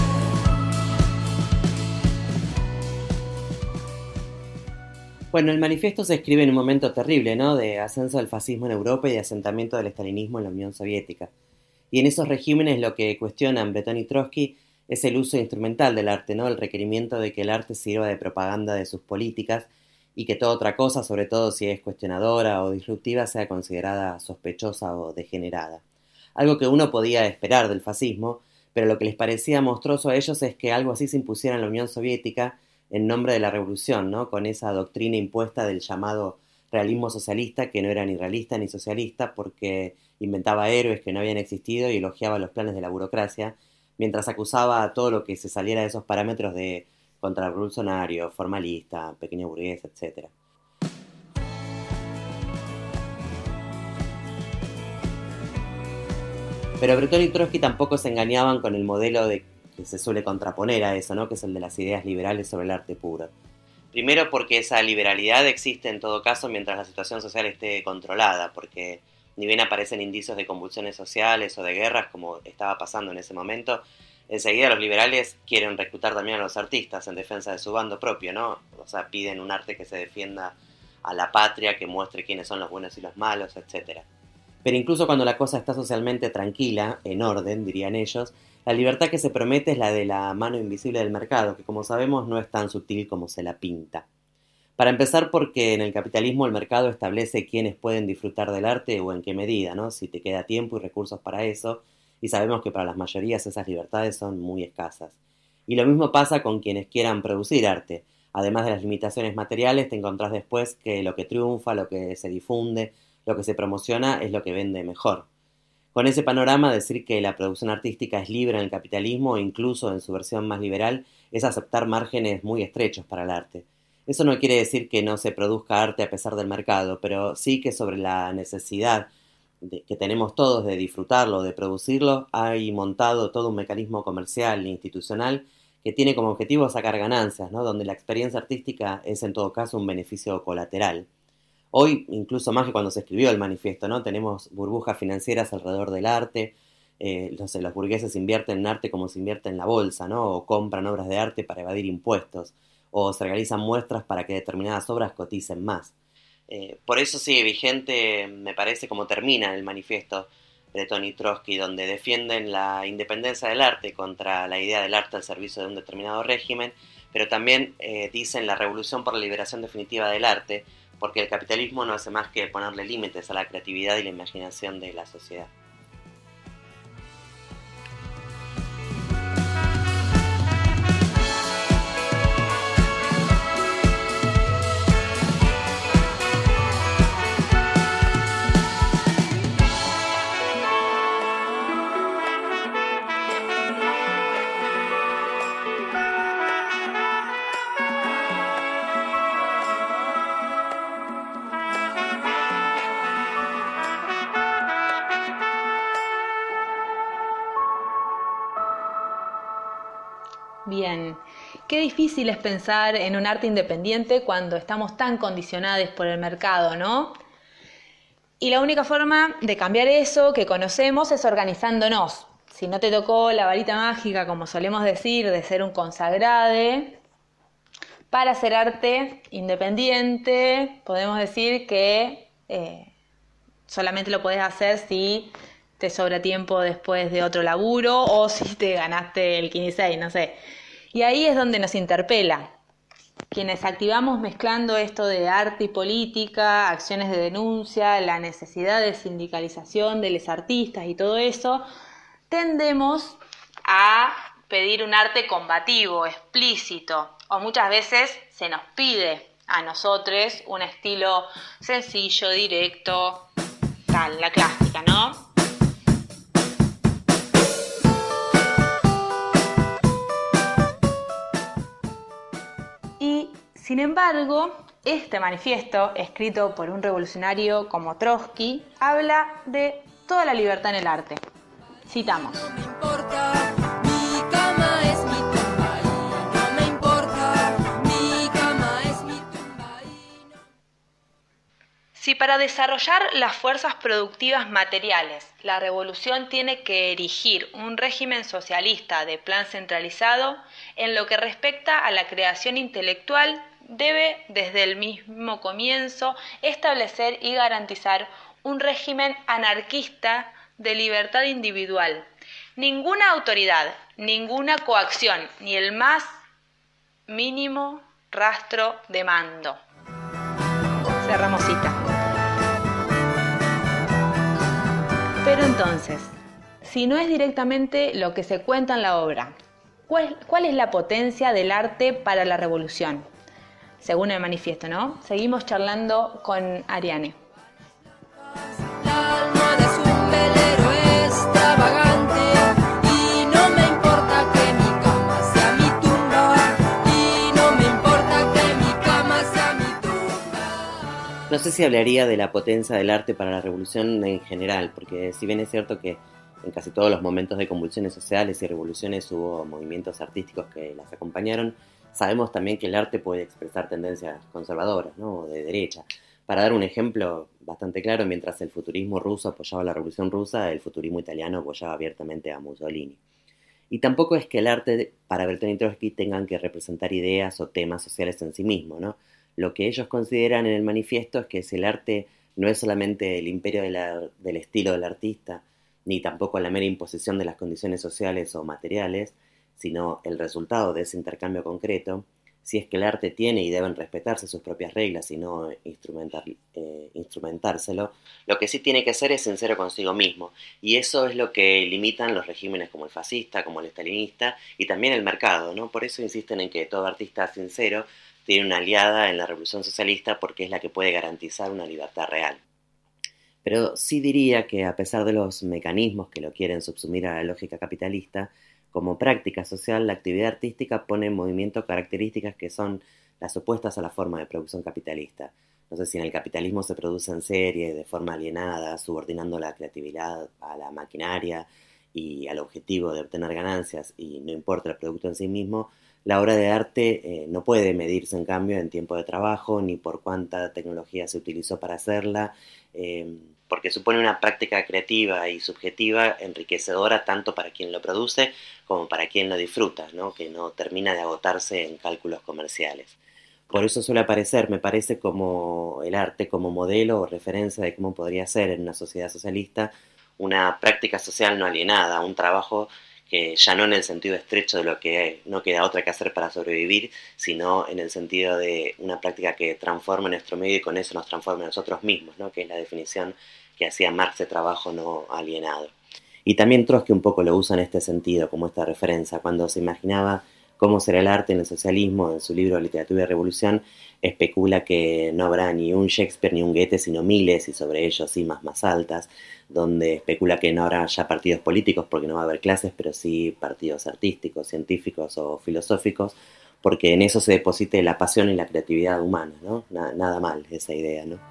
Bueno, el manifiesto se escribe en un momento terrible, ¿no? De ascenso del fascismo en Europa y de asentamiento del estalinismo en la Unión Soviética. Y en esos regímenes lo que cuestionan Breton y Trotsky es el uso instrumental del arte, ¿no? El requerimiento de que el arte sirva de propaganda de sus políticas y que toda otra cosa, sobre todo si es cuestionadora o disruptiva, sea considerada sospechosa o degenerada. Algo que uno podía esperar del fascismo, pero lo que les parecía monstruoso a ellos es que algo así se impusiera en la Unión Soviética en nombre de la revolución, ¿no? Con esa doctrina impuesta del llamado realismo socialista, que no era ni realista ni socialista porque inventaba héroes que no habían existido y elogiaba los planes de la burocracia, mientras acusaba a todo lo que se saliera de esos parámetros de contrarrevolucionario, formalista, pequeño burgués, etc. Pero Breton y Trotsky tampoco se engañaban con el modelo que se suele contraponer a eso, ¿no? Que es el de las ideas liberales sobre el arte puro. Primero porque esa liberalidad existe en todo caso mientras la situación social esté controlada, porque ni bien aparecen indicios de convulsiones sociales o de guerras como estaba pasando en ese momento, enseguida los liberales quieren reclutar también a los artistas en defensa de su bando propio, ¿no? O sea, piden un arte que se defienda a la patria, que muestre quiénes son los buenos y los malos, etc. Pero incluso cuando la cosa está socialmente tranquila, en orden, dirían ellos, La libertad que se promete es la de la mano invisible del mercado, que como sabemos no es tan sutil como se la pinta. Para empezar, porque en el capitalismo el mercado establece quiénes pueden disfrutar del arte o en qué medida, ¿no? Si te queda tiempo y recursos para eso, y sabemos que para las mayorías esas libertades son muy escasas. Y lo mismo pasa con quienes quieran producir arte. Además de las limitaciones materiales, te encontrás después que lo que triunfa, lo que se difunde, lo que se promociona es lo que vende mejor. Con ese panorama, decir que la producción artística es libre en el capitalismo, incluso en su versión más liberal, es aceptar márgenes muy estrechos para el arte. Eso no quiere decir que no se produzca arte a pesar del mercado, pero sí que sobre la necesidad que tenemos todos de disfrutarlo, de producirlo, hay montado todo un mecanismo comercial e institucional que tiene como objetivo sacar ganancias, ¿no? Donde la experiencia artística es en todo caso un beneficio colateral. Hoy, incluso más que cuando se escribió el manifiesto, ¿no? Tenemos burbujas financieras alrededor del arte, los burgueses invierten en arte como se invierte en la bolsa, ¿no? O compran obras de arte para evadir impuestos, o se realizan muestras para que determinadas obras coticen más. Por eso sigue vigente, me parece, como termina el manifiesto Breton y Trotsky, donde defienden la independencia del arte contra la idea del arte al servicio de un determinado régimen, pero también dicen la revolución por la liberación definitiva del arte, porque el capitalismo no hace más que ponerle límites a la creatividad y la imaginación de la sociedad. Bien, qué difícil es pensar en un arte independiente cuando estamos tan condicionados por el mercado, ¿no? Y la única forma de cambiar eso que conocemos es organizándonos. Si no te tocó la varita mágica, como solemos decir, de ser un consagrade, para hacer arte independiente, podemos decir que solamente lo podés hacer si te sobra tiempo después de otro laburo o si te ganaste el 15, no sé. Y ahí es donde nos interpela. Quienes activamos mezclando esto de arte y política, acciones de denuncia, la necesidad de sindicalización de los artistas y todo eso, tendemos a pedir un arte combativo, explícito, o muchas veces se nos pide a nosotros un estilo sencillo, directo, tal, la clásica, ¿no? Y, sin embargo, este manifiesto, escrito por un revolucionario como Trotsky, habla de toda la libertad en el arte. Citamos. Si para desarrollar las fuerzas productivas materiales la revolución tiene que erigir un régimen socialista de plan centralizado, en lo que respecta a la creación intelectual, debe desde el mismo comienzo establecer y garantizar un régimen anarquista de libertad individual. Ninguna autoridad, ninguna coacción, ni el más mínimo rastro de mando. Cerramos cita. Pero entonces, si no es directamente lo que se cuenta en la obra, ¿cuál es la potencia del arte para la revolución? Según el manifiesto, ¿no? Seguimos charlando con Ariane. La almohada es un velero extravagante y no me importa que mi cama sea mi tumba y no me importa que mi cama sea mi tumba. No sé si hablaría de la potencia del arte para la revolución en general, porque si bien es cierto que en casi todos los momentos de convulsiones sociales y revoluciones hubo movimientos artísticos que las acompañaron, sabemos también que el arte puede expresar tendencias conservadoras, ¿no? De derecha. Para dar un ejemplo bastante claro, mientras el futurismo ruso apoyaba la Revolución Rusa, el futurismo italiano apoyaba abiertamente a Mussolini. Y tampoco es que el arte, para Breton y Trotsky, tengan que representar ideas o temas sociales en sí mismo, ¿no? Lo que ellos consideran en el manifiesto es que si el arte no es solamente el imperio del estilo del artista, ni tampoco la mera imposición de las condiciones sociales o materiales, sino el resultado de ese intercambio concreto, si es que el arte tiene y deben respetarse sus propias reglas y no instrumentárselo, lo que sí tiene que ser es sincero consigo mismo, y eso es lo que limitan los regímenes como el fascista, como el estalinista, y también el mercado, ¿no? Por eso insisten en que todo artista sincero tiene una aliada en la revolución socialista porque es la que puede garantizar una libertad real. Pero sí diría que a pesar de los mecanismos que lo quieren subsumir a la lógica capitalista, como práctica social, la actividad artística pone en movimiento características que son las opuestas a la forma de producción capitalista. No sé si en el capitalismo se produce en serie, de forma alienada, subordinando la creatividad a la maquinaria y al objetivo de obtener ganancias, y no importa el producto en sí mismo, la obra de arte no puede medirse en cambio en tiempo de trabajo, ni por cuánta tecnología se utilizó para hacerla, porque supone una práctica creativa y subjetiva enriquecedora tanto para quien lo produce como para quien lo disfruta, ¿no? Que no termina de agotarse en cálculos comerciales. Por eso suele aparecer, me parece, como el arte como modelo o referencia de cómo podría ser en una sociedad socialista una práctica social no alienada, un trabajo que ya no en el sentido estrecho de lo que no queda otra que hacer para sobrevivir, sino en el sentido de una práctica que transforma nuestro medio y con eso nos transforma a nosotros mismos, ¿no? Que es la definición que hacía Marx de trabajo no alienado. Y también Trotsky un poco lo usa en este sentido, como esta referencia, cuando se imaginaba cómo será el arte en el socialismo, en su libro Literatura y Revolución, especula que no habrá ni un Shakespeare ni un Goethe, sino miles, y sobre ellos cimas más altas, donde especula que no habrá ya partidos políticos porque no va a haber clases, pero sí partidos artísticos, científicos o filosóficos, porque en eso se deposite la pasión y la creatividad humana, ¿no? Nada mal esa idea, ¿no?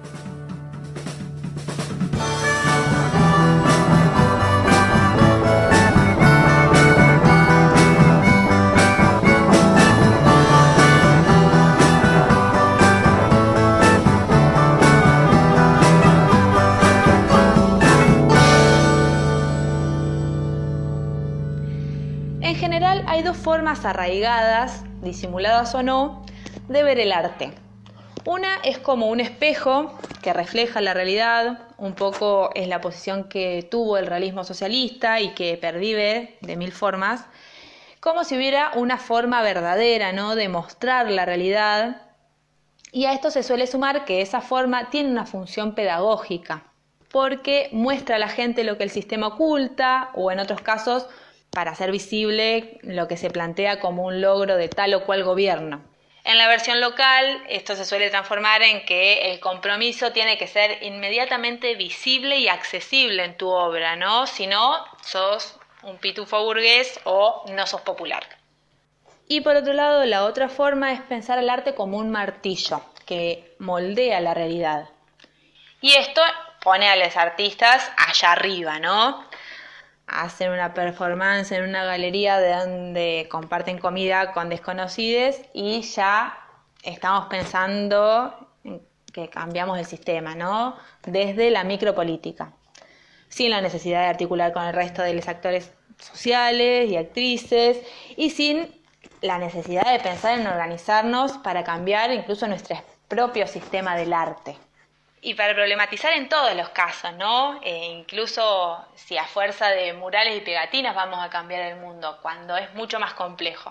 En general hay dos formas arraigadas, disimuladas o no, de ver el arte. Una es como un espejo que refleja la realidad, un poco es la posición que tuvo el realismo socialista y que pervive de mil formas, como si hubiera una forma verdadera, ¿no?, de mostrar la realidad, y a esto se suele sumar que esa forma tiene una función pedagógica, porque muestra a la gente lo que el sistema oculta, o en otros casos, para hacer visible lo que se plantea como un logro de tal o cual gobierno. En la versión local, esto se suele transformar en que el compromiso tiene que ser inmediatamente visible y accesible en tu obra, ¿no? Si no, sos un pitufo burgués o no sos popular. Y por otro lado, la otra forma es pensar el arte como un martillo que moldea la realidad. Y esto pone a los artistas allá arriba, ¿no? Hacen una performance en una galería de donde comparten comida con desconocidos y ya estamos pensando en que cambiamos el sistema, ¿no? Desde la micropolítica, sin la necesidad de articular con el resto de los actores sociales y actrices y sin la necesidad de pensar en organizarnos para cambiar incluso nuestro propio sistema del arte. Y para problematizar en todos los casos, ¿no? Incluso si a fuerza de murales y pegatinas vamos a cambiar el mundo, cuando es mucho más complejo.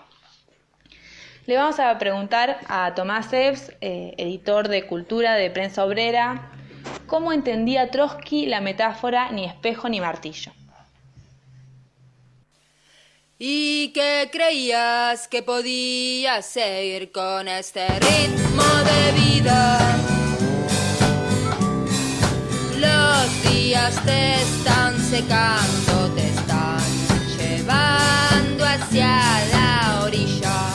Le vamos a preguntar a Tomás Ebbs, editor de Cultura de Prensa Obrera, cómo entendía Trotsky la metáfora ni espejo ni martillo. ¿Y qué creías que podías seguir con este ritmo de vida? Los días te están secando, te están llevando hacia la orilla.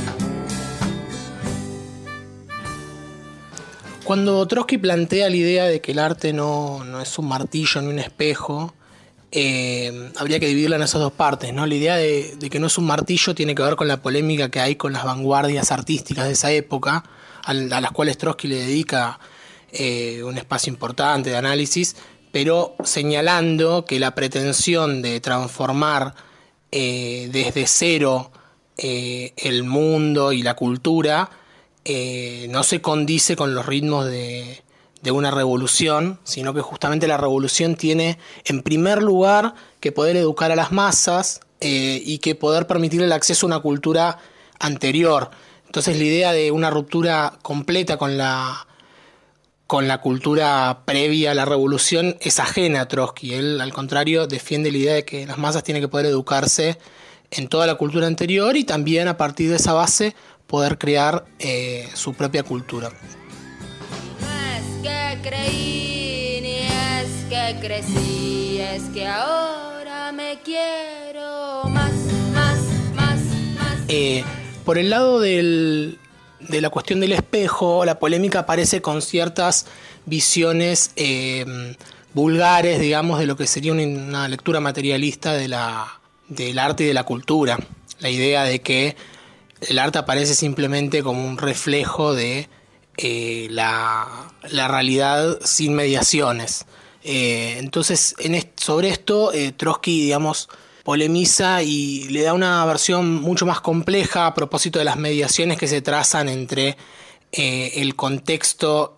Cuando Trotsky plantea la idea de que el arte no es un martillo ni un espejo, habría que dividirla en esas dos partes, ¿no? La idea de que no es un martillo tiene que ver con la polémica que hay con las vanguardias artísticas de esa época, a las cuales Trotsky le dedica un espacio importante de análisis, pero señalando que la pretensión de transformar desde cero el mundo y la cultura no se condice con los ritmos de una revolución, sino que justamente la revolución tiene en primer lugar que poder educar a las masas y que poder permitirle el acceso a una cultura anterior. Entonces la idea de una ruptura completa con la cultura previa a la revolución es ajena a Trotsky. Él, al contrario, defiende la idea de que las masas tienen que poder educarse en toda la cultura anterior y también a partir de esa base poder crear su propia cultura. No es que creí ni es que crecí, es que ahora me quiero más. Por el lado de la cuestión del espejo, la polémica aparece con ciertas visiones vulgares, digamos, de lo que sería una lectura materialista del arte y de la cultura. La idea de que el arte aparece simplemente como un reflejo de la realidad sin mediaciones. Entonces, sobre esto, Trotsky, digamos, polemiza y le da una versión mucho más compleja a propósito de las mediaciones que se trazan entre el contexto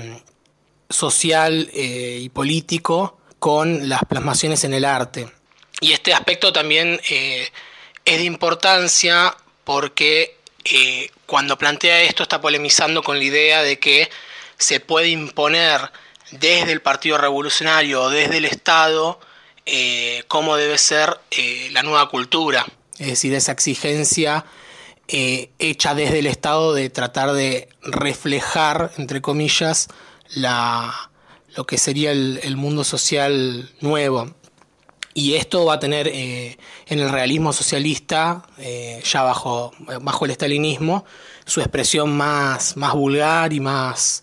social y político con las plasmaciones en el arte. Y este aspecto también es de importancia porque cuando plantea esto está polemizando con la idea de que se puede imponer desde el Partido Revolucionario o desde el Estado cómo debe ser la nueva cultura, es decir, esa exigencia hecha desde el Estado de tratar de reflejar, entre comillas, lo que sería el mundo social nuevo. Y esto va a tener en el realismo socialista, ya bajo el estalinismo, su expresión más vulgar y más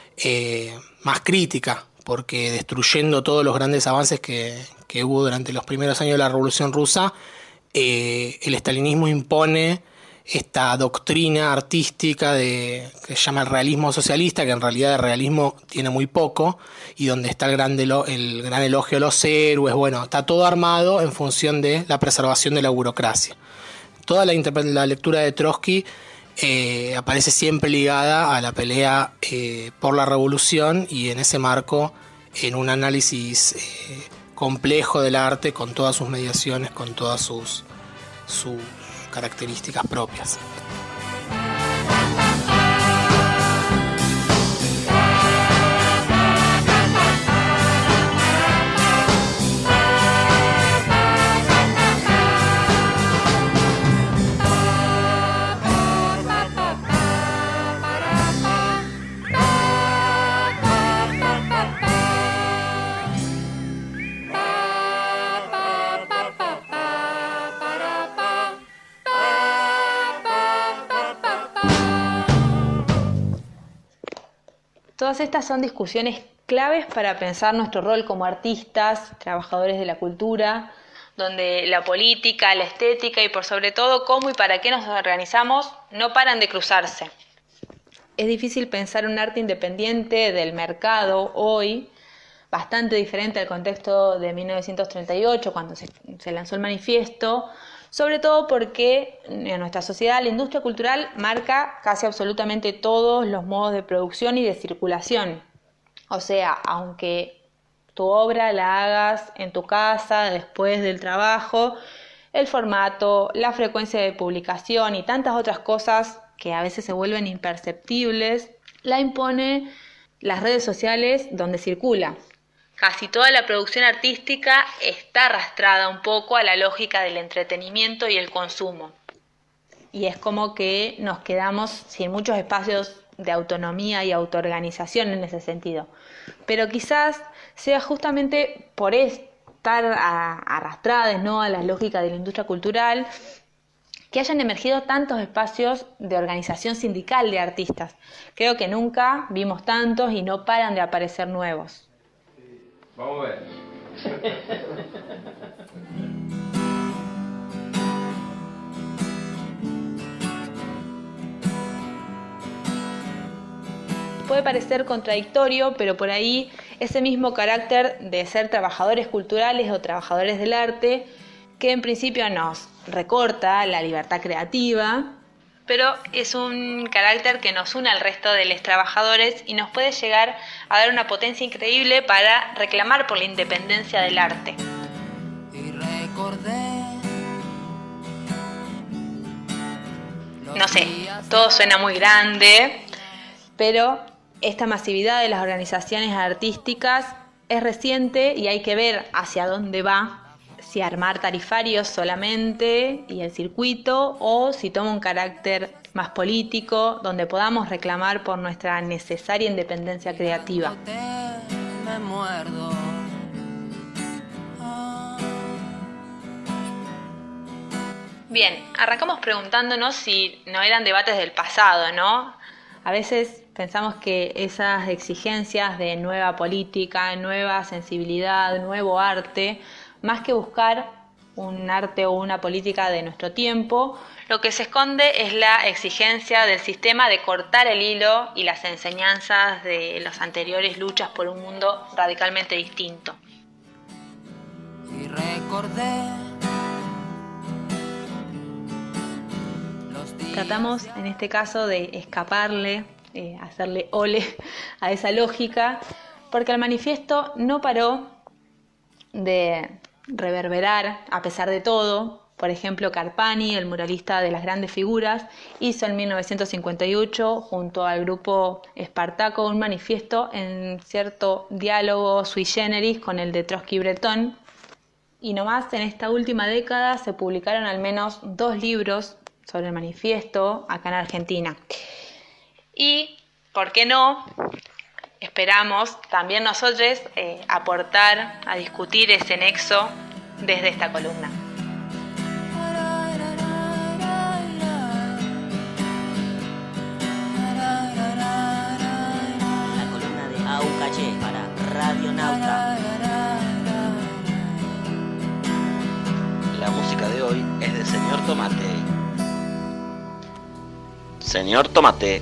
crítica, porque destruyendo todos los grandes avances que hubo durante los primeros años de la Revolución Rusa, el estalinismo impone esta doctrina artística que se llama el realismo socialista, que en realidad de realismo tiene muy poco, y donde está el gran elogio a los héroes. Bueno, está todo armado en función de la preservación de la burocracia. Toda la lectura de Trotsky aparece siempre ligada a la pelea por la revolución, y en ese marco en un análisis complejo del arte, con todas sus mediaciones, con todas sus características propias. Todas estas son discusiones claves para pensar nuestro rol como artistas, trabajadores de la cultura, donde la política, la estética y por sobre todo cómo y para qué nos organizamos no paran de cruzarse. Es difícil pensar un arte independiente del mercado hoy, bastante diferente al contexto de 1938, cuando se lanzó el manifiesto, sobre todo porque en nuestra sociedad la industria cultural marca casi absolutamente todos los modos de producción y de circulación. O sea, aunque tu obra la hagas en tu casa, después del trabajo, el formato, la frecuencia de publicación y tantas otras cosas que a veces se vuelven imperceptibles, la impone las redes sociales donde circula. Casi toda la producción artística está arrastrada un poco a la lógica del entretenimiento y el consumo. Y es como que nos quedamos sin muchos espacios de autonomía y autoorganización en ese sentido. Pero quizás sea justamente por estar arrastradas, ¿no?, a la lógica de la industria cultural, que hayan emergido tantos espacios de organización sindical de artistas. Creo que nunca vimos tantos y no paran de aparecer nuevos. Vamos a ver. Puede parecer contradictorio, pero por ahí ese mismo carácter de ser trabajadores culturales o trabajadores del arte, que en principio nos recorta la libertad creativa, pero es un carácter que nos une al resto de los trabajadores y nos puede llegar a dar una potencia increíble para reclamar por la independencia del arte. No sé, todo suena muy grande, pero esta masividad de las organizaciones artísticas es reciente y hay que ver hacia dónde va, si armar tarifarios solamente y el circuito, o si toma un carácter más político, donde podamos reclamar por nuestra necesaria independencia creativa. Me muerdo. Bien, arrancamos preguntándonos si no eran debates del pasado, ¿no? A veces pensamos que esas exigencias de nueva política, nueva sensibilidad, nuevo arte, más que buscar un arte o una política de nuestro tiempo, lo que se esconde es la exigencia del sistema de cortar el hilo y las enseñanzas de las anteriores luchas por un mundo radicalmente distinto. Y recordé. Tratamos en este caso de escaparle, hacerle ole a esa lógica, porque el manifiesto no paró de reverberar a pesar de todo. Por ejemplo, Carpani, el muralista de las grandes figuras, hizo en 1958 junto al grupo Espartaco un manifiesto en cierto diálogo sui generis con el de Trotsky y Breton, y nomás en esta última década se publicaron al menos 2 libros sobre el manifiesto acá en Argentina. Y, ¿por qué no? Esperamos también nosotros aportar a discutir ese nexo desde esta columna. La columna de AUKC para Radionauta. La música de hoy es de Señor Tomate. Señor Tomate.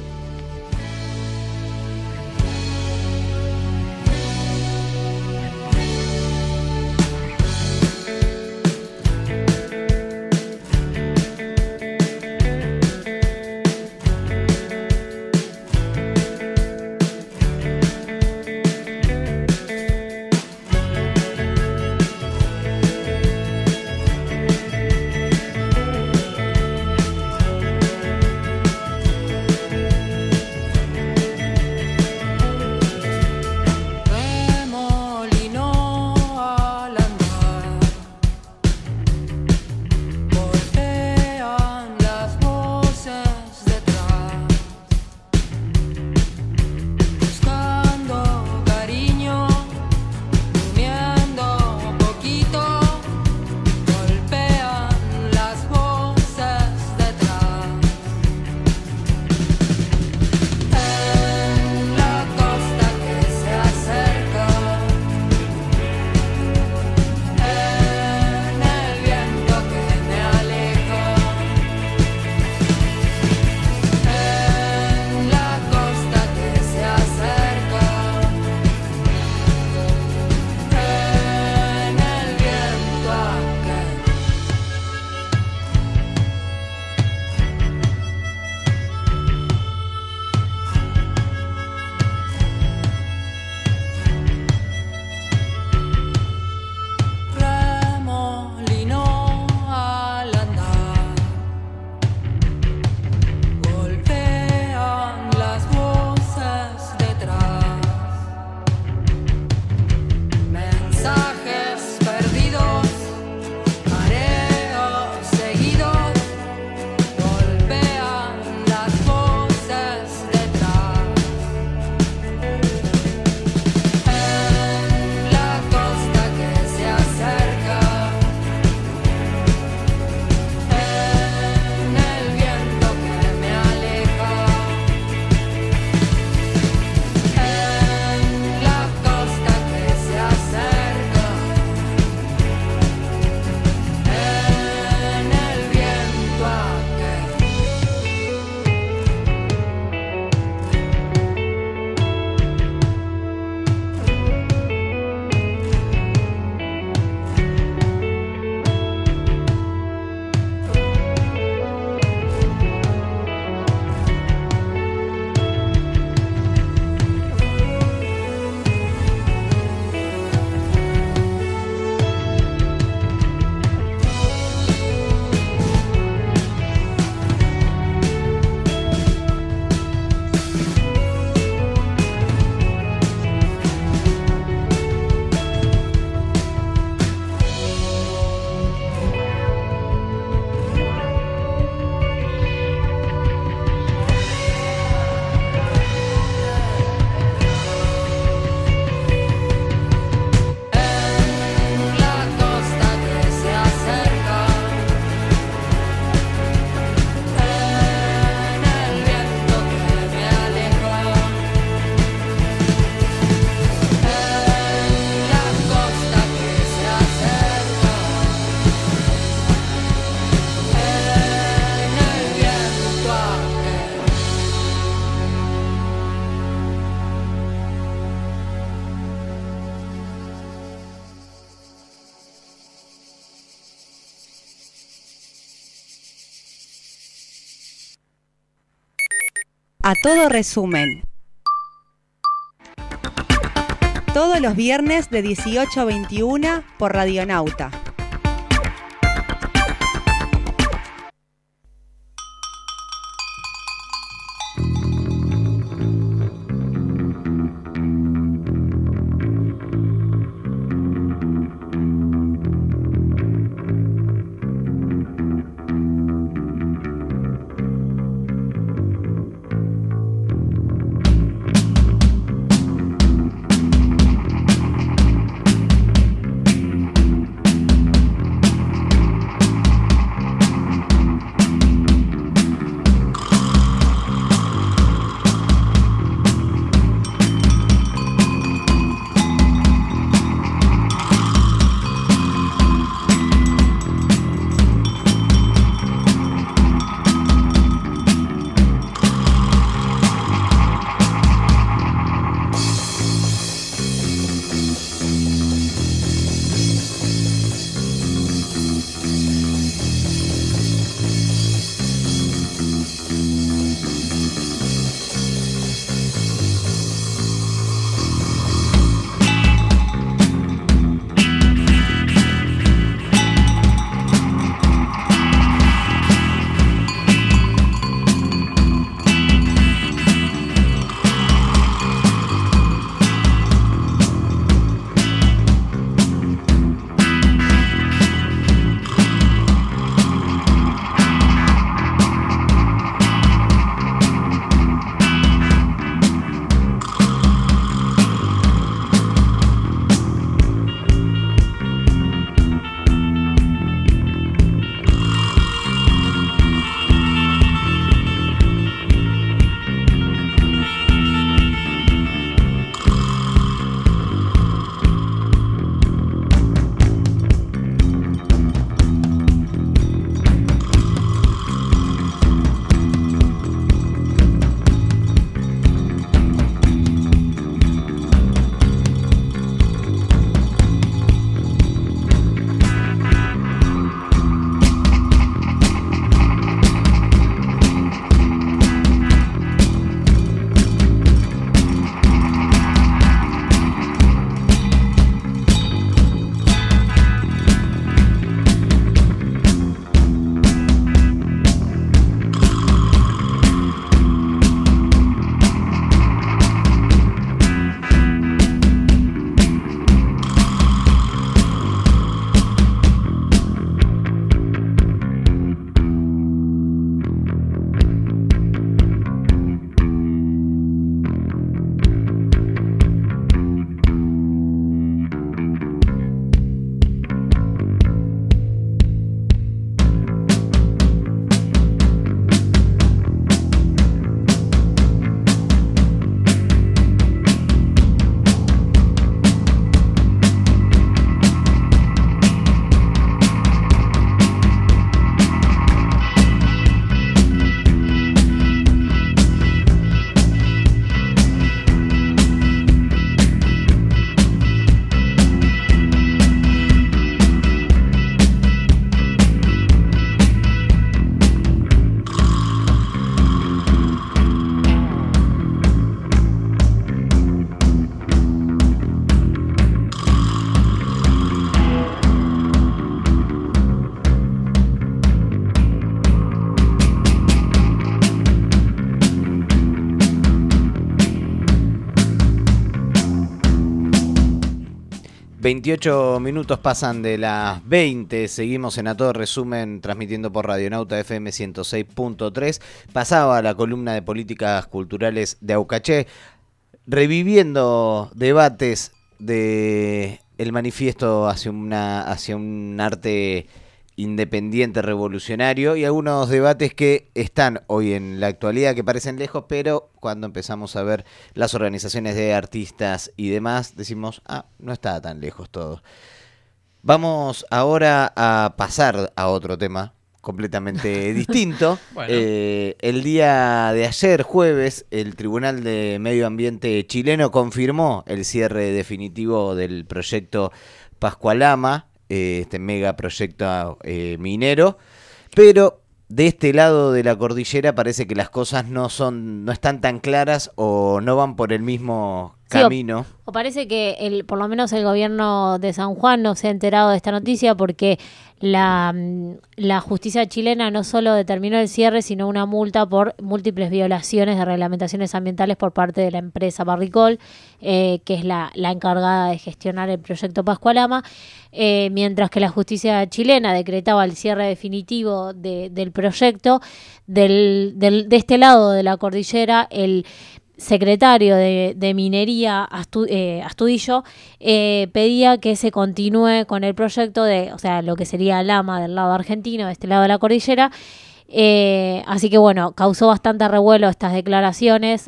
A Todo Resumen. Todos los viernes de 18 a 21 por Radionauta. ...28 minutos pasan de las 20... ...seguimos en A Todo Resumen... ...transmitiendo por Radionauta FM 106.3... ...pasaba la columna de políticas culturales de Aucaché... ...reviviendo debates... ...de el manifiesto hacia un arte... independiente, revolucionario, y algunos debates que están hoy en la actualidad, que parecen lejos, pero cuando empezamos a ver las organizaciones de artistas y demás, decimos, no está tan lejos todo. Vamos ahora a pasar a otro tema completamente distinto. Bueno. El día de ayer, jueves, el Tribunal de Medio Ambiente chileno confirmó el cierre definitivo del proyecto Pascualama, este megaproyecto minero, pero de este lado de la cordillera parece que las cosas no están tan claras o no van por el mismo camino. O parece que por lo menos el gobierno de San Juan no se ha enterado de esta noticia porque la justicia chilena no solo determinó el cierre, sino una multa por múltiples violaciones de reglamentaciones ambientales por parte de la empresa Barricol, que es la encargada de gestionar el proyecto Pascualama, mientras que la justicia chilena decretaba el cierre definitivo del proyecto. De este lado de la cordillera, el secretario de Minería Astudillo pedía que se continúe con el proyecto o sea, lo que sería Lama del lado argentino, de este lado de la cordillera. Así que bueno, causó bastante revuelo estas declaraciones.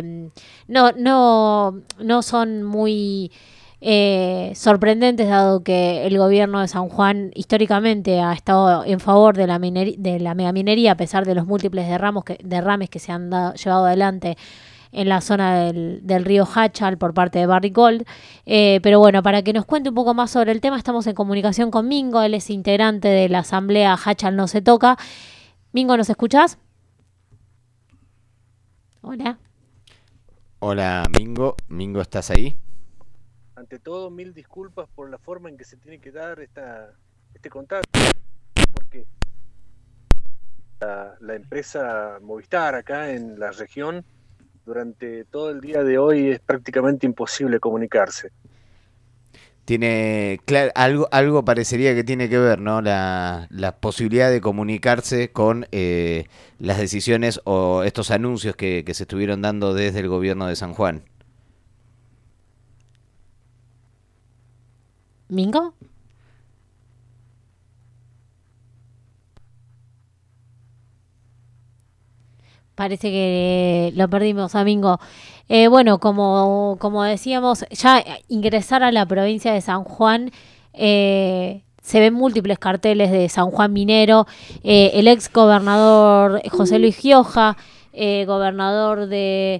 No son muy sorprendentes, dado que el gobierno de San Juan históricamente ha estado en favor de la megaminería, a pesar de los múltiples derrames que se han llevado adelante en la zona del río Hachal por parte de Barrick. Pero bueno, para que nos cuente un poco más sobre el tema, estamos en comunicación con Mingo. Él es integrante de la asamblea Hachal No Se Toca. Mingo, ¿nos escuchás? Hola. Hola, Mingo. Mingo, ¿estás ahí? Ante todo, mil disculpas por la forma en que se tiene que dar este contacto, porque la empresa Movistar acá en la región durante todo el día de hoy es prácticamente imposible comunicarse. Tiene algo parecería que tiene que ver, ¿no? La posibilidad de comunicarse con las decisiones o estos anuncios que se estuvieron dando desde el gobierno de San Juan. ¿Mingo? Parece que lo perdimos a Mingo. Bueno, como decíamos, ya ingresar a la provincia de San Juan, se ven múltiples carteles de San Juan minero. El ex gobernador José Luis Gioja, gobernador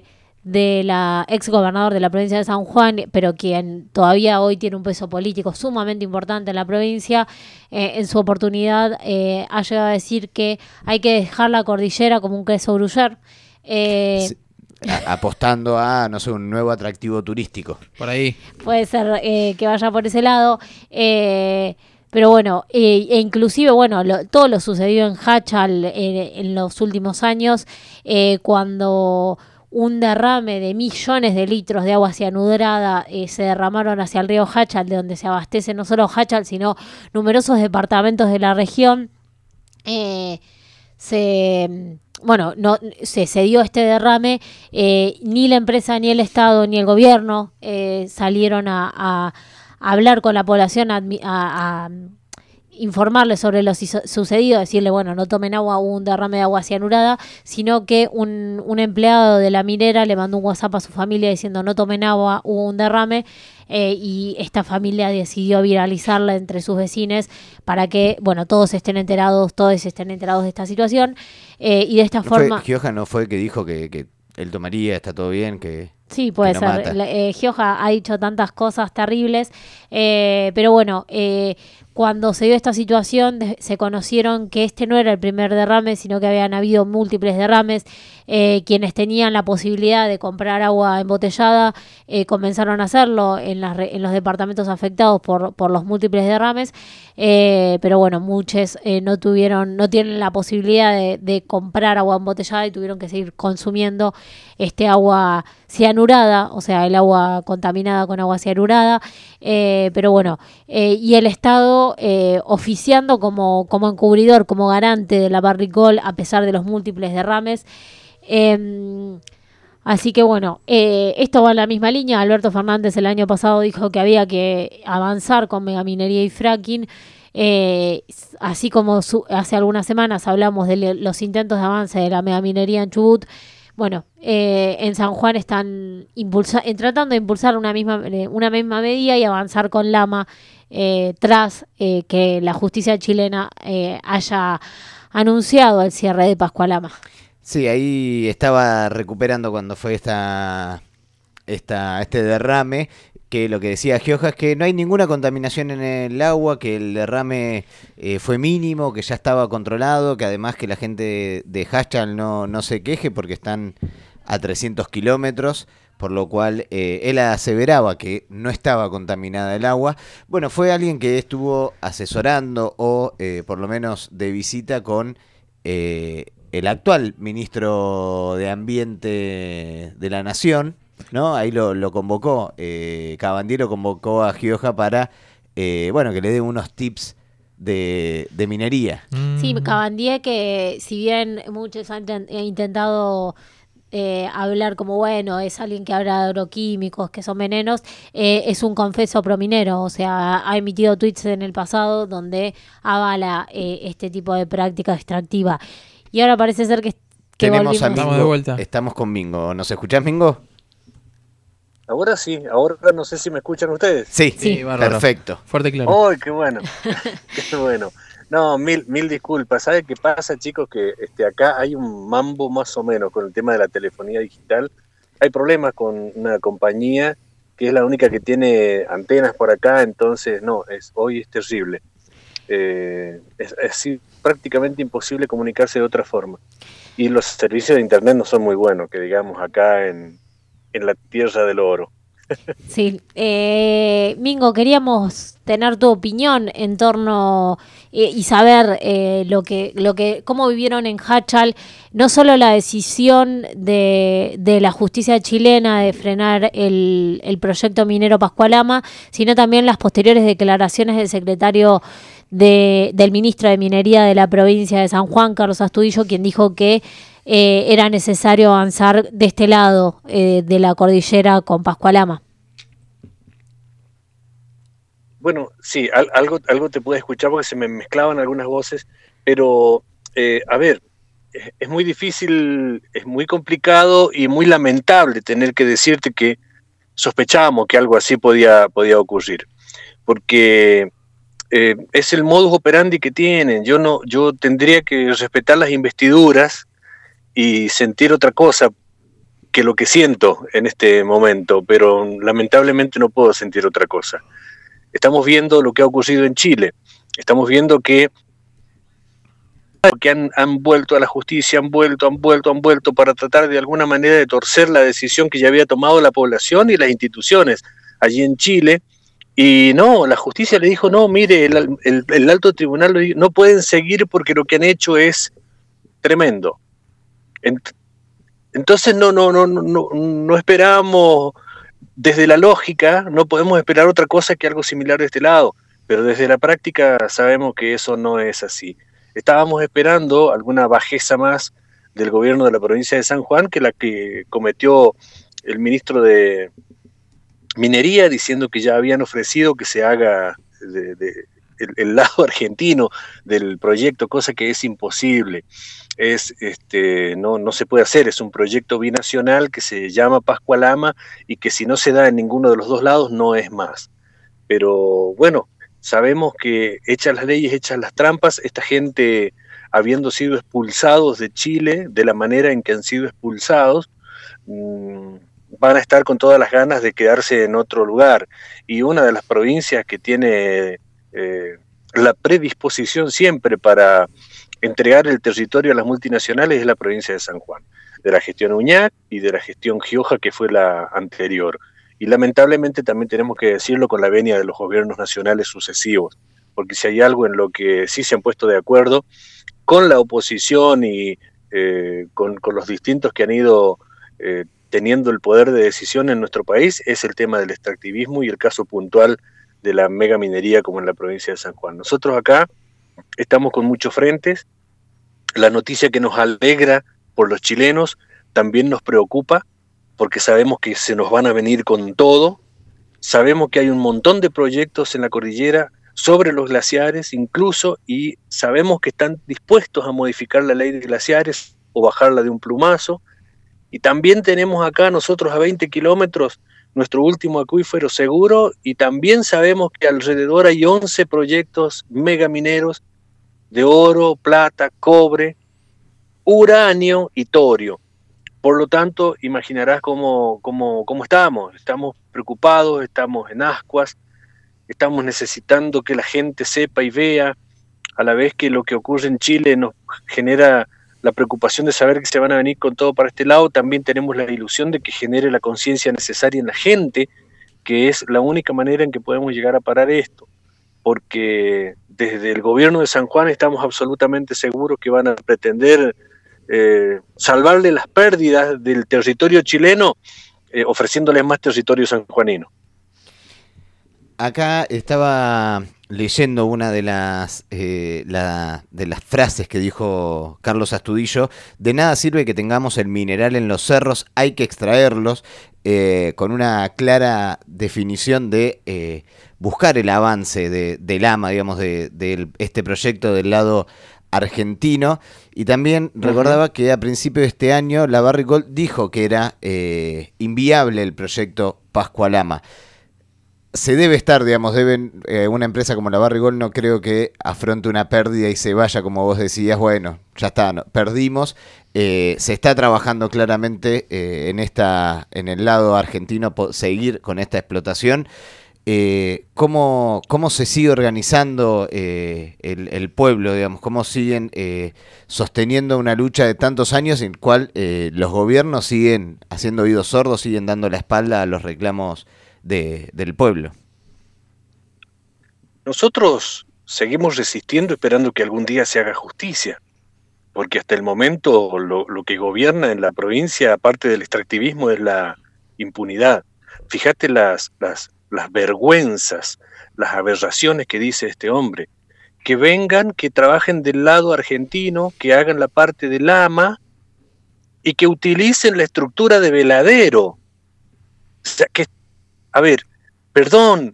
ex gobernador de la provincia de San Juan, pero quien todavía hoy tiene un peso político sumamente importante en la provincia, en su oportunidad ha llegado a decir que hay que dejar la cordillera como un queso gruyère. Sí, apostando a, no sé, un nuevo atractivo turístico. Por ahí. Puede ser que vaya por ese lado. Pero bueno, inclusive, bueno, todo lo sucedido en Hachal en los últimos años, cuando un derrame de millones de litros de agua cianurada se derramaron hacia el río Hachal, de donde se abastece no solo Hachal, sino numerosos departamentos de la región. Se dio este derrame, ni la empresa, ni el Estado, ni el gobierno salieron a hablar con la población, a informarles sobre lo sucedido, decirle, bueno, no tomen agua, hubo un derrame de agua cianurada, sino que un empleado de la minera le mandó un WhatsApp a su familia diciendo, no tomen agua, hubo un derrame, y esta familia decidió viralizarla entre sus vecinos para que, bueno, todos estén enterados de esta situación, y de esta forma... Gioja no fue que dijo que él tomaría, está todo bien, que... Sí, puede ser. Gioja ha dicho tantas cosas terribles, pero bueno, cuando se dio esta situación se conocieron que este no era el primer derrame, sino que habían habido múltiples derrames. Quienes tenían la posibilidad de comprar agua embotellada comenzaron a hacerlo en los departamentos afectados por los múltiples derrames, pero bueno, muchos no tienen la posibilidad de comprar agua embotellada y tuvieron que seguir consumiendo este agua cianurada, o sea, el agua contaminada con agua cianurada, pero bueno, y el Estado oficiando como encubridor, como garante de la Barricol a pesar de los múltiples derrames. Así que bueno, esto va en la misma línea. Alberto Fernández el año pasado dijo que había que avanzar con megaminería y fracking, así como hace algunas semanas hablamos de los intentos de avance de la megaminería en Chubut. Bueno, en San Juan están tratando de impulsar una misma medida y avanzar con Lama tras que la justicia chilena haya anunciado el cierre de Pascualama. Sí, ahí estaba recuperando cuando fue este derrame. que lo que decía Gioja es que no hay ninguna contaminación en el agua, que el derrame fue mínimo, que ya estaba controlado, que además que la gente de Hachal no se queje porque están a 300 kilómetros, por lo cual él aseveraba que no estaba contaminada el agua. Bueno, fue alguien que estuvo asesorando o por lo menos de visita con el actual ministro de Ambiente de la Nación, ¿no? Ahí lo convocó, Cabandier lo convocó a Gioja para, que le dé unos tips de minería. Sí, Cabandier, que si bien muchos han intentado hablar como, es alguien que habla de agroquímicos, que son venenos, es un confeso prominero, o sea, ha emitido tweets en el pasado donde avala este tipo de práctica extractiva. Y ahora parece ser que tenemos a Mingo. Estamos de vuelta. Estamos con Mingo. ¿Nos escuchás, Mingo? Ahora sí, ahora no sé si me escuchan ustedes. Sí, bárbaro. Perfecto. Fuerte y claro. ¡Ay, qué bueno! ¡Qué bueno! No, mil disculpas. ¿Sabe qué pasa, chicos? Que acá hay un mambo más o menos con el tema de la telefonía digital. Hay problemas con una compañía que es la única que tiene antenas por acá, entonces hoy es terrible. Es prácticamente imposible comunicarse de otra forma. Y los servicios de internet no son muy buenos, que digamos acá en la tierra del oro. Sí, Mingo, queríamos tener tu opinión en torno y saber cómo vivieron en Hachal, no solo la decisión de la justicia chilena de frenar el proyecto minero Pascualama, sino también las posteriores declaraciones del secretario del ministro de Minería de la provincia de San Juan, Carlos Astudillo, quien dijo que era necesario avanzar de este lado de la cordillera con Pascualama. Bueno, sí, algo te pude escuchar porque se me mezclaban algunas voces, pero es muy difícil, es muy complicado y muy lamentable tener que decirte que sospechábamos que algo así podía ocurrir, porque es el modus operandi que tienen. Yo tendría que respetar las investiduras y sentir otra cosa que lo que siento en este momento, pero lamentablemente no puedo sentir otra cosa. Estamos viendo lo que ha ocurrido en Chile, estamos viendo que han vuelto a la justicia, han vuelto para tratar de alguna manera de torcer la decisión que ya había tomado la población y las instituciones allí en Chile. Y la justicia le dijo, no, mire, el alto tribunal le dijo, no pueden seguir porque lo que han hecho es tremendo. Entonces no esperamos, desde la lógica, no podemos esperar otra cosa que algo similar de este lado, pero desde la práctica sabemos que eso no es así. Estábamos esperando alguna bajeza más del gobierno de la provincia de San Juan que la que cometió el ministro de Minería, diciendo que ya habían ofrecido que se haga el lado argentino del proyecto, cosa que es imposible. No se puede hacer, es un proyecto binacional que se llama Pascualama y que si no se da en ninguno de los dos lados no es más. Pero bueno, sabemos que hechas las leyes, hechas las trampas, esta gente, habiendo sido expulsados de Chile de la manera en que han sido expulsados, van a estar con todas las ganas de quedarse en otro lugar. Y una de las provincias que tiene la predisposición siempre para entregar el territorio a las multinacionales es la provincia de San Juan, de la gestión Uñac y de la gestión Gioja, que fue la anterior. Y lamentablemente también tenemos que decirlo con la venia de los gobiernos nacionales sucesivos, porque si hay algo en lo que sí se han puesto de acuerdo con la oposición y con los distintos que han ido teniendo el poder de decisión en nuestro país, es el tema del extractivismo y el caso puntual de la megaminería como en la provincia de San Juan. Nosotros acá estamos con muchos frentes. La noticia que nos alegra por los chilenos también nos preocupa, porque sabemos que se nos van a venir con todo. Sabemos que hay un montón de proyectos en la cordillera sobre los glaciares incluso, y sabemos que están dispuestos a modificar la ley de glaciares o bajarla de un plumazo. Y también tenemos acá nosotros a 20 kilómetros nuestro último acuífero seguro, y también sabemos que alrededor hay 11 proyectos megamineros de oro, plata, cobre, uranio y torio. Por lo tanto, imaginarás cómo estamos. Estamos preocupados, estamos en ascuas, estamos necesitando que la gente sepa y vea, a la vez que lo que ocurre en Chile nos genera la preocupación de saber que se van a venir con todo para este lado. También tenemos la ilusión de que genere la conciencia necesaria en la gente, que es la única manera en que podemos llegar a parar esto, porque desde el gobierno de San Juan estamos absolutamente seguros que van a pretender salvarle las pérdidas del territorio chileno, ofreciéndoles más territorio sanjuanino. Acá estaba leyendo una de las frases que dijo Carlos Astudillo: de nada sirve que tengamos el mineral en los cerros, hay que extraerlos, con una clara definición de buscar el avance del AMA, digamos, de este proyecto del lado argentino. Y también recordaba que a principio de este año la Barrick dijo que era inviable el proyecto Pascualama. Se debe estar, digamos, una empresa como la Barrick no creo que afronte una pérdida y se vaya, como vos decías, bueno, ya está, perdimos. Se está trabajando claramente en el lado argentino seguir con esta explotación. ¿Cómo se sigue organizando el pueblo, digamos? ¿Cómo siguen sosteniendo una lucha de tantos años en cual los gobiernos siguen haciendo oídos sordos, siguen dando la espalda a los reclamos del pueblo? Nosotros seguimos resistiendo, esperando que algún día se haga justicia, porque hasta el momento lo que gobierna en la provincia, aparte del extractivismo, es la impunidad. Fíjate las vergüenzas, las aberraciones que dice este hombre: que vengan, que trabajen del lado argentino, que hagan la parte del AMA y que utilicen la estructura de Veladero. O sea, que, a ver, perdón,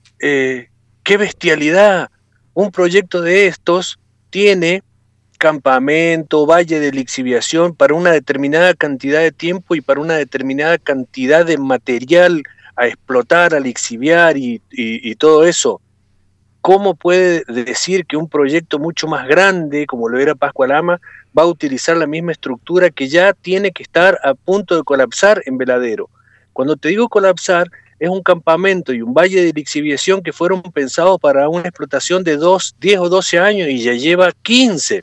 qué bestialidad. Un proyecto de estos tiene campamento, valle de lixiviación para una determinada cantidad de tiempo y para una determinada cantidad de material a explotar, a lixiviar y todo eso. ¿Cómo puede decir que un proyecto mucho más grande, como lo era Pascualama, va a utilizar la misma estructura que ya tiene que estar a punto de colapsar en Veladero? Cuando te digo colapsar, es un campamento y un valle de lixiviación que fueron pensados para una explotación de 10 o 12 años y ya lleva 15.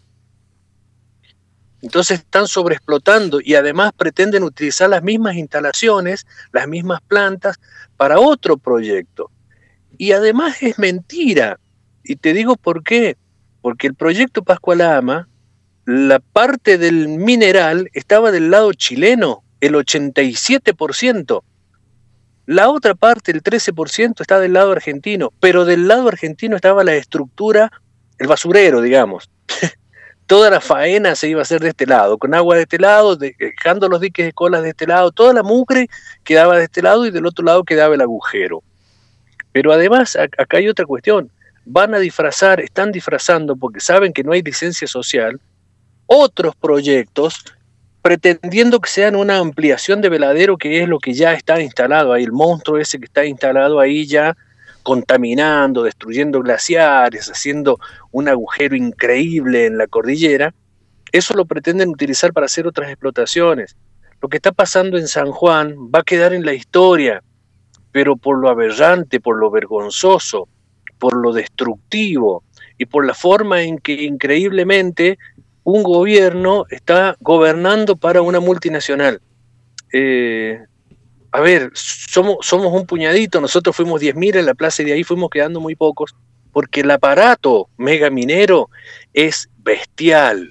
Entonces están sobreexplotando y además pretenden utilizar las mismas instalaciones, las mismas plantas para otro proyecto. Y además es mentira. Y te digo por qué. Porque el proyecto Pascualama, la parte del mineral estaba del lado chileno, el 87%. La otra parte, el 13%, está del lado argentino. Pero del lado argentino estaba la estructura, el basurero, digamos. Toda la faena se iba a hacer de este lado, con agua de este lado, dejando los diques de colas de este lado, toda la mugre quedaba de este lado y del otro lado quedaba el agujero. Pero además, acá hay otra cuestión: van a disfrazar, están disfrazando, porque saben que no hay licencia social, otros proyectos, pretendiendo que sean una ampliación de Veladero, que es lo que ya está instalado ahí, el monstruo ese que está instalado ahí ya, contaminando, destruyendo glaciares, haciendo un agujero increíble en la cordillera. Eso lo pretenden utilizar para hacer otras explotaciones. Lo que está pasando en San Juan va a quedar en la historia, pero por lo aberrante, por lo vergonzoso, por lo destructivo y por la forma en que increíblemente un gobierno está gobernando para una multinacional. A ver, somos un puñadito, nosotros fuimos 10.000 en la plaza y de ahí fuimos quedando muy pocos, porque el aparato mega minero es bestial,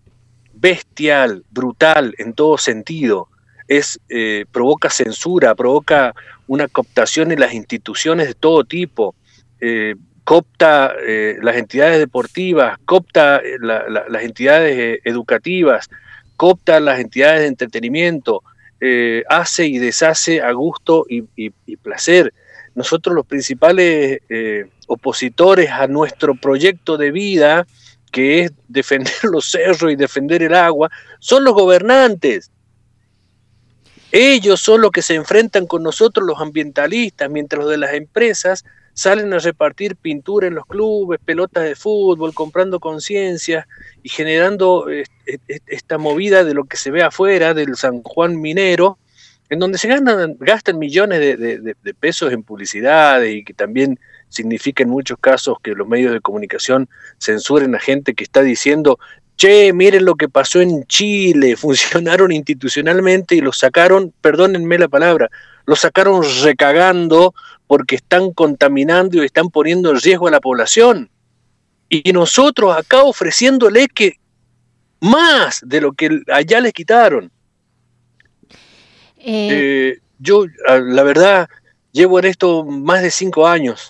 brutal en todo sentido. Provoca censura, provoca una cooptación en las instituciones de todo tipo, coopta las entidades deportivas, coopta las entidades educativas, coopta las entidades de entretenimiento, hace y deshace a gusto y placer. Nosotros, los principales opositores a nuestro proyecto de vida, que es defender los cerros y defender el agua, son los gobernantes. Ellos son los que se enfrentan con nosotros, los ambientalistas, mientras los de las empresas salen a repartir pintura en los clubes, pelotas de fútbol, comprando conciencia y generando esta movida de lo que se ve afuera del San Juan minero, en donde se gastan millones de pesos en publicidades y que también significa en muchos casos que los medios de comunicación censuren a gente que está diciendo: che, miren lo que pasó en Chile, funcionaron institucionalmente y los sacaron, perdónenme la palabra, los sacaron recagando porque están contaminando y están poniendo en riesgo a la población. Y nosotros acá ofreciéndole que más de lo que allá les quitaron. Yo, la verdad, llevo en esto más de 5 años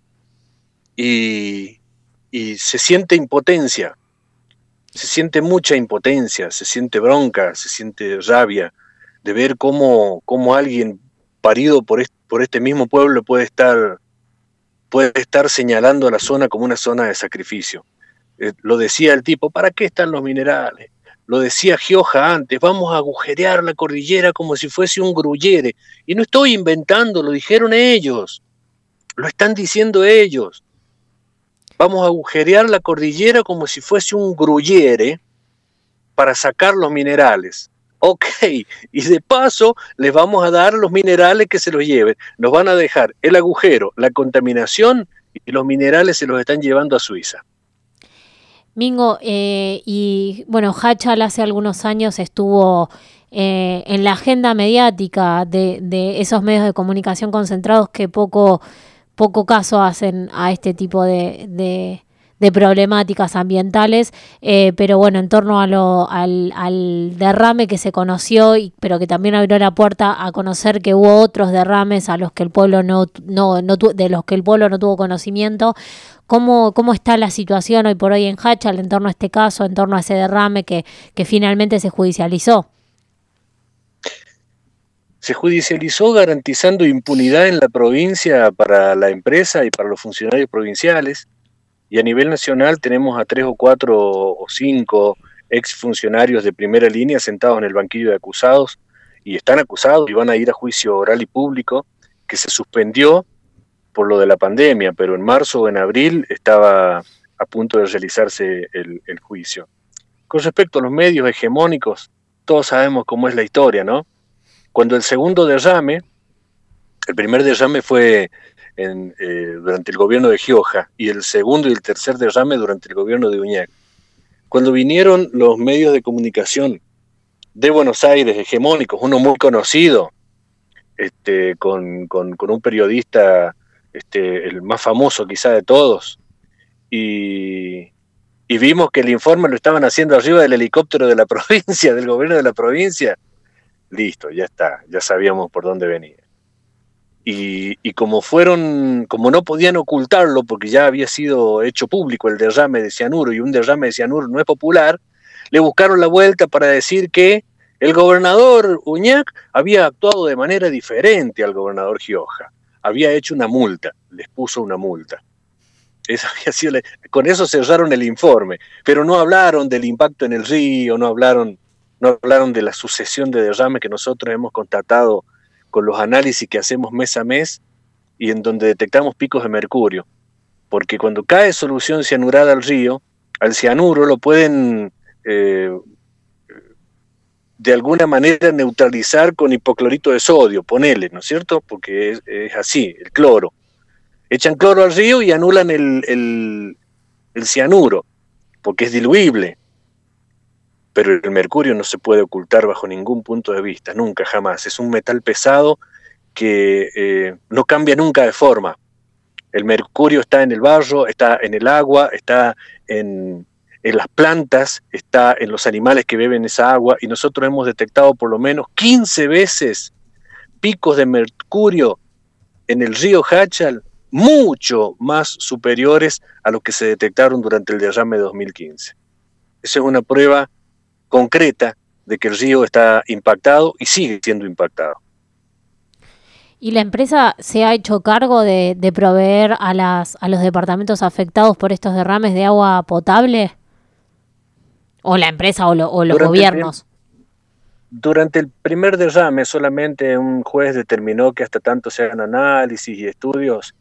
y se siente impotencia. Se siente mucha impotencia, se siente bronca, se siente rabia de ver cómo alguien parido por este mismo pueblo puede estar señalando a la zona como una zona de sacrificio. Lo decía el tipo: ¿para qué están los minerales? Lo decía Gioja antes: vamos a agujerear la cordillera como si fuese un gruyere. Y no estoy inventando, lo dijeron ellos, lo están diciendo ellos. Vamos a agujerear la cordillera como si fuese un gruyere para sacar los minerales. Ok, y de paso les vamos a dar los minerales que se los lleven. Nos van a dejar el agujero, la contaminación, y los minerales se los están llevando a Suiza. Mingo, y bueno, Hachal hace algunos años estuvo en la agenda mediática de esos medios de comunicación concentrados que poco caso hacen a este tipo de problemáticas ambientales, pero bueno, en torno al derrame que se conoció, pero que también abrió la puerta a conocer que hubo otros derrames a los que el pueblo de los que el pueblo no tuvo conocimiento. ¿Cómo está la situación hoy por hoy en Hachal en torno a este caso, en torno a ese derrame que finalmente se judicializó? Se judicializó garantizando impunidad en la provincia para la empresa y para los funcionarios provinciales, y a nivel nacional tenemos a 3 o 4 o 5 exfuncionarios de primera línea sentados en el banquillo de acusados, y están acusados y van a ir a juicio oral y público, que se suspendió por lo de la pandemia, pero en marzo o en abril estaba a punto de realizarse el juicio. Con respecto a los medios hegemónicos, todos sabemos cómo es la historia, ¿no? Cuando el segundo derrame, el primer derrame fue durante el gobierno de Gioja, y el segundo y el tercer derrame durante el gobierno de Uñac. Cuando vinieron los medios de comunicación de Buenos Aires, hegemónicos, uno muy conocido, con un periodista, el más famoso quizá de todos, y vimos que el informe lo estaban haciendo arriba del helicóptero de la provincia, del gobierno de la provincia. Listo, ya está, ya sabíamos por dónde venía. Y como no podían ocultarlo porque ya había sido hecho público el derrame de cianuro, y un derrame de cianuro no es popular, le buscaron la vuelta para decir que el gobernador Uñac había actuado de manera diferente al gobernador Gioja. Había hecho una multa, les puso una multa. Con eso cerraron el informe, pero no hablaron del impacto en el río, no hablaron de la sucesión de derrames que nosotros hemos constatado con los análisis que hacemos mes a mes y en donde detectamos picos de mercurio. Porque cuando cae solución cianurada al río, al cianuro lo pueden de alguna manera neutralizar con hipoclorito de sodio, ponele, ¿no es cierto? Porque es así, el cloro. Echan cloro al río y anulan el cianuro, porque es diluible. Pero el mercurio no se puede ocultar bajo ningún punto de vista, nunca, jamás. Es un metal pesado que no cambia nunca de forma. El mercurio está en el barro, está en el agua, está en las plantas, está en los animales que beben esa agua, y nosotros hemos detectado por lo menos 15 veces picos de mercurio en el río Hachal, mucho más superiores a los que se detectaron durante el derrame de 2015. Esa es una prueba concreta de que el río está impactado y sigue siendo impactado. ¿Y la empresa se ha hecho cargo de proveer a los departamentos afectados por estos derrames de agua potable? ¿O la empresa o los gobiernos? Durante el primer derrame solamente un juez determinó que hasta tanto se hagan análisis y estudios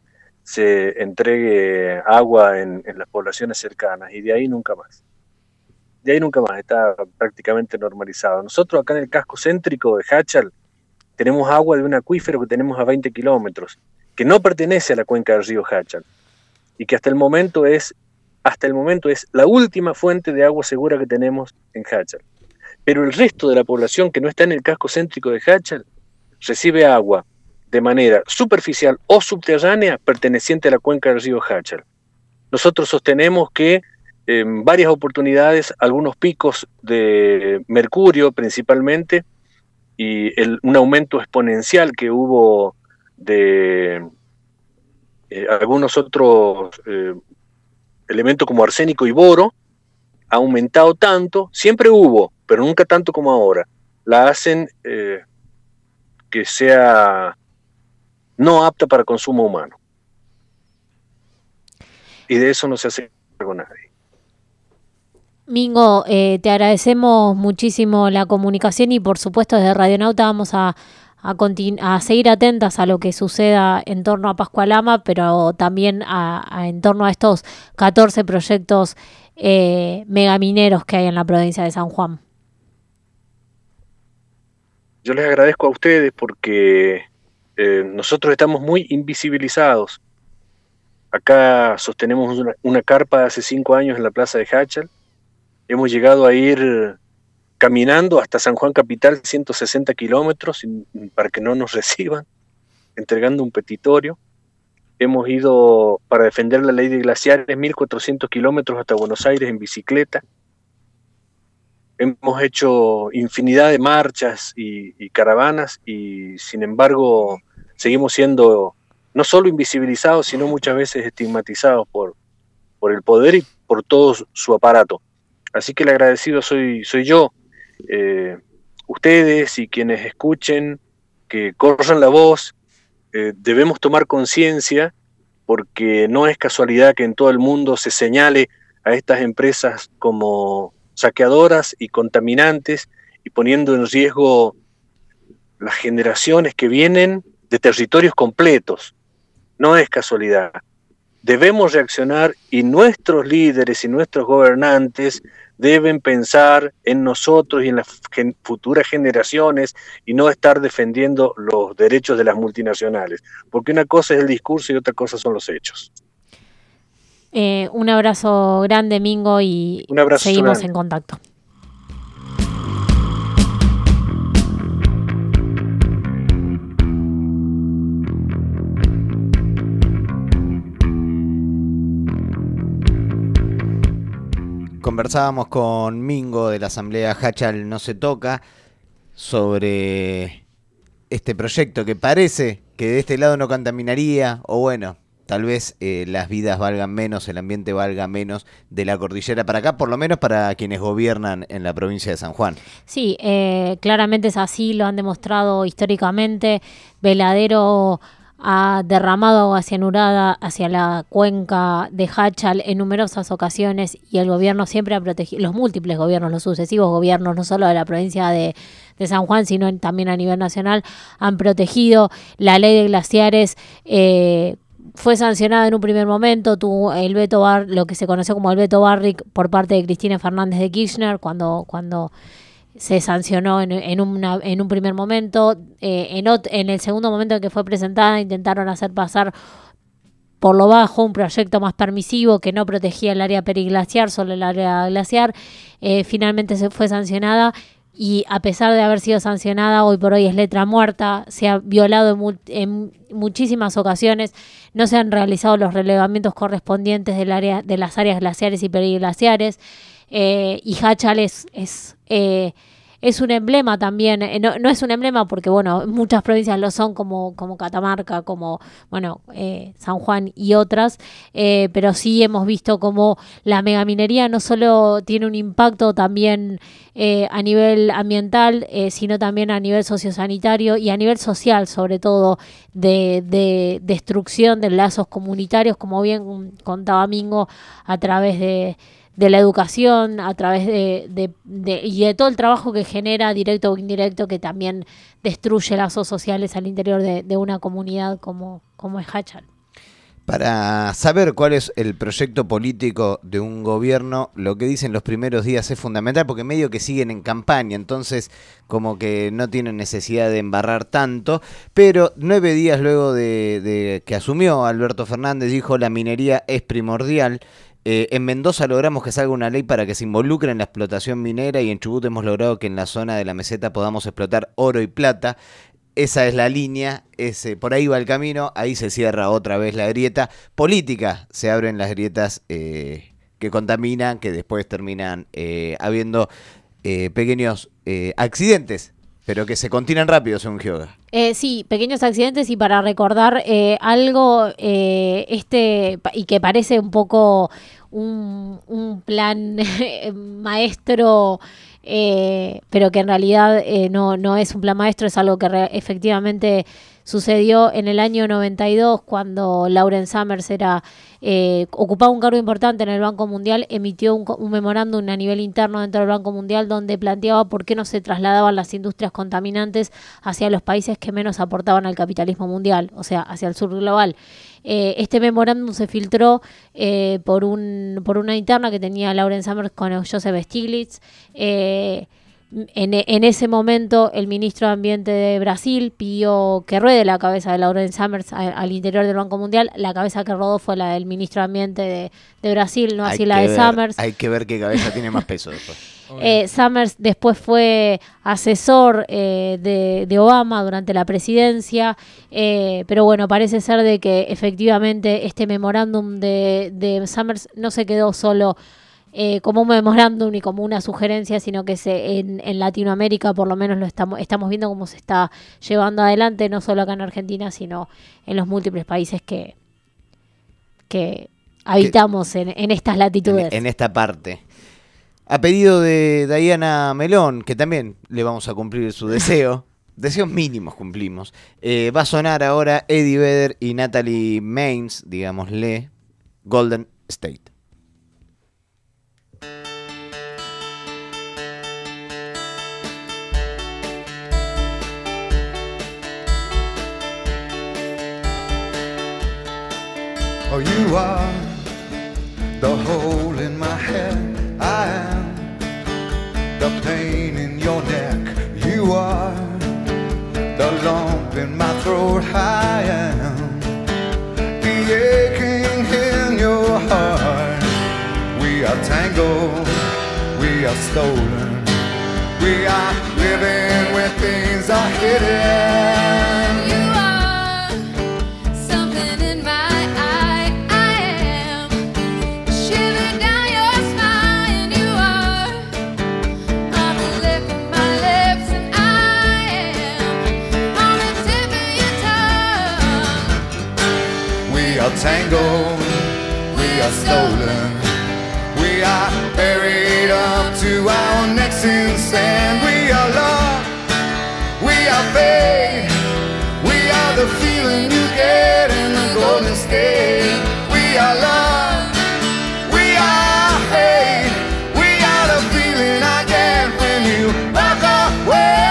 se entregue agua en las poblaciones cercanas, y de ahí nunca más. De ahí nunca más, está prácticamente normalizado. Nosotros acá en el casco céntrico de Jáchal tenemos agua de un acuífero que tenemos a 20 kilómetros, que no pertenece a la cuenca del río Jáchal, y que hasta el momento es la última fuente de agua segura que tenemos en Jáchal. Pero el resto de la población que no está en el casco céntrico de Jáchal recibe agua de manera superficial o subterránea perteneciente a la cuenca del río Jáchal. Nosotros sostenemos que en varias oportunidades algunos picos de mercurio principalmente y un aumento exponencial que hubo de algunos otros elementos como arsénico y boro ha aumentado tanto, siempre hubo, pero nunca tanto como ahora. La hacen que sea no apta para consumo humano. Y de eso no se hace cargo nadie. Mingo, te agradecemos muchísimo la comunicación y por supuesto desde Radionauta vamos a seguir atentas a lo que suceda en torno a Pascualama, pero también en torno a estos 14 proyectos megamineros que hay en la provincia de San Juan. Yo les agradezco a ustedes porque nosotros estamos muy invisibilizados. Acá sostenemos una carpa hace 5 años en la plaza de Jáchal. Hemos llegado a ir caminando hasta San Juan Capital 160 kilómetros para que no nos reciban, entregando un petitorio. Hemos ido para defender la ley de glaciares 1.400 kilómetros hasta Buenos Aires en bicicleta. Hemos hecho infinidad de marchas y caravanas y sin embargo seguimos siendo no solo invisibilizados, sino muchas veces estigmatizados por el poder y por todo su aparato. Así que el agradecido soy yo, ustedes y quienes escuchen, que corran la voz. Debemos tomar conciencia porque no es casualidad que en todo el mundo se señale a estas empresas como saqueadoras y contaminantes y poniendo en riesgo las generaciones que vienen de territorios completos. No es casualidad. Debemos reaccionar y nuestros líderes y nuestros gobernantes deben pensar en nosotros y en las futuras generaciones y no estar defendiendo los derechos de las multinacionales, porque una cosa es el discurso y otra cosa son los hechos. Un abrazo grande, Mingo, y seguimos en contacto. Conversábamos con Mingo de la Asamblea Jáchal No Se Toca sobre este proyecto que parece que de este lado no contaminaría, o bueno, tal vez las vidas valgan menos, el ambiente valga menos de la cordillera para acá, por lo menos para quienes gobiernan en la provincia de San Juan. Sí, claramente es así, lo han demostrado históricamente. Veladero ha derramado agua cianurada hacia la cuenca de Jáchal en numerosas ocasiones y el gobierno siempre ha protegido, los múltiples gobiernos, los sucesivos gobiernos, no solo de la provincia de San Juan, sino también a nivel nacional, han protegido. La ley de glaciares fue sancionada en un primer momento, tuvo el veto lo que se conoció como el veto Barrick por parte de Cristina Fernández de Kirchner cuando se sancionó en un primer momento. En el segundo momento en que fue presentada intentaron hacer pasar por lo bajo un proyecto más permisivo que no protegía el área periglaciar, solo el área glaciar. Finalmente se fue sancionada y a pesar de haber sido sancionada, hoy por hoy es letra muerta, se ha violado en muchísimas ocasiones, no se han realizado los relevamientos correspondientes de las áreas glaciares y periglaciares, y Jáchal es un emblema también, no es un emblema porque bueno, muchas provincias lo son como Catamarca, como bueno, San Juan y otras, pero sí hemos visto como la megaminería no solo tiene un impacto también a nivel ambiental, sino también a nivel sociosanitario y a nivel social, sobre todo de destrucción de lazos comunitarios, como bien contaba Mingo, a través de la educación, a través y de todo el trabajo que genera, directo o indirecto, que también destruye lazos sociales al interior de una comunidad como es Jáchal. Para saber cuál es el proyecto político de un gobierno, lo que dicen los primeros días es fundamental, porque medio que siguen en campaña, entonces como que no tienen necesidad de embarrar tanto, pero 9 días luego de que asumió Alberto Fernández, dijo: la minería es primordial. En Mendoza logramos que salga una ley para que se involucre en la explotación minera, y en Chubut hemos logrado que en la zona de la meseta podamos explotar oro y plata. Esa es la línea, por ahí va el camino, ahí se cierra otra vez la grieta política, se abren las grietas que contaminan, que después terminan habiendo pequeños accidentes, pero que se continúan rápido, según Gioga. Sí, pequeños accidentes, y para recordar algo, y que parece un poco un plan maestro, pero que en realidad no es un plan maestro, es algo que efectivamente sucedió en el año 92, cuando Lauren Summers ocupaba un cargo importante en el Banco Mundial. Emitió un memorándum a nivel interno dentro del Banco Mundial, donde planteaba por qué no se trasladaban las industrias contaminantes hacia los países que menos aportaban al capitalismo mundial, o sea, hacia el sur global. Este memorándum se filtró por una interna que tenía Lauren Summers con Joseph Stiglitz. En ese momento, el ministro de Ambiente de Brasil pidió que ruede la cabeza de Lauren Summers al interior del Banco Mundial. La cabeza que rodó fue la del ministro de Ambiente de Brasil, no así la de Summers. Hay que ver qué cabeza tiene más peso después. Summers después fue asesor de Obama durante la presidencia, pero bueno, parece ser de que efectivamente este memorándum de Summers no se quedó solo como un memorándum y como una sugerencia, sino que en Latinoamérica por lo menos estamos viendo cómo se está llevando adelante, no solo acá en Argentina, sino en los múltiples países que habitamos en estas latitudes. En esta parte. A pedido de Diana Melón, que también le vamos a cumplir su deseo, deseos mínimos cumplimos, va a sonar ahora Eddie Vedder y Natalie Maines, digámosle, Golden State. Oh, you are the hole in my head. I am the pain in your neck. You are the lump in my throat. I am the aching in your heart. We are tangled, we are stolen. We are living where things are hidden. Tangled, we are stolen, we are buried up to our necks in sand. We are love, we are fate, we are the feeling you get in the Golden State. We are love, we are hate, we are the feeling I get when you walk away.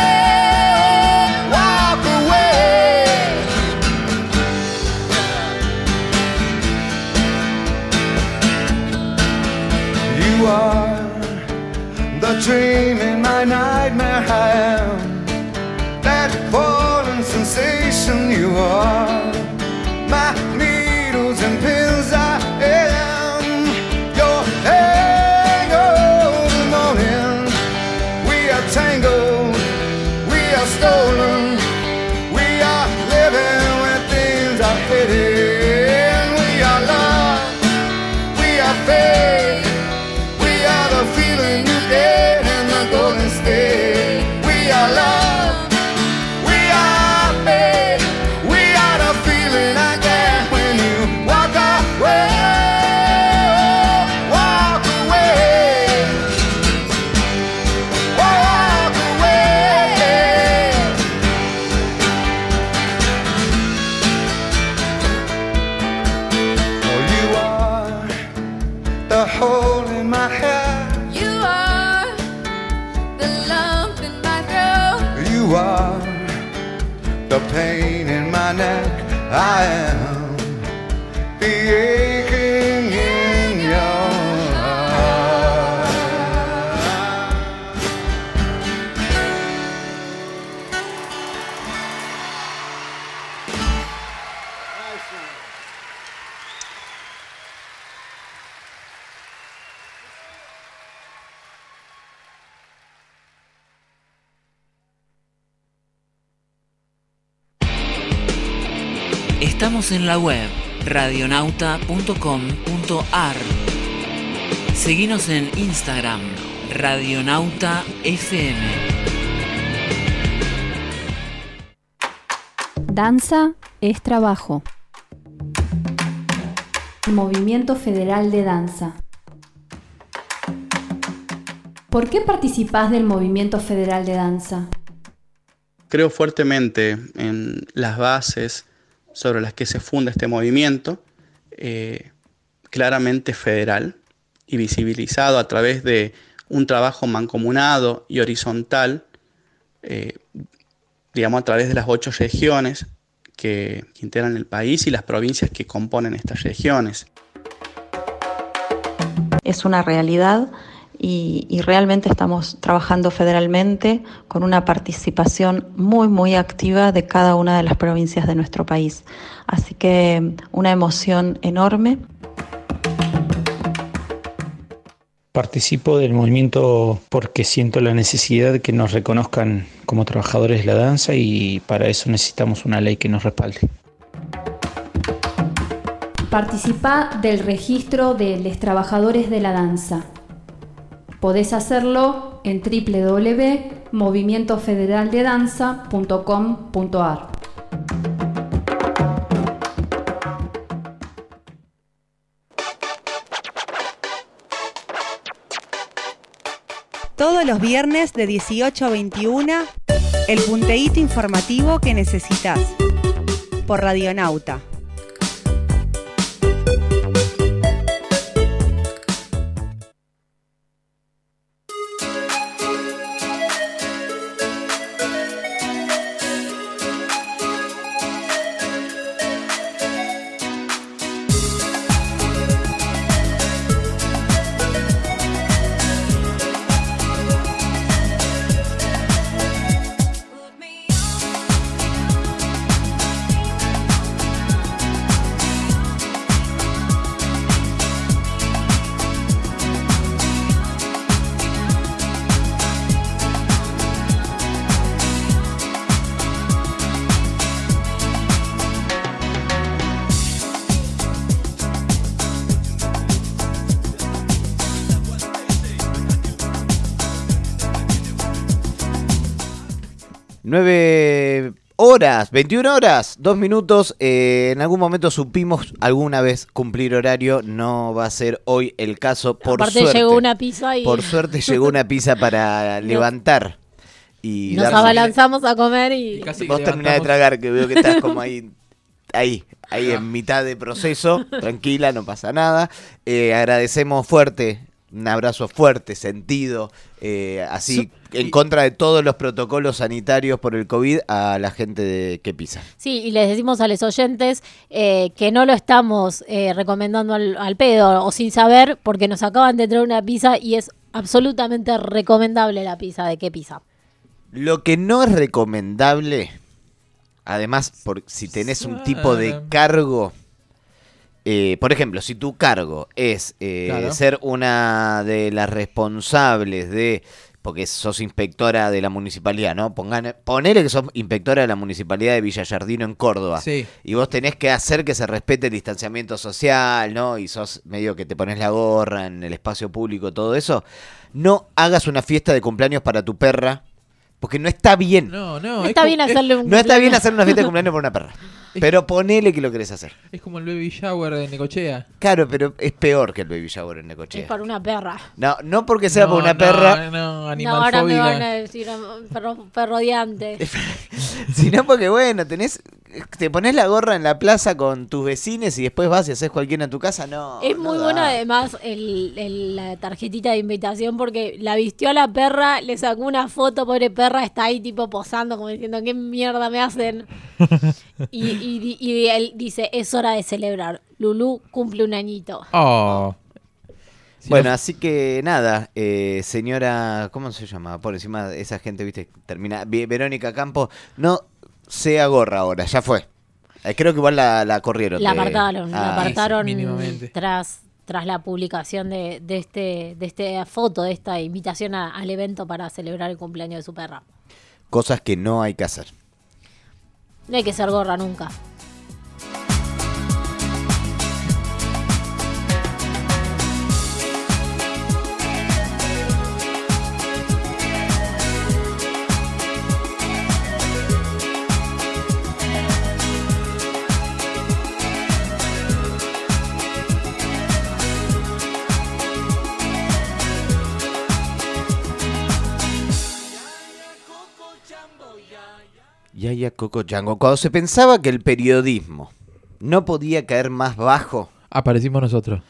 You are the dream in my nightmare. I am that falling sensation. You are my needles and pins. I am your hangover morning. We are tangled, we are stolen. We are living where things are hidden. We are love, we are faith. Feeling you get in the Golden State. We are love, we are faith, we are the feeling I get when you walk away, walk away, walk away. Oh, you are the hole in my head. You are the pain in my neck. I am the aching in your heart. Estamos en la web radionauta.com.ar. Seguinos en Instagram, Radionauta FM. Danza es trabajo. Movimiento Federal de Danza. ¿Por qué participás del Movimiento Federal de Danza? Creo fuertemente en las bases sobre las que se funda este movimiento, claramente federal y visibilizado a través de un trabajo mancomunado y horizontal, digamos a través de las 8 regiones que integran el país y las provincias que componen estas regiones. Es una realidad y realmente estamos trabajando federalmente con una participación muy, muy activa de cada una de las provincias de nuestro país. Así que una emoción enorme. Participo del movimiento porque siento la necesidad de que nos reconozcan como trabajadores de la danza y para eso necesitamos una ley que nos respalde. Participá del registro de los trabajadores de la danza. Podés hacerlo en www.movimientofederaldedanza.com.ar. Todos los viernes de 18 a 21, el punteíto informativo que necesitas. Por Radionauta. Horas, 21 horas, 2 minutos. En algún momento supimos alguna vez cumplir horario. No va a ser hoy el caso. Aparte suerte, llegó una pizza y... Por suerte llegó una pizza para levantar. Y nos abalanzamos a comer y... Vos terminás de tragar, que veo que estás como ahí en mitad de proceso. Tranquila, no pasa nada. Agradecemos fuerte. Un abrazo fuerte, sentido, así en contra de todos los protocolos sanitarios por el COVID a la gente de Que Pisa. Sí, y les decimos a los oyentes que no lo estamos recomendando al pedo o sin saber, porque nos acaban de traer una pizza y es absolutamente recomendable la pizza de Que Pisa. Lo que no es recomendable, además, si tenés un tipo de cargo... por ejemplo, si tu cargo es claro, ser una de las responsables de, porque sos inspectora de la municipalidad, ¿no? Ponele que sos inspectora de la municipalidad de Villallardino en Córdoba. Sí. Y vos tenés que hacer que se respete el distanciamiento social, ¿no? Y sos medio que te pones la gorra en el espacio público, todo eso. No hagas una fiesta de cumpleaños para tu perra, porque no está bien. No está bien hacerle un No está bien hacer una fiesta de cumpleaños por una perra. Pero ponele que lo querés hacer. Es como el baby shower de Necochea. Claro, pero es peor que el baby shower en Necochea. Es para una perra. No porque sea por una perra. No, animalfóbica. Ahora me van a decir perro odiante. Sino porque, bueno, te pones la gorra en la plaza con tus vecinos y después vas y haces cualquiera en tu casa. Es muy bueno además la tarjetita de invitación porque la vistió a la perra, le sacó una foto, pobre perra, está ahí tipo posando como diciendo, ¿qué mierda me hacen? Y y él dice, es hora de celebrar. Lulú cumple un añito. Oh. Bueno, así que nada, señora, ¿cómo se llama? Por encima de esa gente, viste, termina. Verónica Campos, no sea gorra ahora, ya fue. Creo que igual la corrieron. La apartaron mínimamente. tras la publicación de esta foto, de esta invitación al evento para celebrar el cumpleaños de su perra. Cosas que no hay que hacer. No hay que ser gorra nunca. Yaya Coco Chango. Cuando se pensaba que el periodismo no podía caer más bajo, aparecimos nosotros.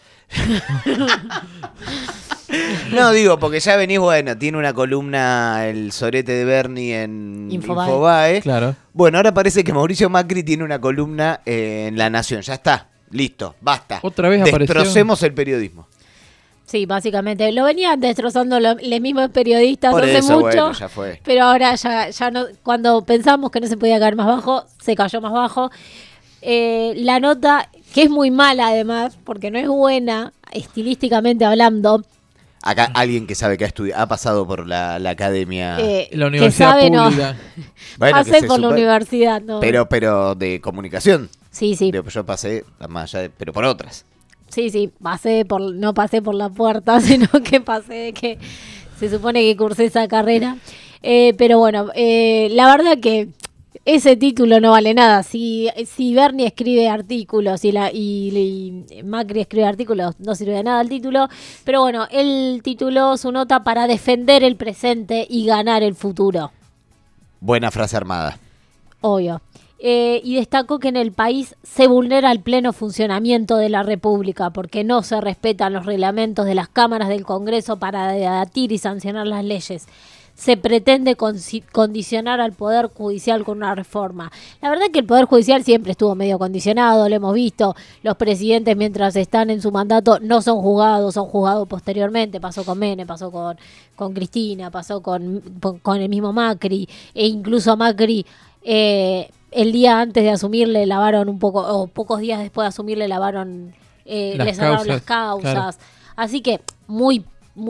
No, digo, porque ya venís, bueno, tiene una columna el sorete de Bernie en Infobae. Claro. Bueno, ahora parece que Mauricio Macri tiene una columna en La Nación. Ya está, listo, basta. Otra vez apareció. Destrocemos el periodismo. Sí, básicamente. Lo venían destrozando los mismos periodistas Por hace eso, mucho. bueno, ya fue. Pero ahora ya no, cuando pensamos que no se podía caer más bajo, se cayó más bajo. La nota, que es muy mala además, porque no es buena, estilísticamente hablando. Acá alguien que sabe que ha pasado por la academia. La universidad pública. No. Bueno, pasé por la universidad, no. Pero de comunicación. Sí. Yo pasé más allá, pero por otras. Sí, no pasé por la puerta, sino que pasé que se supone que cursé esa carrera. Pero bueno, la verdad que ese título no vale nada. Si Bernie escribe artículos y Macri escribe artículos, no sirve de nada el título. Pero bueno, él tituló su nota para defender el presente y ganar el futuro. Buena frase armada. Obvio. Y destacó que en el país se vulnera el pleno funcionamiento de la República porque no se respetan los reglamentos de las cámaras del Congreso para debatir y sancionar las leyes. Se pretende condicionar al Poder Judicial con una reforma. La verdad que el Poder Judicial siempre estuvo medio condicionado, lo hemos visto. Los presidentes mientras están en su mandato no son juzgados, son juzgados posteriormente. Pasó con Menem, pasó con Cristina, pasó con el mismo Macri. E incluso a Macri... el día antes de asumir le lavaron un poco, o pocos días después de asumir le lavaron, le cerraron las causas. Claro. Así que muy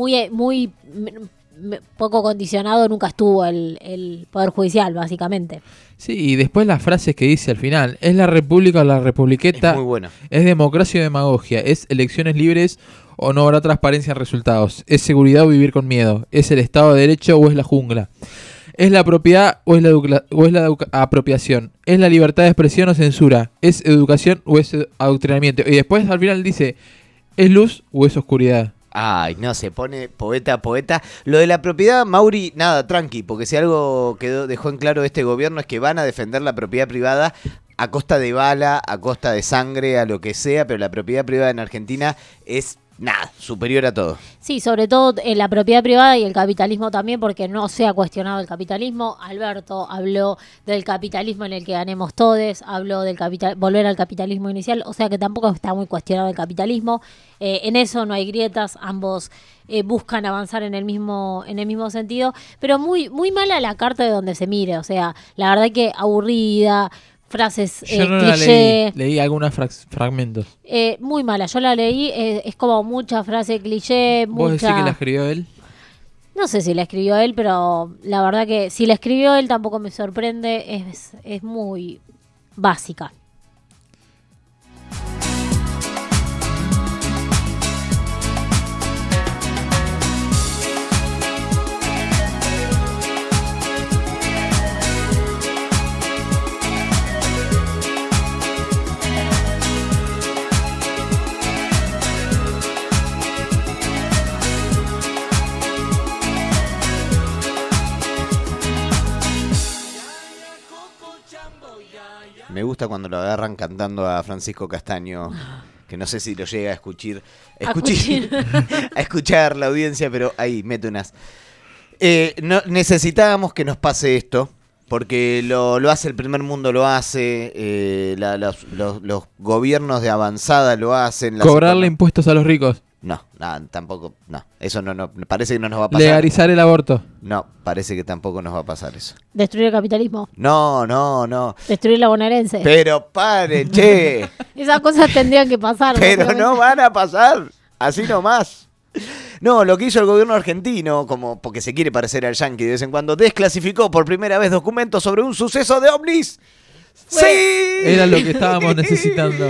poco condicionado nunca estuvo el Poder Judicial, básicamente. Sí, y después las frases que dice al final. Es la república o la republiqueta. Es muy buena. Es democracia o demagogia. Es elecciones libres o no habrá transparencia en resultados. Es seguridad o vivir con miedo. Es el Estado de Derecho o es la jungla. ¿Es la propiedad o es la apropiación? ¿Es la libertad de expresión o censura? ¿Es educación o es adoctrinamiento? Y después al final dice, ¿es luz o es oscuridad? Ay, no, se pone poeta. Lo de la propiedad, Mauri, nada, tranqui, porque si algo dejó en claro este gobierno es que van a defender la propiedad privada a costa de bala, a costa de sangre, a lo que sea, pero la propiedad privada en Argentina es... nada, superior a todo. Sí, sobre todo en la propiedad privada y el capitalismo también, porque no se ha cuestionado el capitalismo. Alberto habló del capitalismo en el que ganemos todes, habló del volver al capitalismo inicial, o sea que tampoco está muy cuestionado el capitalismo. En eso no hay grietas, ambos buscan avanzar en el mismo sentido, pero muy mala la carta de donde se mire, o sea, la verdad que aburrida. Frases yo no cliché. Leí algunos fragmentos. Muy mala, yo la leí, es como mucha frase cliché. ¿Vos decís que la escribió él? No sé si la escribió él, pero la verdad que si la escribió él tampoco me sorprende, es muy básica. Me gusta cuando lo agarran cantando a Francisco Castaño, que no sé si lo llega a escuchar la audiencia, pero ahí mete unas. Necesitábamos que nos pase esto, Porque lo hace el primer mundo, lo hace, los gobiernos de avanzada lo hacen. Cobrarle impuestos a los ricos. No, tampoco, no. Eso no, parece que no nos va a pasar. Legalizar el aborto. No, parece que tampoco nos va a pasar eso. Destruir el capitalismo. No. Destruir la bonaerense. Pero pare, che. Esas cosas tendrían que pasar. Pero no van a pasar, así nomás. No, lo que hizo el gobierno argentino, como porque se quiere parecer al yanqui de vez en cuando, desclasificó por primera vez documentos sobre un suceso de ovnis. ¡Sí! Era lo que estábamos necesitando.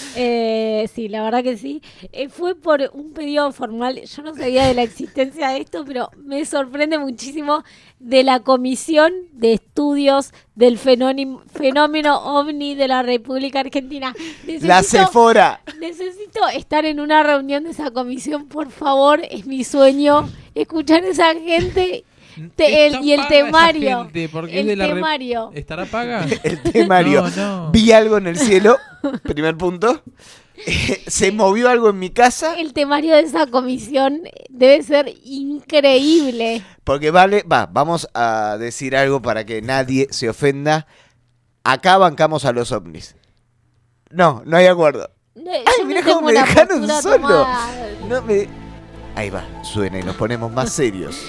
Sí, la verdad que sí. Fue por un pedido formal. Yo no sabía de la existencia de esto, pero me sorprende muchísimo, de la Comisión de Estudios del Fenómeno OVNI de la República Argentina. La Sephora. Necesito estar en una reunión de esa comisión, por favor. Es mi sueño escuchar a esa gente. Y el temario. El temario. ¿Estará paga? El temario. No. Vi algo en el cielo. Primer punto. Se movió algo en mi casa. El temario de esa comisión debe ser increíble. Porque vamos a decir algo para que nadie se ofenda. Acá bancamos a los ovnis. No hay acuerdo. Ay, mirá cómo me dejaron solo. Ahí va, suena y nos ponemos más serios.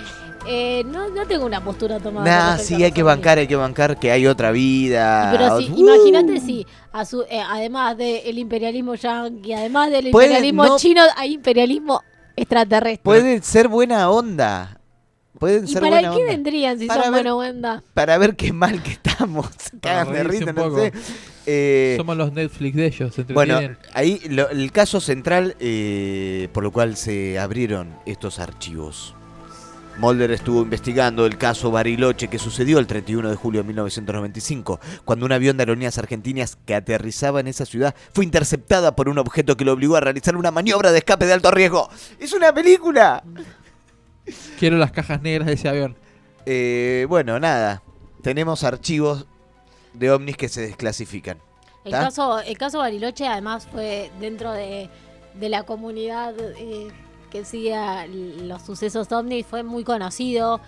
No tengo una postura tomada. Sí, hay que bancar que hay otra vida. Pero sí, imagínate si además del imperialismo yanqui, además del imperialismo chino, hay imperialismo extraterrestre. Puede ser buena onda. ¿Y para qué vendrían si son buena onda? Para ver qué mal que estamos. Cagan de risa, no sé. Somos los Netflix de ellos. Bueno, ahí el caso central por lo cual se abrieron estos archivos. Mulder estuvo investigando el caso Bariloche que sucedió el 31 de julio de 1995, cuando un avión de Aerolíneas Argentinas que aterrizaba en esa ciudad fue interceptada por un objeto que lo obligó a realizar una maniobra de escape de alto riesgo. ¡Es una película! Quiero las cajas negras de ese avión. Bueno, nada. Tenemos archivos de ovnis que se desclasifican. El caso Bariloche además fue dentro de la comunidad que sigue los sucesos ovnis, fue muy conocido,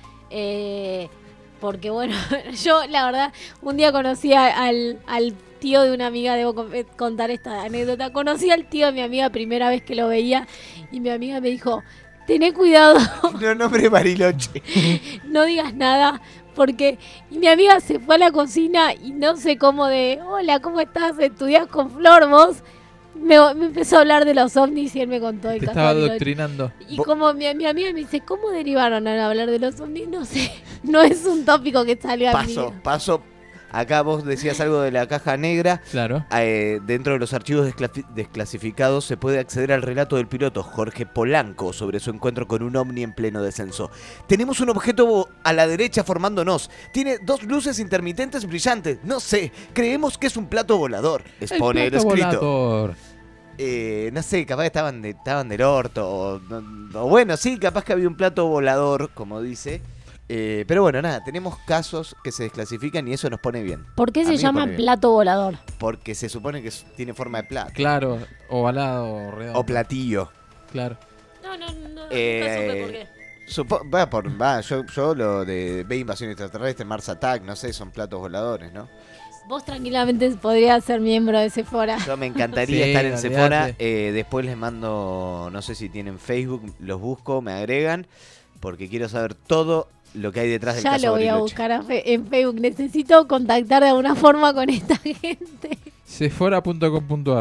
porque bueno, yo la verdad un día conocí al tío de una amiga, debo contar esta anécdota, conocí al tío de mi amiga primera vez que lo veía y mi amiga me dijo, tené cuidado. No nombre Bariloche. No digas nada, porque y mi amiga se fue a la cocina y no sé cómo hola, ¿cómo estás? ¿Estudiás con Flor vos? Me empezó a hablar de los ovnis y él me contó el caso. Te estaba adoctrinando. Y como mi amiga me dice, ¿cómo derivaron a hablar de los ovnis? No sé, no es un tópico que salga a mí. Paso. Acá vos decías algo de la caja negra. Claro. Dentro de los archivos desclasificados se puede acceder al relato del piloto Jorge Polanco sobre su encuentro con un ovni en pleno descenso. Tenemos un objeto a la derecha formándonos. Tiene 2 luces intermitentes brillantes. No sé, creemos que es un plato volador. Expone el escrito. Volador. No sé, capaz estaban del orto. O bueno, sí, capaz que había un plato volador, como dice. Pero bueno, nada, tenemos casos que se desclasifican y eso nos pone bien. ¿Por qué se llama plato volador? Porque se supone que tiene forma de plato. Claro, ovalado o redondo. O platillo. Claro. No supe por qué. Yo lo de ve invasión extraterrestre, Mars Attack, no sé, son platos voladores, ¿no? Vos tranquilamente podrías ser miembro de Sephora. Yo me encantaría estar en Sephora. Después les mando, no sé si tienen Facebook, los busco, me agregan, porque quiero saber todo lo que hay detrás del caso Ya lo voy Bariloche. a buscar en Facebook. Necesito contactar de alguna forma con esta gente. Sephora.com.ar.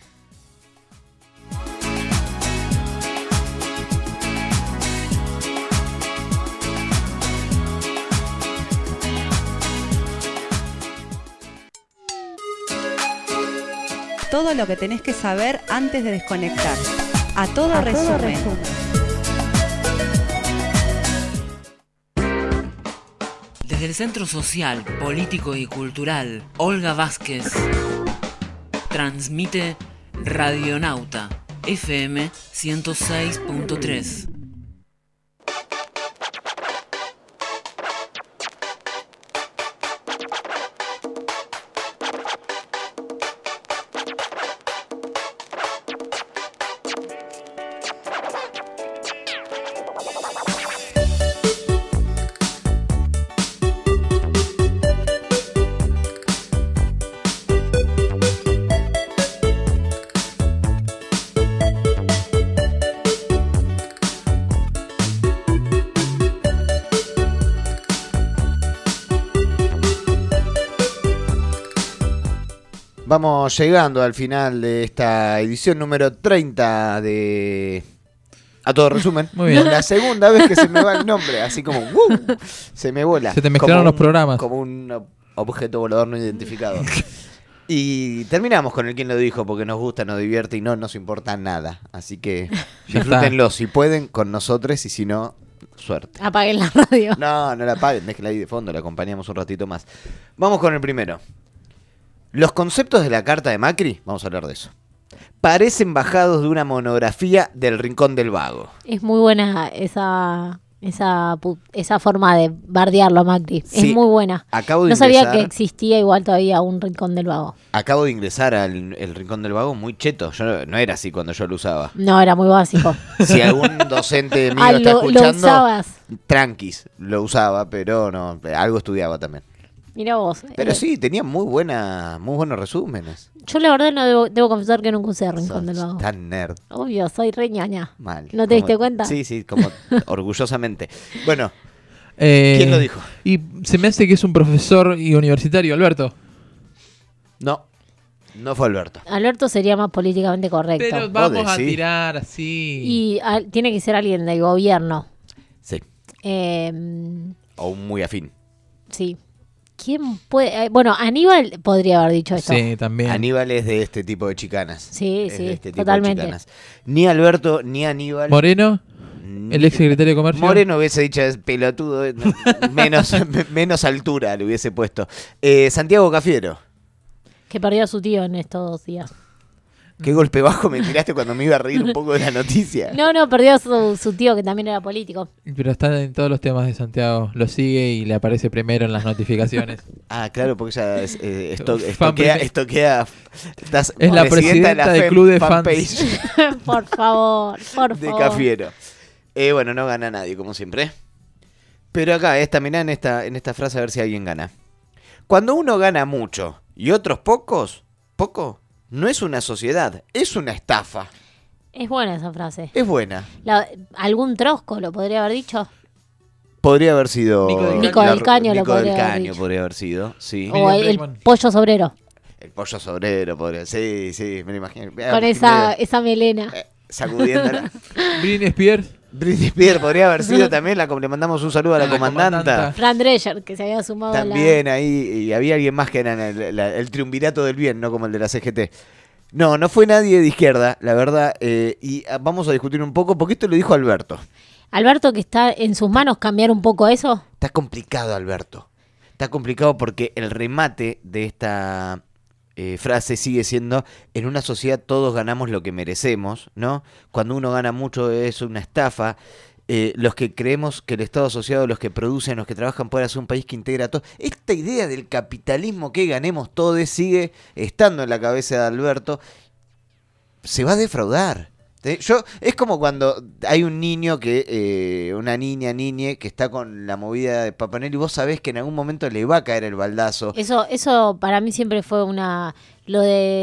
Todo lo que tenés que saber antes de desconectar. A todo resumen. Desde el Centro Social, Político y Cultural Olga Vázquez transmite Radionauta FM 106.3. Vamos llegando al final de esta edición número 30 de A Todo Resumen. Muy bien. La segunda vez que se me va el nombre, así como se me vuela. Se te mezclaron los programas. Como un objeto volador no identificado. Y terminamos con el Quién lo dijo, porque nos gusta, nos divierte y no nos importa nada. Así que disfrútenlo si pueden con nosotros y si no, suerte. Apaguen la radio. No la apaguen, déjenla ahí de fondo, la acompañamos un ratito más. Vamos con el primero. Los conceptos de la carta de Macri, vamos a hablar de eso, parecen bajados de una monografía del Rincón del Vago. Es muy buena esa forma de bardearlo a Macri. Sí, es muy buena. No sabía que existía igual todavía un Rincón del Vago. Acabo de ingresar al el Rincón del Vago muy cheto. Yo no era así cuando yo lo usaba. No, era muy básico. Si algún docente mío está escuchando, lo usabas. Tranquis, lo usaba, pero no, algo estudiaba también. Mira vos. Pero sí, tenía muy buenos resúmenes. Yo la verdad no debo confesar que nunca usé Rincón del Vago. Tan nerd. Obvio, soy re ñaña. Mal. ¿No te diste cuenta? Sí, como orgullosamente. Bueno, ¿quién lo dijo? Y se me hace que es un profesor y universitario, Alberto. No fue Alberto. Alberto sería más políticamente correcto. Pero vamos a tirar así. Y tiene que ser alguien del gobierno. Sí. O un muy afín. Sí. ¿Quién puede? Bueno, Aníbal podría haber dicho esto. Sí, también. Aníbal es de este tipo de chicanas. Sí, totalmente. De chicanas. Ni Alberto ni Aníbal. Moreno, el ex secretario de Comercio. Moreno hubiese dicho pelotudo, menos altura le hubiese puesto. Santiago Cafiero. Que perdió a su tío en estos 2 días. Qué golpe bajo me tiraste cuando me iba a reír un poco de la noticia. No, perdió a su tío que también era político. Pero está en todos los temas de Santiago. Lo sigue y le aparece primero en las notificaciones. Ah, claro, porque ella estoquea. Es la presidenta del club de fans. Por favor. De Cafiero. Bueno, no gana nadie, como siempre. Pero acá, mirá en esta frase a ver si alguien gana. Cuando uno gana mucho y otros poco, no es una sociedad, es una estafa. Es buena esa frase. Es buena. ¿Algún trosco lo podría haber dicho? Podría haber sido... Nico del Caño lo podría haber sido, sí. O el pollo sobrero. El pollo sobrero podría... Sí, me lo imagino. Con esa melena. Sacudiéndola. Britney Spears podría haber sido también. Le mandamos un saludo a la comandanta. Fran Drescher, que se había sumado también ahí. Y había alguien más que era el triunvirato del bien, no como el de la CGT. No fue nadie de izquierda, la verdad. Y vamos a discutir un poco, porque esto lo dijo Alberto. Alberto, que está en sus manos cambiar un poco eso. Está complicado, Alberto. Está complicado porque el remate de esta frase sigue siendo: en una sociedad todos ganamos lo que merecemos, ¿no? Cuando uno gana mucho es una estafa. Los que creemos que el Estado asociado, los que producen, los que trabajan, puede ser un país que integra a todos. Esta idea del capitalismo que ganemos todos sigue estando en la cabeza de Alberto. Se va a defraudar. Es como cuando hay un niño una niña que está con la movida de Papá Noel y vos sabés que en algún momento le va a caer el baldazo. Eso para mí siempre fue lo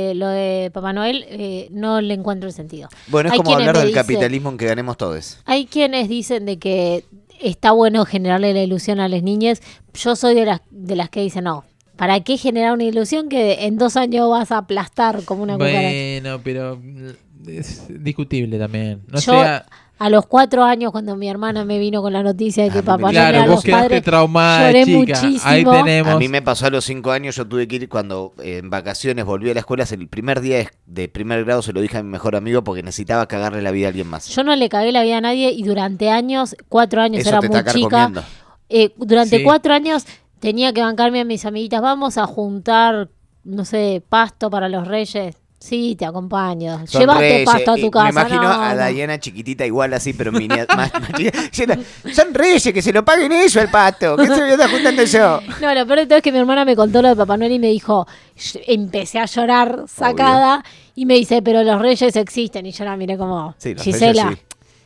de Papá Noel, no le encuentro el sentido. Bueno, es como hablar del capitalismo en que ganemos todos. Hay quienes dicen de que está bueno generarle la ilusión a las niñas. Yo soy de las que dicen no. ¿Para qué generar una ilusión que en 2 años vas a aplastar como una cucaracha? Bueno, pero es discutible también. A los 4 años, cuando mi hermana me vino con la noticia de que Papá Noel era vos quedaste traumada, lloré chica. muchísimo. Ahí tenemos. A mí me pasó a los 5 años, yo tuve que ir cuando en vacaciones volví a la escuela. El primer día de primer grado se lo dije a mi mejor amigo porque necesitaba cagarle la vida a alguien más. Yo no le cagué la vida a nadie y durante años, 4 años, eso era te muy está chica. Durante 4 años tenía que bancarme a mis amiguitas. Vamos a juntar, no sé, pasto para los reyes. Sí, te acompaño. Llévate pasto a tu casa. Me imagino a Diana chiquitita igual así, pero más chiquita. Son reyes, que se lo paguen ellos el pasto. ¿Qué se me está juntando yo? No, lo peor de todo es que mi hermana me contó lo de Papá Noel y me dijo, empecé a llorar sacada. Obvio. Y me dice, pero los reyes existen. Y yo la miré como, sí, los Gisela, reyes,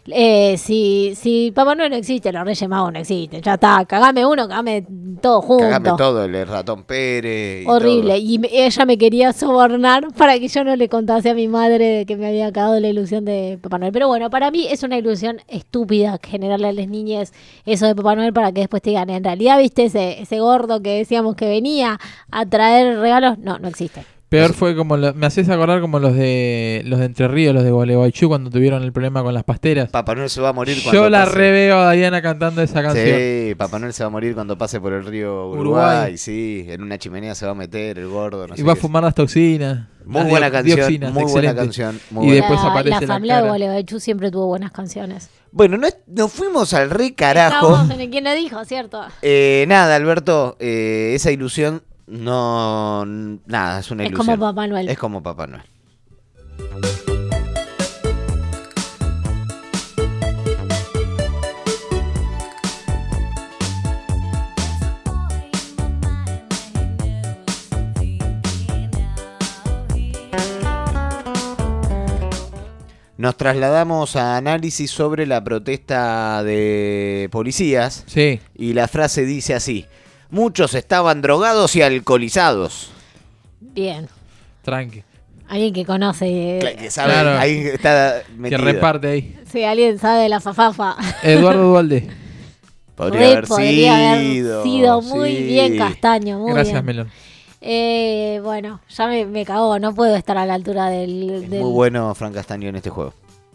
sí. Si Papá Noel no existe, los Reyes Magos no existen. Ya está, cagame uno, cagame todo junto. Cagame todo, el ratón Pérez. Horrible. Todo. Y ella me quería sobornar para que yo no le contase a mi madre de que me había cagado la ilusión de Papá Noel. Pero bueno, para mí es una ilusión estúpida generarle a las niñas eso de Papá Noel para que después te digan, en realidad, ¿viste ese gordo que decíamos que venía a traer regalos? No existe. Peor fue como me haces acordar como los de Entre Ríos, los de Gualeguaychú, cuando tuvieron el problema con las pasteras. Papá Noel se va a morir cuando Yo la pase. reveo a Diana cantando esa canción. Sí, Papá Noel se va a morir cuando pase por el río Uruguay. Sí, en una chimenea se va a meter el gordo. No Y sé va a qué. fumar las toxinas. Muy las buena canción, dioxinas, muy buena excelente. canción. Muy Y buena. después aparece la la asamblea de cara. Gualeguaychú siempre tuvo buenas canciones. Bueno, nos fuimos al re carajo. Estábamos en el quién le dijo, ¿cierto? Nada, Alberto, esa ilusión no... Nada, es una Es ilusión. como Papá Noel. Es como Papá Noel. Nos trasladamos a análisis sobre la protesta de policías. Sí. Y la frase dice así: muchos estaban drogados y alcoholizados. Bien. Tranqui. Alguien que conoce. Que sabe, ahí está metido. Que reparte ahí. Sí, alguien sabe de la fafafa. Eduardo Dualde. Podría Podría haber haber sido muy sí. bien Castaño. Muy Gracias, bien. Melón. Bueno, ya me cagó. No puedo estar a la altura del... Muy bueno Fran Castaño en este juego.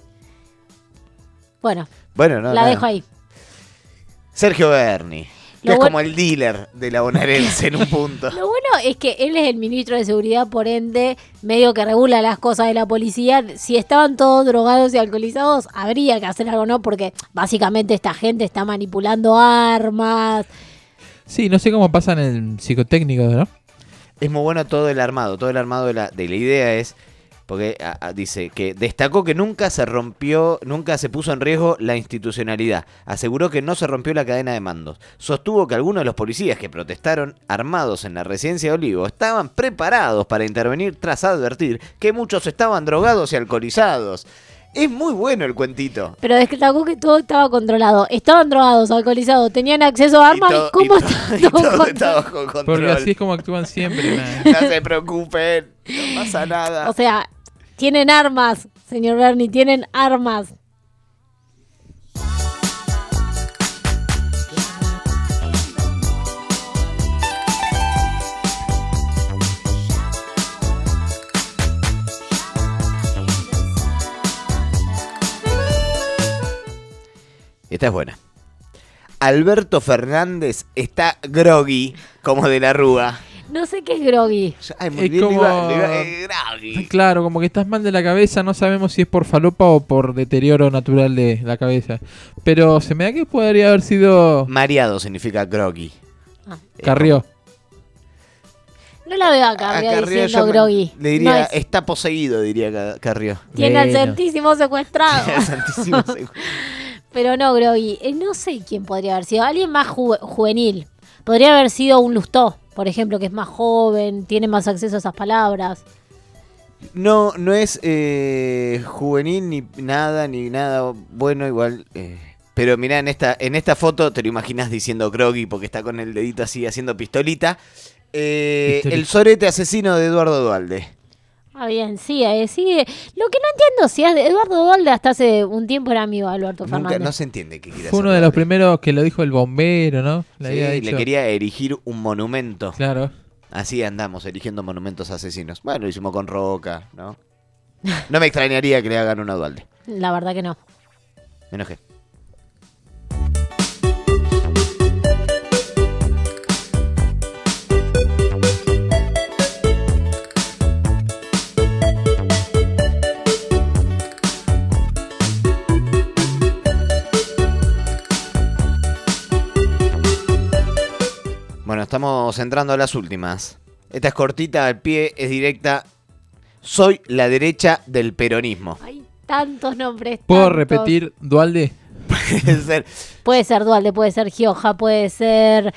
Bueno, Bueno, no, la nada. dejo ahí. Sergio Berni, que Lo es bueno- como el dealer de la bonaerense en un punto. Lo bueno es que él es el ministro de Seguridad, por ende, medio que regula las cosas de la policía. Si estaban todos drogados y alcoholizados, habría que hacer algo, ¿no? Porque básicamente esta gente está manipulando armas. Sí, no sé cómo pasa en el psicotécnico, ¿no? Es muy bueno todo el armado de la idea es, porque dice que destacó que nunca se puso en riesgo la institucionalidad. Aseguró que no se rompió la cadena de mandos. Sostuvo que algunos de los policías que protestaron armados en la residencia de Olivo estaban preparados para intervenir tras advertir que muchos estaban drogados y alcoholizados. Es muy bueno el cuentito. Pero destacó que todo estaba controlado. Estaban drogados, alcoholizados, tenían acceso a armas. ¿Cómo está todo Todo está bajo control. Porque así es como actúan siempre. No se preocupen, no pasa nada. O sea, tienen armas, señor Berni, tienen armas. Esta es buena. Alberto Fernández está groggy, como de la Rúa. No sé qué es groggy. Ay, muy Es bien, como... groggy. Claro, como que estás mal de la cabeza, no sabemos si es por falopa o por deterioro natural de la cabeza. Pero se me da que podría haber sido... Mareado significa groggy. Carrió. No la veo acá, A Carrió diciendo yo groggy. le diría, No es. está poseído, diría Carrió. Tiene al Santísimo secuestrado. El Santísimo secuestrado. Pero no, groggy. No sé quién podría haber sido. Alguien más juvenil. Podría haber sido un Lustó, por ejemplo, que es más joven, tiene más acceso a esas palabras. No es juvenil ni nada bueno igual. Pero mirá, en esta foto te lo imaginas diciendo groggy porque está con el dedito así haciendo pistolita. El sorete asesino de Eduardo Dualde. Ah, bien, sigue. Lo que no entiendo si es de Eduardo Dualde hasta hace un tiempo era amigo de Alberto Nunca, Fernández. no se entiende qué quiere Fue hacer uno de los Dualde. primeros que lo dijo el bombero, ¿no? Sí, le quería erigir un monumento. Claro. Así andamos, erigiendo monumentos asesinos. Bueno, lo hicimos con Roca, ¿no? No me extrañaría que le hagan una Dualde. La verdad que no. Me enojé. Bueno, estamos entrando a las últimas. Esta es cortita, al pie, es directa. Soy la derecha del peronismo. Hay tantos nombres. ¿Puedo tantos. repetir Dualde? Puede ser. Puede ser Dualde, puede ser Gioja, puede ser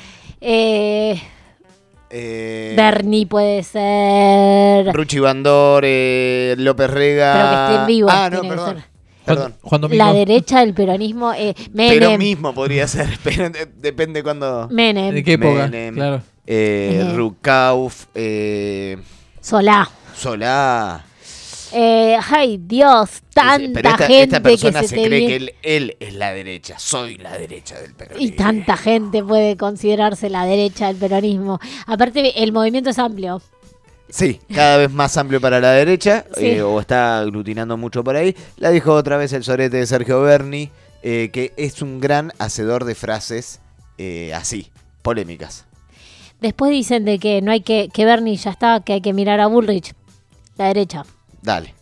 Berni, puede ser... Ruchi Bandor, López Rega. Pero que estén vivos. Ah, no, tiene que perdón. ser. Perdón. Juan Domingo. La derecha del peronismo, Pero Menem. mismo podría ser, pero depende cuando. Menem. ¿De qué época? Menem, Claro. Rucauf, Solá. Solá. Ay, Dios, tanta Pero esta gente persona que se te cree viene- que él es la derecha. Soy la derecha del peronismo. Y tanta gente puede considerarse la derecha del peronismo. Aparte, el movimiento es amplio. Sí, cada vez más amplio para la derecha, Sí. o está aglutinando mucho por ahí. La dijo otra vez el sorete de Sergio Berni, que es un gran hacedor de frases así, polémicas. Después dicen de que no hay que Bernie ya está, que hay que mirar a Bullrich, la derecha. Dale.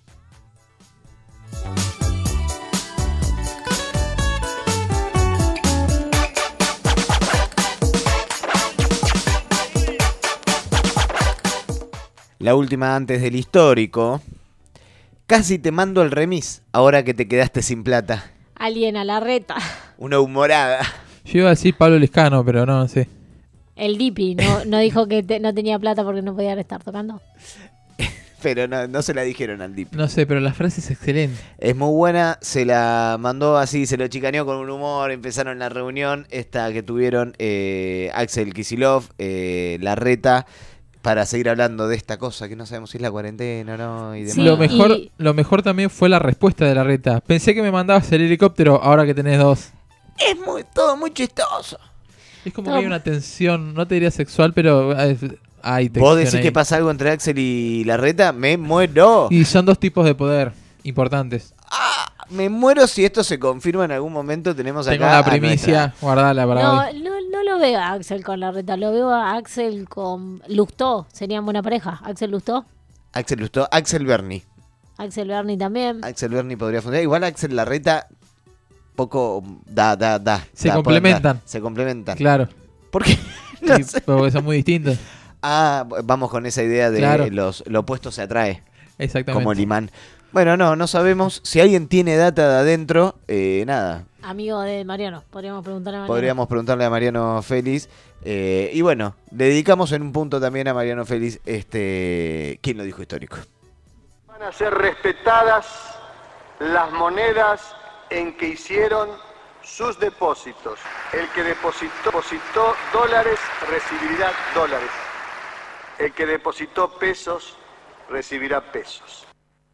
La última antes del histórico. Casi te mando el remis ahora que te quedaste sin plata. Alguien a la reta. Una humorada. Yo iba a decir Pablo Lescano, pero no sé. El Dipi no dijo que no tenía plata porque no podía estar tocando. Pero no se la dijeron al Dip. No sé, pero la frase es excelente. Es muy buena, se la mandó así, se lo chicaneó con un humor. Empezaron la reunión esta que tuvieron Axel Kicillof, Larreta, para seguir hablando de esta cosa que no sabemos si es la cuarentena o no y demás. Sí, lo mejor también fue la respuesta de Larreta. Pensé que me mandabas el helicóptero ahora que tenés dos. Es todo muy chistoso. Es como que hay una tensión, no te diría sexual, pero hay tensión. ¿Vos decís ahí. que pasa algo entre Axel y Larreta? Me muero. Y son dos tipos de poder importantes. Me muero si esto se confirma en algún momento. Tenemos Tengo acá la primicia, guardala para hoy. No lo veo a Axel con Larreta, lo veo a Axel con Lustó. Serían buena pareja. Axel Lustó. Axel Lustó, Axel Berni. Axel Berni también. Axel Berni podría funcionar. Igual Axel Larreta poco Se complementan. Se complementan. Claro. ¿Por qué? No sé. Porque son muy distintos. Vamos con esa idea de Claro. lo opuesto se atrae. Exactamente. Como el imán. Bueno, no sabemos. Si alguien tiene data de adentro, nada. Amigo de Mariano. Podríamos preguntarle a Mariano. Podríamos preguntarle a Mariano Félix. Y bueno, le dedicamos en un punto también a Mariano Félix ¿quién lo dijo histórico? Van a ser respetadas las monedas en que hicieron sus depósitos. El que depositó dólares recibirá dólares. El que depositó pesos recibirá pesos.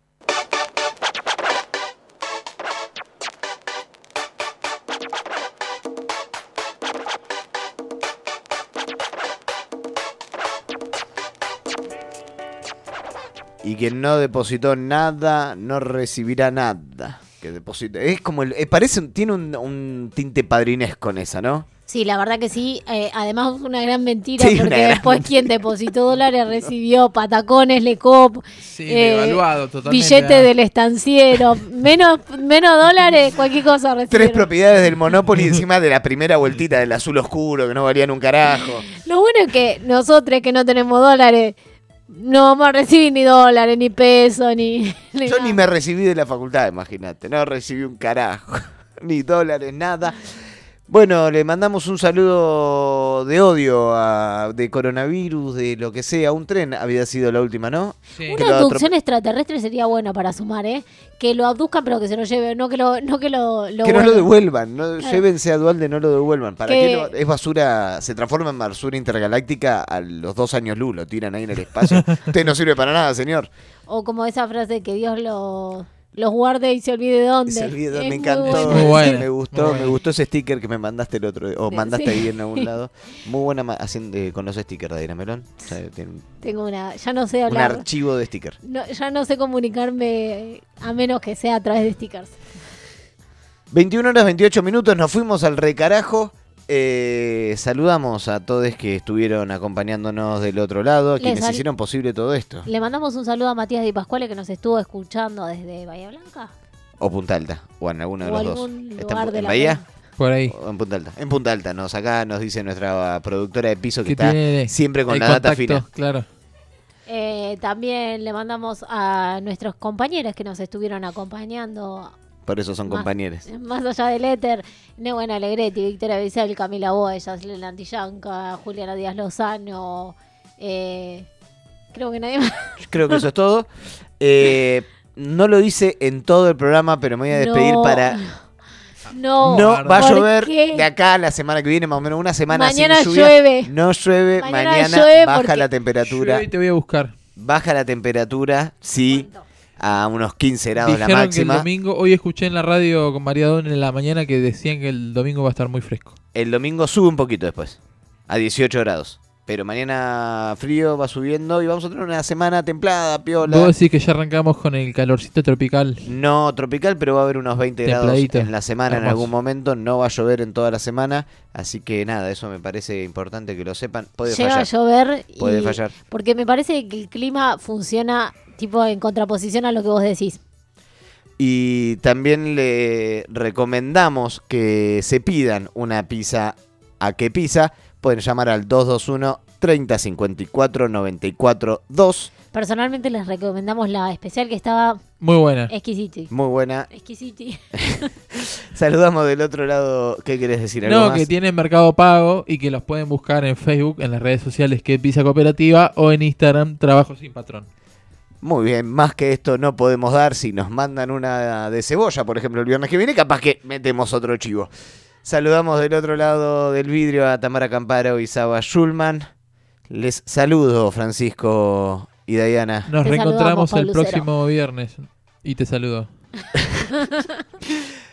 Y quien no depositó nada, no recibirá nada. Que deposite. Es como tiene un tinte padrinesco en esa, ¿no? Sí, la verdad que sí. Además, una gran mentira, Sí, una porque gran después quien depositó dólares recibió patacones, Lecop, Sí, devaluado totalmente. billete del estanciero, menos dólares, cualquier cosa recibieron. 3 propiedades del Monopoly encima de la primera vueltita del azul oscuro, que no valían un carajo. Lo bueno es que nosotros que no tenemos dólares, no vamos a recibir ni dólares, ni pesos, ni Yo ni me recibí de la facultad, imagínate. No recibí un carajo. Ni dólares, nada. Bueno, le mandamos un saludo de odio de coronavirus, de lo que sea. Un tren había sido la última, ¿no? Sí. Que Una lo abducción extraterrestre sería buena para sumar, ¿eh? Que lo abduzcan pero que se lo lleven, no que lo que no lo vuelvan. devuelvan, no, Claro. llévense a Dualde, no lo devuelvan. ¿Para Que- qué es basura? Se transforma en basura intergaláctica a los 2 años luz, lo tiran ahí en el espacio. Usted no sirve para nada, señor. O como esa frase que Dios los guarde y se olvide de dónde. Se olvidó, Es me muy encantó, buena. Muy buena, me gustó, muy buena. me gustó ese sticker que me mandaste el otro, o mandaste Sí. ahí en algún lado. Muy buena haciendo con los stickers de Aira Melón. O sea, tiene Tengo ya no sé un hablar. archivo de sticker. Ya no sé comunicarme a menos que sea a través de stickers. 21 horas 28 minutos, nos fuimos al recarajo. Saludamos a todos que estuvieron acompañándonos del otro lado, a quienes hicieron posible todo esto. Le mandamos un saludo a Matías Di Pascuale que nos estuvo escuchando desde Bahía Blanca. O Punta Alta, o en alguno de O los dos. algún ¿Está lugar de en la Bahía? Bahía. Por ahí. O en Punta Alta. En Punta Alta, acá nos dice nuestra productora de piso que Que está tiene siempre con el la data contacto, fina. Claro. También le mandamos a nuestros compañeros que nos estuvieron acompañando. Por eso son compañeros. Más allá del éter, Neuena Alegretti, Victoria Vicel, Camila Boya, Selena Antillanca, Juliana Díaz Lozano. Creo que nadie más. Creo que eso es todo. No lo dice en todo el programa, pero me voy a despedir para... No, No va a ¿por llover qué? de acá a la semana que viene, más o menos una semana Mañana sin lluvia. llueve. No llueve, mañana llueve baja porque- la temperatura. Yo te voy a buscar. Baja la temperatura, sí, a unos 15 grados la Dijeron que el máxima. domingo, hoy escuché en la radio con María Don en la mañana que decían que el domingo va a estar muy fresco. El domingo sube un poquito después, a 18 grados. pero mañana frío va subiendo y vamos a tener una semana templada, piola. ¿Vos decís que ya arrancamos con el calorcito tropical? No tropical, pero va a haber unos 20 Templadito. grados en la semana. Hermoso. En algún momento. No va a llover en toda la semana, así que nada, eso me parece importante que lo sepan. Puede Llega fallar. a llover Puede fallar. Porque me parece que el clima funciona tipo en contraposición a lo que vos decís. Y también le recomendamos que se pidan una pizza a Que Pizza. Pueden llamar al 221 30 54 94 2. Personalmente les recomendamos la especial que estaba muy buena. Exquisiti. Muy buena. Exquisiti. Saludamos del otro lado. ¿Qué querés decir? ¿Algo No, más? que tienen Mercado Pago y que los pueden buscar en Facebook, en las redes sociales Que Pizza Cooperativa o en Instagram Trabajo Sin Patrón. Muy bien, más que esto no podemos dar. Si nos mandan una de cebolla, por ejemplo, el viernes que viene, capaz que metemos otro chivo. Saludamos del otro lado del vidrio a Tamara Camparo y Saba Schulman. Les saludo, Francisco y Diana. Nos reencontramos el próximo viernes y te saludo.